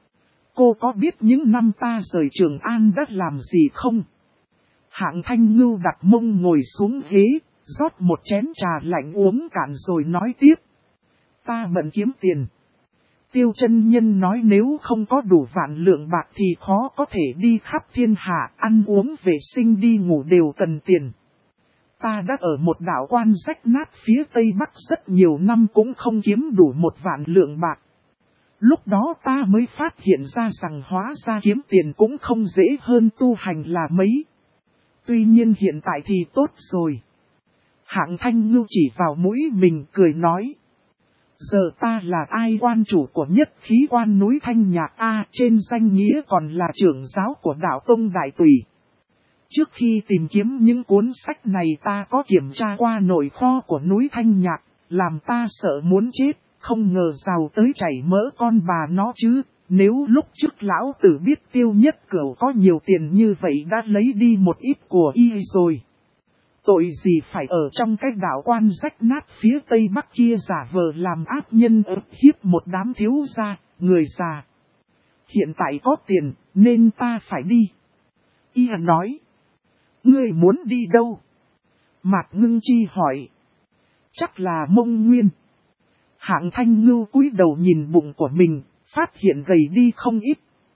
Cô có biết những năm ta rời Trường An đã làm gì không? Hạng Thanh Ngưu đặt mông ngồi xuống ghế, rót một chén trà lạnh uống cạn rồi nói tiếp. Ta bận kiếm tiền. Tiêu chân nhân nói nếu không có đủ vạn lượng bạc thì khó có thể đi khắp thiên hạ, ăn uống vệ sinh đi ngủ đều cần tiền. Ta đã ở một đảo quan rách nát phía Tây Bắc rất nhiều năm cũng không kiếm đủ một vạn lượng bạc. Lúc đó ta mới phát hiện ra rằng hóa ra kiếm tiền cũng không dễ hơn tu hành là mấy. Tuy nhiên hiện tại thì tốt rồi. Hạng Thanh Ngưu chỉ vào mũi mình cười nói. Giờ ta là ai quan chủ của nhất khí quan núi Thanh Nhạc A, trên danh nghĩa còn là trưởng giáo của đạo tông Đại Tùy. Trước khi tìm kiếm những cuốn sách này ta có kiểm tra qua nội kho của núi Thanh Nhạc, làm ta sợ muốn chết, không ngờ giàu tới chảy mỡ con bà nó chứ. Nếu lúc trước lão tử biết Tiêu Nhất Cửu có nhiều tiền như vậy đã lấy đi một ít của y rồi. Tội gì phải ở trong cái đảo quan rách nát phía Tây Bắc kia giả vờ làm ác nhân ức hiếp một đám thiếu gia, người già. Hiện tại có tiền, nên ta phải đi. Y nói. Ngươi muốn đi đâu? Mạc Ngưng Chi hỏi. Chắc là Mông Nguyên. Hạng Thanh Ngưu cúi đầu nhìn bụng của mình, phát hiện gầy đi không ít.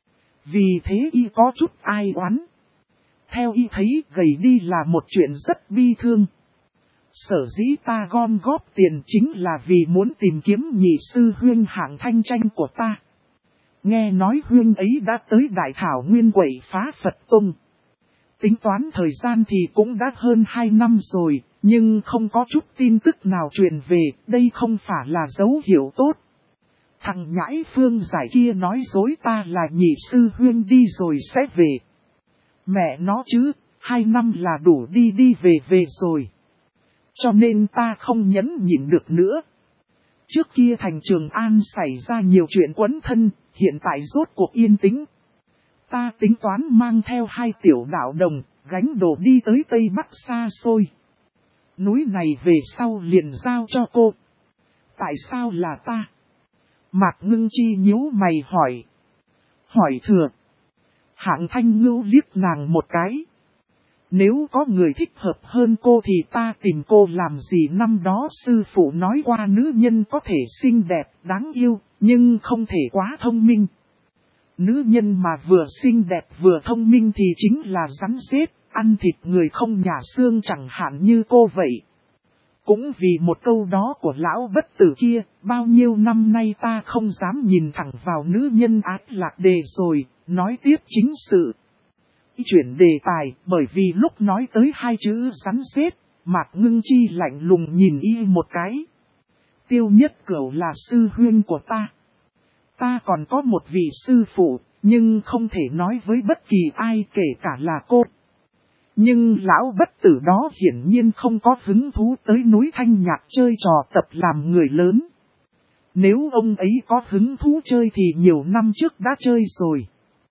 Vì thế y có chút ai oán. Theo y thấy gầy đi là một chuyện rất bi thương. Sở dĩ ta gom góp tiền chính là vì muốn tìm kiếm nhị sư huynh Hạng Thanh Tranh của ta. Nghe nói huynh ấy đã tới Đại Thảo Nguyên quậy phá Phật Tông. Tính toán thời gian thì cũng đã hơn 2 năm rồi, nhưng không có chút tin tức nào truyền về, đây không phải là dấu hiệu tốt. Thằng nhãi Phương Giải kia nói dối ta là nhị sư huynh đi rồi sẽ về. Mẹ nó chứ, 2 năm là đủ đi đi về rồi. Cho nên ta không nhẫn nhịn được nữa. Trước kia thành Trường An xảy ra nhiều chuyện quấn thân, hiện tại rốt cuộc yên tĩnh. Ta tính toán mang theo 2 tiểu đạo đồng, gánh đồ đi tới Tây Bắc xa xôi. Núi này về sau liền giao cho cô. Tại sao là ta? Mạc Ngưng Chi nhíu mày hỏi. Hỏi thừa. Hạng Thanh Ngưu liếc nàng một cái. Nếu có người thích hợp hơn cô thì ta tìm cô làm gì? Năm đó sư phụ nói qua nữ nhân có thể xinh đẹp, đáng yêu, nhưng không thể quá thông minh. Nữ nhân mà vừa xinh đẹp vừa thông minh thì chính là rắn rết, ăn thịt người không nhả xương chẳng hạn như cô vậy. Cũng vì một câu đó của lão bất tử kia, bao nhiêu năm nay ta không dám nhìn thẳng vào nữ nhân ác lạc đề rồi, nói tiếp chính sự. Chuyển đề tài, bởi vì lúc nói tới 2 chữ rắn rết, Mạc Ngưng Chi lạnh lùng nhìn y một cái. Tiêu Nhất Cửu là sư huynh của ta. Ta còn có một vị sư phụ, nhưng không thể nói với bất kỳ ai kể cả là cô. Nhưng lão bất tử đó hiển nhiên không có hứng thú tới núi Thanh Nhạc chơi trò tập làm người lớn. Nếu ông ấy có hứng thú chơi thì nhiều năm trước đã chơi rồi.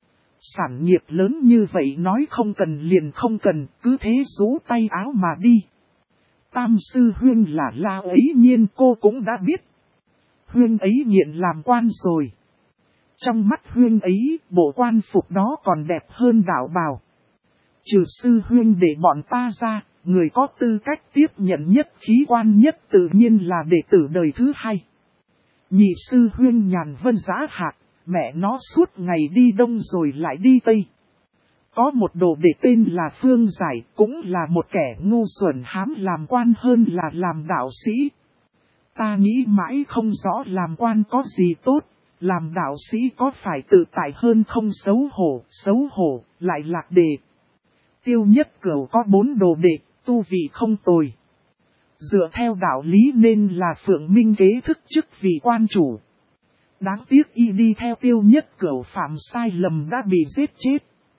Sản nghiệp lớn như vậy nói không cần liền không cần, cứ thế rũ tay áo mà đi. Tam sư huynh là La ấy nhiên cô cũng đã biết. huyên ấy nghiện làm quan rồi. Trong mắt huyên ấy, bộ quan phục đó còn đẹp hơn đạo bào. Trừ sư huyên để bọn ta ra, người có tư cách tiếp nhận nhất khí quan nhất tự nhiên là đệ tử đời thứ hai. Nhị sư huyên nhàn vân giá hạt, mẹ nó suốt ngày đi đông rồi lại đi tây. Có một đồ đệ tên là Phương Giải, cũng là một kẻ ngu xuẩn hám làm quan hơn là làm đạo sĩ. Ta nghĩ mãi không rõ làm quan có gì tốt, làm đạo sĩ có phải tự tại hơn không? Xấu hổ, lại lạc đề. Tiêu Nhất Cửu có 4 đồ đệ, tu vị không tồi. Dựa theo đạo lý nên là Phượng Minh kế thức chức vị quan chủ. Đáng tiếc y đi theo Tiêu Nhất Cửu phạm sai lầm đã bị giết chết.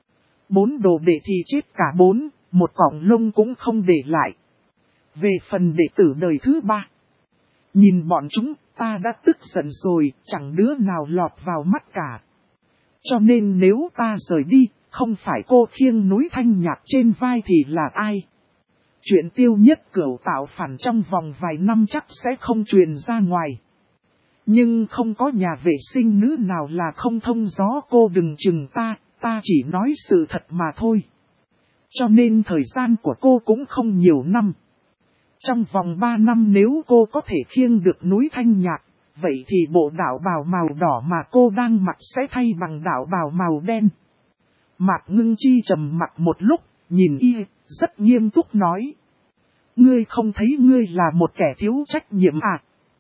4 đồ đệ thì chết cả 4, một cọng lông cũng không để lại. Về phần đệ tử đời thứ 3, nhìn bọn chúng, ta đã tức giận rồi, chẳng đứa nào lọt vào mắt cả. Cho nên nếu ta rời đi, không phải cô khiêng núi Thanh Nhạc trên vai thì là ai? Chuyện Tiêu Nhất Cửu tạo phản trong vòng vài năm chắc sẽ không truyền ra ngoài. Nhưng không có nhà vệ sinh nữ nào là không thông gió, cô đừng chừng ta chỉ nói sự thật mà thôi. Cho nên thời gian của cô cũng không nhiều năm. Trong vòng 3 năm nếu cô có thể khiêng được núi Thanh Nhạc, vậy thì bộ đạo bào màu đỏ mà cô đang mặc sẽ thay bằng đạo bào màu đen. Mạc Ngưng Chi trầm mặc một lúc, nhìn y, rất nghiêm túc nói. Ngươi không thấy ngươi là một kẻ thiếu trách nhiệm à?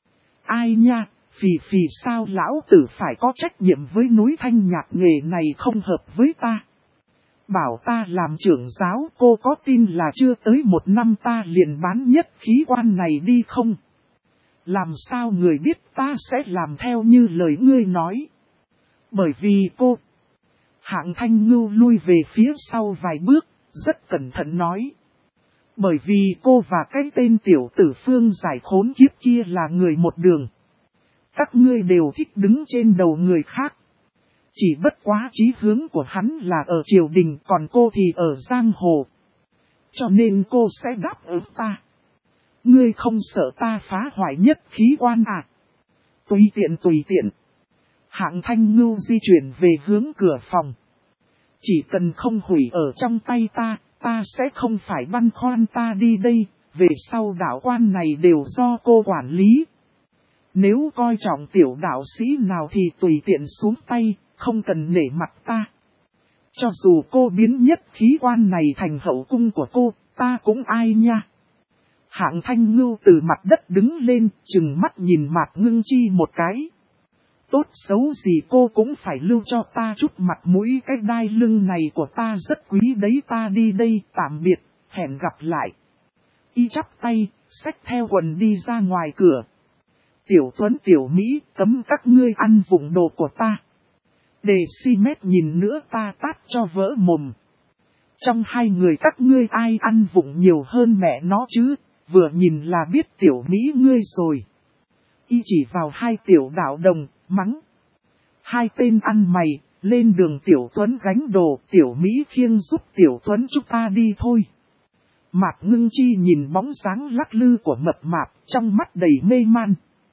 Ai nha, phì sao lão tử phải có trách nhiệm với núi Thanh Nhạc, nghề này không hợp với ta. Bảo ta làm trưởng giáo, cô có tin là chưa tới 1 năm ta liền bán nhất khí quan này đi không? Làm sao người biết ta sẽ làm theo như lời ngươi nói? Bởi vì cô... Hạng Thanh Ngưu lui về phía sau vài bước, rất cẩn thận nói. Bởi vì cô và cái tên tiểu tử Phương Giải khốn kiếp kia là người một đường. Các ngươi đều thích đứng trên đầu người khác. Chỉ bất quá chí hướng của hắn là ở triều đình, còn cô thì ở giang hồ. Cho nên cô sẽ đáp ứng ta. Ngươi không sợ ta phá hoại nhất khí quan à? Tùy tiện. Hạng Thanh Ngưu di chuyển về hướng cửa phòng. Chỉ cần không hủy ở trong tay ta sẽ không phải băn khoăn ta đi đây, về sau đạo quan này đều do cô quản lý. Nếu coi trọng tiểu đạo sĩ nào thì tùy tiện xuống tay, không cần nể mặt ta. Cho dù cô biến nhất khí quan này thành hậu cung của cô, ta cũng ai nha. Hạng Thanh Ngưu từ mặt đất đứng lên, trừng mắt nhìn Mạc Ngưng Chi một cái. Tốt xấu gì cô cũng phải lưu cho ta chút mặt mũi, cái đai lưng này của ta rất quý đấy, ta đi đây, tạm biệt, hẹn gặp lại. Y chắp tay, xách theo quần đi ra ngoài cửa. Tiểu Tuấn Tiểu Mỹ, cấm các ngươi ăn vụng đồ của ta. Đề si mét nhìn nữa ta tát cho vỡ mồm. Trong hai người các ngươi ai ăn vụng nhiều hơn mẹ nó chứ, vừa nhìn là biết Tiểu Mỹ ngươi rồi. Y chỉ vào hai tiểu đạo đồng, mắng. Hai tên ăn mày, lên đường Tiểu Tuấn gánh đồ, Tiểu Mỹ khiêng giúp Tiểu Tuấn chúng ta đi thôi. Mạc Ngưng Chi nhìn bóng dáng lắc lư của mập mạp, trong mắt đầy mê man.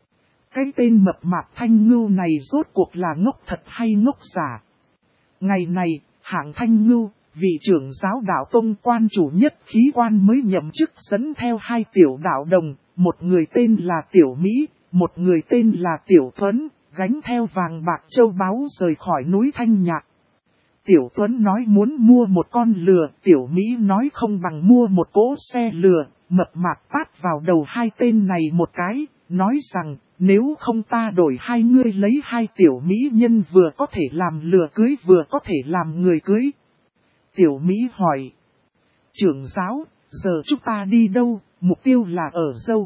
Cái tên mập mạp Thanh Ngưu này rốt cuộc là ngốc thật hay ngốc giả? Ngày này, Hạng Thanh Ngưu, vị trưởng giáo đạo tông quan chủ nhất khí quan mới nhậm chức, dẫn theo hai tiểu đạo đồng, một người tên là Tiểu Mỹ, một người tên là Tiểu Tuấn, gánh theo vàng bạc châu báu rời khỏi núi Thanh Nhạc. Tiểu Tuấn nói muốn mua một con lừa, Tiểu Mỹ nói không bằng mua một cỗ xe lừa, mập mạp tát vào đầu hai tên này một cái, nói rằng nếu không ta đổi hai ngươi lấy hai tiểu mỹ nhân vừa có thể làm lừa cưới vừa có thể làm người cưới. Tiểu Mỹ hỏi, trưởng giáo, giờ chúng ta đi đâu, mục tiêu là ở dâu.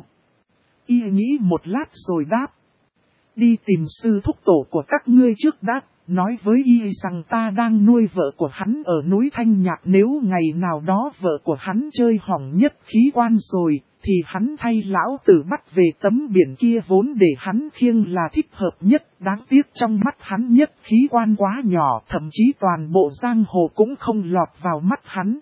Y nghĩ một lát rồi đáp, đi tìm sư thúc tổ của các ngươi trước đã. Nói với y rằng ta đang nuôi vợ của hắn ở núi Thanh Nhạc, nếu ngày nào đó vợ của hắn chơi hỏng nhất khí quan rồi, thì hắn thay lão tử bắt về tấm biển kia vốn để hắn khiêng là thích hợp nhất. Đáng tiếc trong mắt hắn nhất khí quan quá nhỏ, thậm chí toàn bộ giang hồ cũng không lọt vào mắt hắn.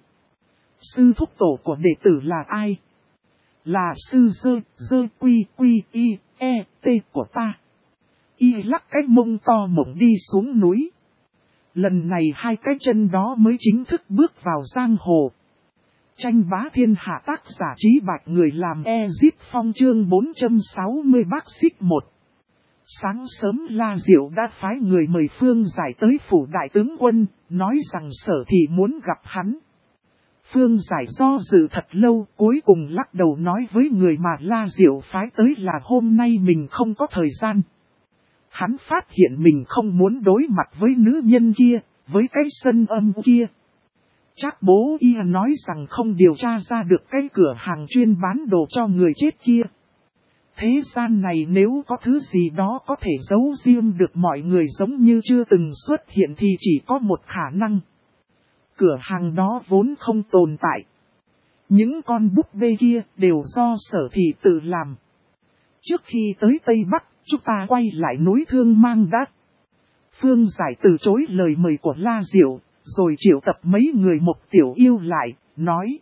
Sư thúc tổ của đệ tử là ai? Là sư dơ quy y e t của ta. Y lắc cái mông to mộng đi xuống núi. Lần này hai cái chân đó mới chính thức bước vào giang hồ. Tranh bá thiên hạ tác giả Trí Bạch người làm Ezit Phong chương 460 bác xích 1. Sáng sớm La Diệu đã phái người mời Phương Giải tới phủ đại tướng quân, nói rằng Sở Thị muốn gặp hắn. Phương Giải do dự thật lâu, cuối cùng lắc đầu nói với người mà La Diệu phái tới là hôm nay mình không có thời gian. Hắn phát hiện mình không muốn đối mặt với nữ nhân kia, với cái sân âm kia. Chắc bố y nói rằng không điều tra ra được cái cửa hàng chuyên bán đồ cho người chết kia. Thế gian này nếu có thứ gì đó có thể giấu riêng được mọi người giống như chưa từng xuất hiện thì chỉ có một khả năng. Cửa hàng đó vốn không tồn tại. Những con búp bê kia đều do Sở Thị tự làm. Trước khi tới Tây Bắc, chúng ta quay lại núi Thương Mang đã. Phương Giải từ chối lời mời của La Diệu, rồi triệu tập mấy người một tiểu yêu lại, nói.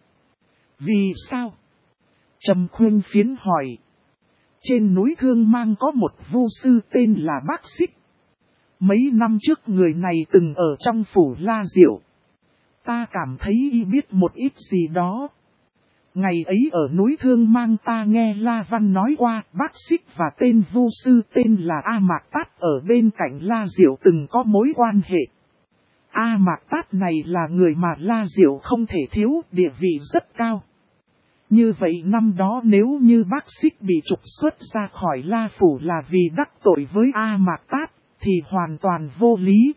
Vì sao? Trầm Khuyên Phiến hỏi. Trên núi Thương Mang có một vu sư tên là Bác Xích. Mấy năm trước người này từng ở trong phủ La Diệu. Ta cảm thấy y biết một ít gì đó. Ngày ấy ở núi Thương Mang ta nghe La Văn nói qua, Bác Xích và tên vu sư tên là A Mạc Tát ở bên cạnh La Diệu từng có mối quan hệ. A Mạc Tát này là người mà La Diệu không thể thiếu, địa vị rất cao. Như vậy năm đó nếu như Bác Xích bị trục xuất ra khỏi La Phủ là vì đắc tội với A Mạc Tát, thì hoàn toàn vô lý.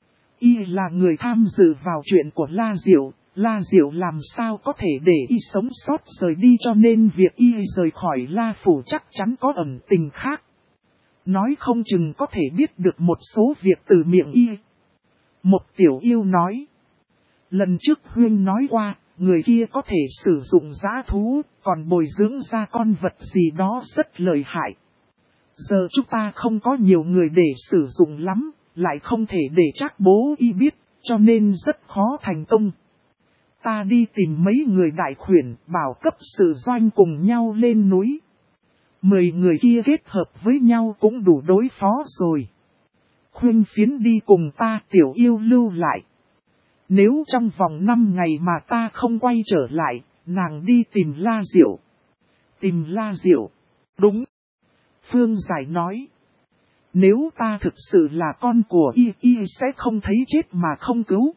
Y là người tham dự vào chuyện của La Diệu làm sao có thể để y sống sót rời đi, cho nên việc y rời khỏi La Phủ chắc chắn có ẩn tình khác. Nói không chừng có thể biết được một số việc từ miệng y. Một tiểu yêu nói. Lần trước Huyên nói qua, người kia có thể sử dụng dã thú, còn bồi dưỡng ra con vật gì đó rất lợi hại. Giờ chúng ta không có nhiều người để sử dụng lắm, lại không thể để Trác bố y biết, cho nên rất khó thành công. Ta đi tìm mấy người đại khuyển, bảo cấp sự doanh cùng nhau lên núi. 10 người kia kết hợp với nhau cũng đủ đối phó rồi. Khuyên Phiến đi cùng ta, tiểu yêu lưu lại. Nếu trong vòng 5 ngày mà ta không quay trở lại, nàng đi tìm La Diệu. Tìm La Diệu. Đúng. Phương Giải nói. Nếu ta thực sự là con của y sẽ không thấy chết mà không cứu.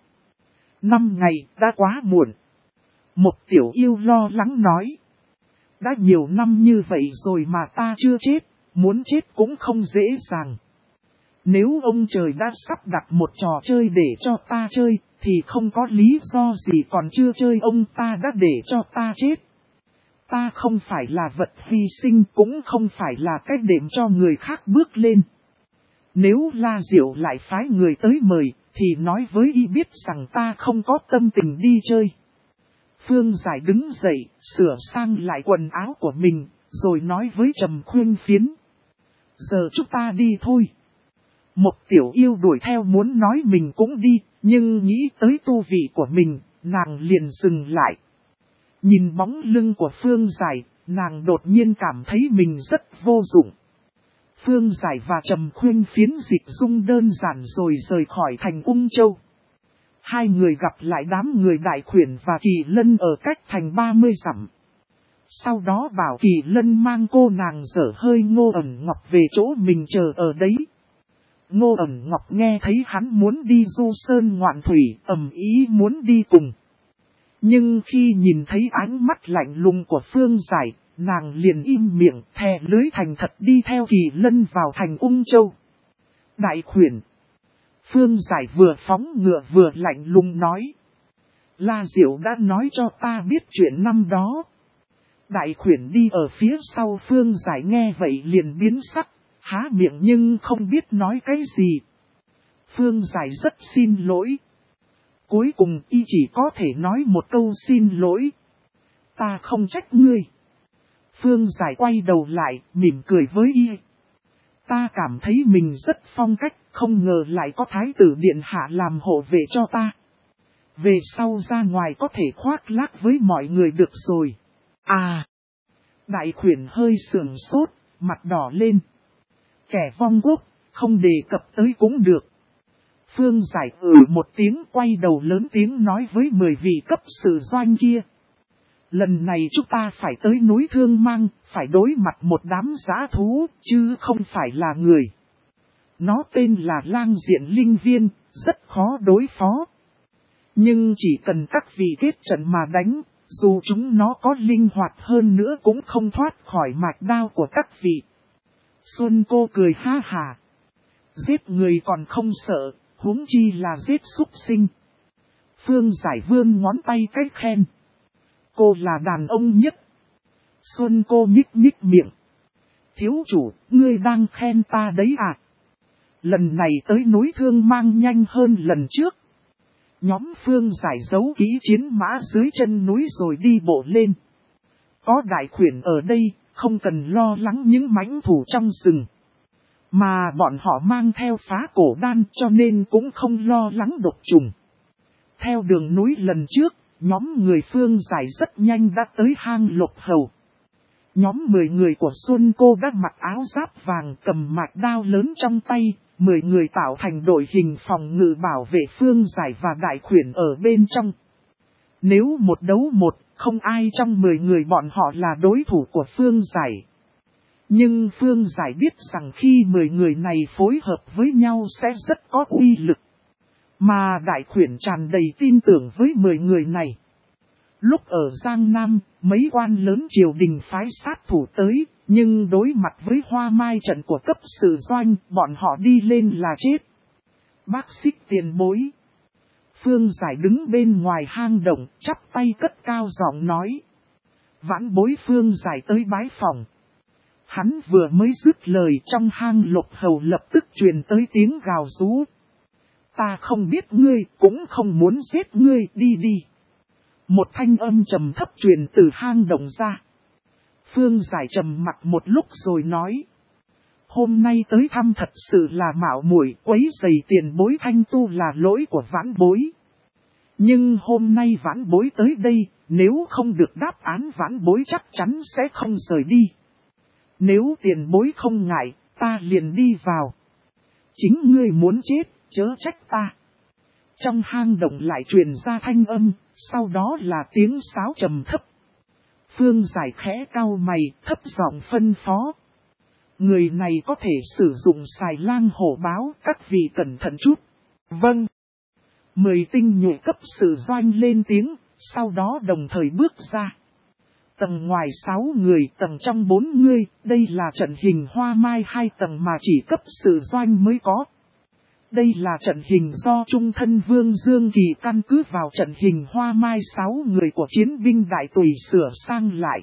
5 ngày đã quá muộn. Một tiểu yêu lo lắng nói. Đã nhiều năm như vậy rồi mà ta chưa chết, muốn chết cũng không dễ dàng. Nếu ông trời đã sắp đặt một trò chơi để cho ta chơi, thì không có lý do gì còn chưa chơi ông ta đã để cho ta chết. Ta không phải là vật hy sinh, cũng không phải là cách đệm cho người khác bước lên. Nếu La Diệu lại phái người tới mời, thì nói với y biết rằng ta không có tâm tình đi chơi. Phương Giải đứng dậy, sửa sang lại quần áo của mình, rồi nói với Trầm Khuyên Phiến. Giờ chúng ta đi thôi. Một tiểu yêu đuổi theo muốn nói mình cũng đi, nhưng nghĩ tới tu vị của mình, nàng liền dừng lại. Nhìn bóng lưng của Phương Giải, nàng đột nhiên cảm thấy mình rất vô dụng. Phương Giải và Trầm Khuyên Phiến dịch dung đơn giản rồi rời khỏi thành Ung Châu. Hai người gặp lại đám người đại khuyển và Kỳ Lân ở cách thành 30 dặm. Sau đó bảo Kỳ Lân mang cô nàng dở hơi Ngô Ẩn Ngọc về chỗ mình chờ ở đấy. Ngô Ẩn Ngọc nghe thấy hắn muốn đi du sơn ngoạn thủy, ầm ý muốn đi cùng. Nhưng khi nhìn thấy ánh mắt lạnh lùng của Phương Giải, nàng liền im miệng, thè lưới thành thật đi theo Kỳ Lân vào thành Ung Châu. Đại khuyển. Phương Giải vừa phóng ngựa vừa lạnh lùng nói. La Diệu đã nói cho ta biết chuyện năm đó. Đại khuyển đi ở phía sau Phương Giải nghe vậy liền biến sắc, há miệng nhưng không biết nói cái gì. Phương Giải rất xin lỗi. Cuối cùng y chỉ có thể nói một câu xin lỗi. Ta không trách ngươi. Phương Giải quay đầu lại, mỉm cười với y. Ta cảm thấy mình rất phong cách, không ngờ lại có thái tử điện hạ làm hộ vệ cho ta. Về sau ra ngoài có thể khoác lác với mọi người được rồi. À! Đại khuyển hơi sườn sốt, mặt đỏ lên. Kẻ vong quốc, Không đề cập tới cũng được. Phương Giải một tiếng quay đầu lớn tiếng nói với 10 vị cấp sự doanh kia. Lần này chúng ta phải tới núi Thương Mang, phải đối mặt một đám dã thú, chứ không phải là người. Nó tên là Lang Diện Linh Viên, rất khó đối phó. Nhưng chỉ cần các vị kết trận mà đánh, dù chúng nó có linh hoạt hơn nữa cũng không thoát khỏi mạch đao của các vị. Xuân Cô cười ha hà. Giết người còn không sợ, huống chi là giết súc sinh. Phương Giải vươn ngón tay cách khen. Cô là đàn ông nhất. Xuân Cô nhích nhích miệng. Thiếu chủ, ngươi đang khen ta đấy à? Lần này tới núi Thương Mang nhanh hơn lần trước. Nhóm Phương Giải giấu kỹ chiến mã dưới chân núi rồi đi bộ lên. Có đại khuyển ở đây, không cần lo lắng những mãnh thủ trong rừng. Mà bọn họ mang theo phá cổ đan cho nên cũng không lo lắng độc trùng. Theo đường núi lần trước, nhóm người Phương Giải rất nhanh đã tới hang Lục Hầu. Nhóm 10 người của Xuân Cô đã mặc áo giáp vàng cầm mạch đao lớn trong tay, 10 người tạo thành đội hình phòng ngự bảo vệ Phương Giải và đại khuyển ở bên trong. Nếu một đấu một, không ai trong 10 người bọn họ là đối thủ của Phương Giải. Nhưng Phương Giải biết rằng khi 10 người này phối hợp với nhau sẽ rất có uy lực. Mà đại khuyển tràn đầy tin tưởng với 10 người này. Lúc ở Giang Nam, mấy quan lớn triều đình phái sát thủ tới, nhưng đối mặt với hoa mai trận của cấp sự doanh, bọn họ đi lên là chết. Bác Xích tiền bối. Phương Giải đứng bên ngoài hang động, chắp tay cất cao giọng nói. Vãn bối Phương Giải tới bái phòng. Hắn vừa mới dứt lời trong hang Lục Hầu lập tức truyền tới tiếng gào rú. Ta không biết ngươi, cũng không muốn giết ngươi, đi đi. Một thanh âm trầm thấp truyền từ hang động ra. Phương Giải trầm mặt một lúc rồi nói. Hôm nay tới thăm thật sự là mạo muội, quấy rầy tiền bối Thanh Tu là lỗi của vãn bối. Nhưng hôm nay vãn bối tới đây, nếu không được đáp án vãn bối chắc chắn sẽ không rời đi. Nếu tiền bối không ngại, ta liền đi vào. Chính ngươi muốn chết, chớ trách ta. Trong hang động lại truyền ra thanh âm, sau đó là tiếng sáo trầm thấp. Phương Giải khẽ cau mày, thấp giọng phân phó. Người này có thể sử dụng xài lang hổ báo, các vị cẩn thận chút. Vâng. 10 tinh nhuệ cấp sự doanh lên tiếng, sau đó đồng thời bước ra. Tầng ngoài 6 người, tầng trong 4 người, đây là trận hình hoa mai 2 tầng mà chỉ cấp sự doanh mới có. Đây là trận hình do Trung Thân Vương Dương Kỳ căn cứ vào trận hình hoa mai 6 người của chiến binh đại tùy sửa sang lại.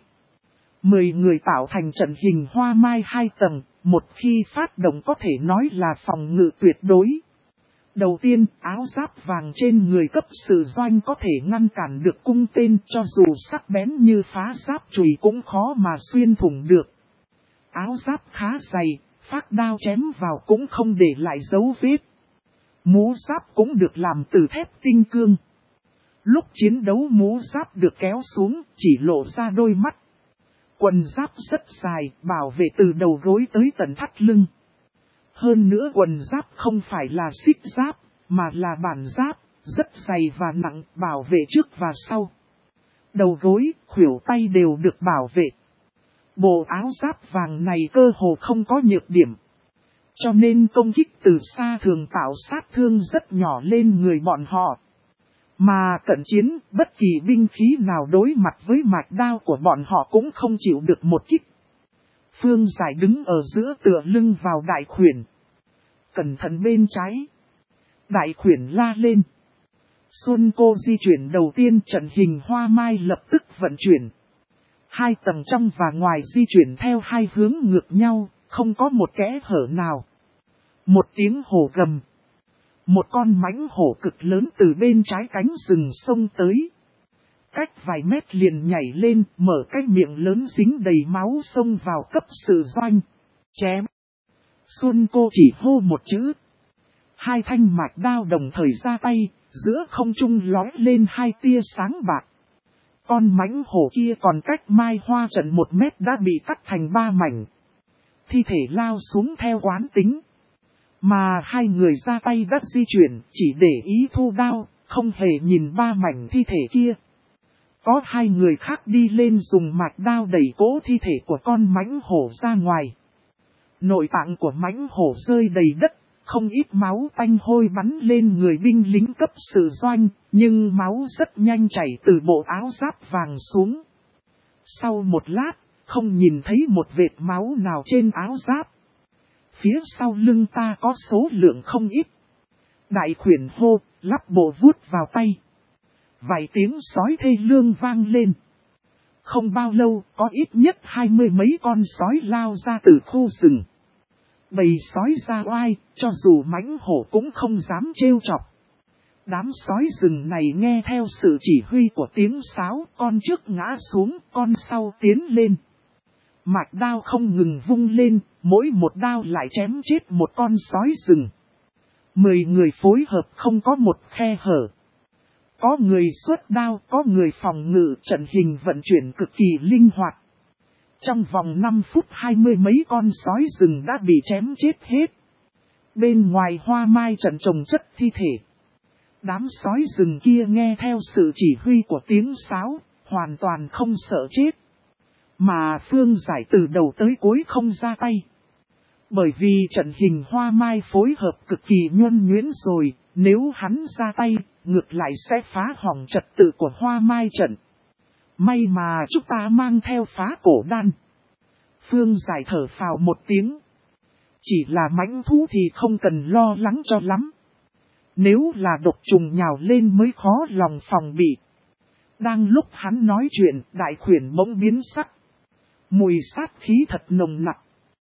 10 người tạo thành trận hình hoa mai 2 tầng, một khi phát động có thể nói là phòng ngự tuyệt đối. Đầu tiên, áo giáp vàng trên người cấp sự doanh có thể ngăn cản được cung tên cho dù sắc bén như phá giáp chùy cũng khó mà xuyên thủng được. Áo giáp khá dày, phát đao chém vào cũng không để lại dấu vết. Mũ giáp cũng được làm từ thép tinh cương. Lúc chiến đấu mũ giáp được kéo xuống, chỉ lộ ra đôi mắt. Quần giáp rất dài, bảo vệ từ đầu gối tới tận thắt lưng. Hơn nữa quần giáp không phải là xích giáp, mà là bản giáp, rất dày và nặng, bảo vệ trước và sau. Đầu gối, khuỷu tay đều được bảo vệ. Bộ áo giáp vàng này cơ hồ không có nhược điểm. Cho nên công kích từ xa thường tạo sát thương rất nhỏ lên người bọn họ. Mà cận chiến, bất kỳ binh khí nào đối mặt với mạch đao của bọn họ cũng không chịu được một kích. Phương Giải đứng ở giữa tựa lưng vào đại khuyển. Cẩn thận bên trái. Đại khuyển la lên. Xuân Cô di chuyển đầu tiên, trận hình hoa mai lập tức vận chuyển. 2 tầng trong và ngoài di chuyển theo 2 hướng ngược nhau, không có một kẽ hở nào. Một tiếng hổ gầm. Một con mãnh hổ cực lớn từ bên trái cánh rừng sông tới. Cách vài mét liền nhảy lên, mở cái miệng lớn dính đầy máu xông vào cấp sự doanh. Chém. Xuân Cô chỉ hô một chữ. 2 thanh mạch đao đồng thời ra tay, giữa không trung lóe lên 2 tia sáng bạc. Con mãnh hổ kia còn cách mai hoa trận 1 mét đã bị cắt thành 3 mảnh. Thi thể lao xuống theo quán tính. Mà hai người ra tay đã di chuyển, chỉ để ý thu đao, không hề nhìn ba mảnh thi thể kia. Có hai người khác đi lên dùng mạch đao đẩy cỗ thi thể của con mãnh hổ ra ngoài. Nội tạng của mãnh hổ rơi đầy đất, không ít máu tanh hôi bắn lên người binh lính cấp sự doanh, nhưng máu rất nhanh chảy từ bộ áo giáp vàng xuống. Sau một lát, không nhìn thấy một vệt máu nào trên áo giáp. Phía sau lưng ta có số lượng không ít. Đại khuyển hô, lắp bộ vuốt vào tay. Vài tiếng sói thê lương vang lên. Không bao lâu, có ít nhất 20 mấy con sói lao ra từ khu rừng. Bầy sói ra oai, cho dù mãnh hổ cũng không dám trêu chọc. Đám sói rừng này nghe theo sự chỉ huy của tiếng sáo, con trước ngã xuống, con sau tiến lên. Mạch đao không ngừng vung lên, mỗi một đao lại chém chết một con sói rừng. 10 người phối hợp không có một khe hở. Có người xuất đao, có người phòng ngự, trận hình vận chuyển cực kỳ linh hoạt. Trong vòng 5 phút 20 mấy con sói rừng đã bị chém chết hết. Bên ngoài hoa mai trận trồng chất thi thể. Đám sói rừng kia nghe theo sự chỉ huy của tiếng sáo, hoàn toàn không sợ chết. Mà Phương Giải từ đầu tới cuối không ra tay. Bởi vì trận hình hoa mai phối hợp cực kỳ nhuần nhuyễn rồi, nếu hắn ra tay, ngược lại sẽ phá hỏng trật tự của hoa mai trận. May mà chúng ta mang theo phá cổ đan. Phương Giải thở phào một tiếng. Chỉ là mãnh thú thì không cần lo lắng cho lắm. Nếu là độc trùng nhào lên mới khó lòng phòng bị. Đang lúc hắn nói chuyện, đại khuyển bỗng biến sắc. Mùi sát khí thật nồng nặc.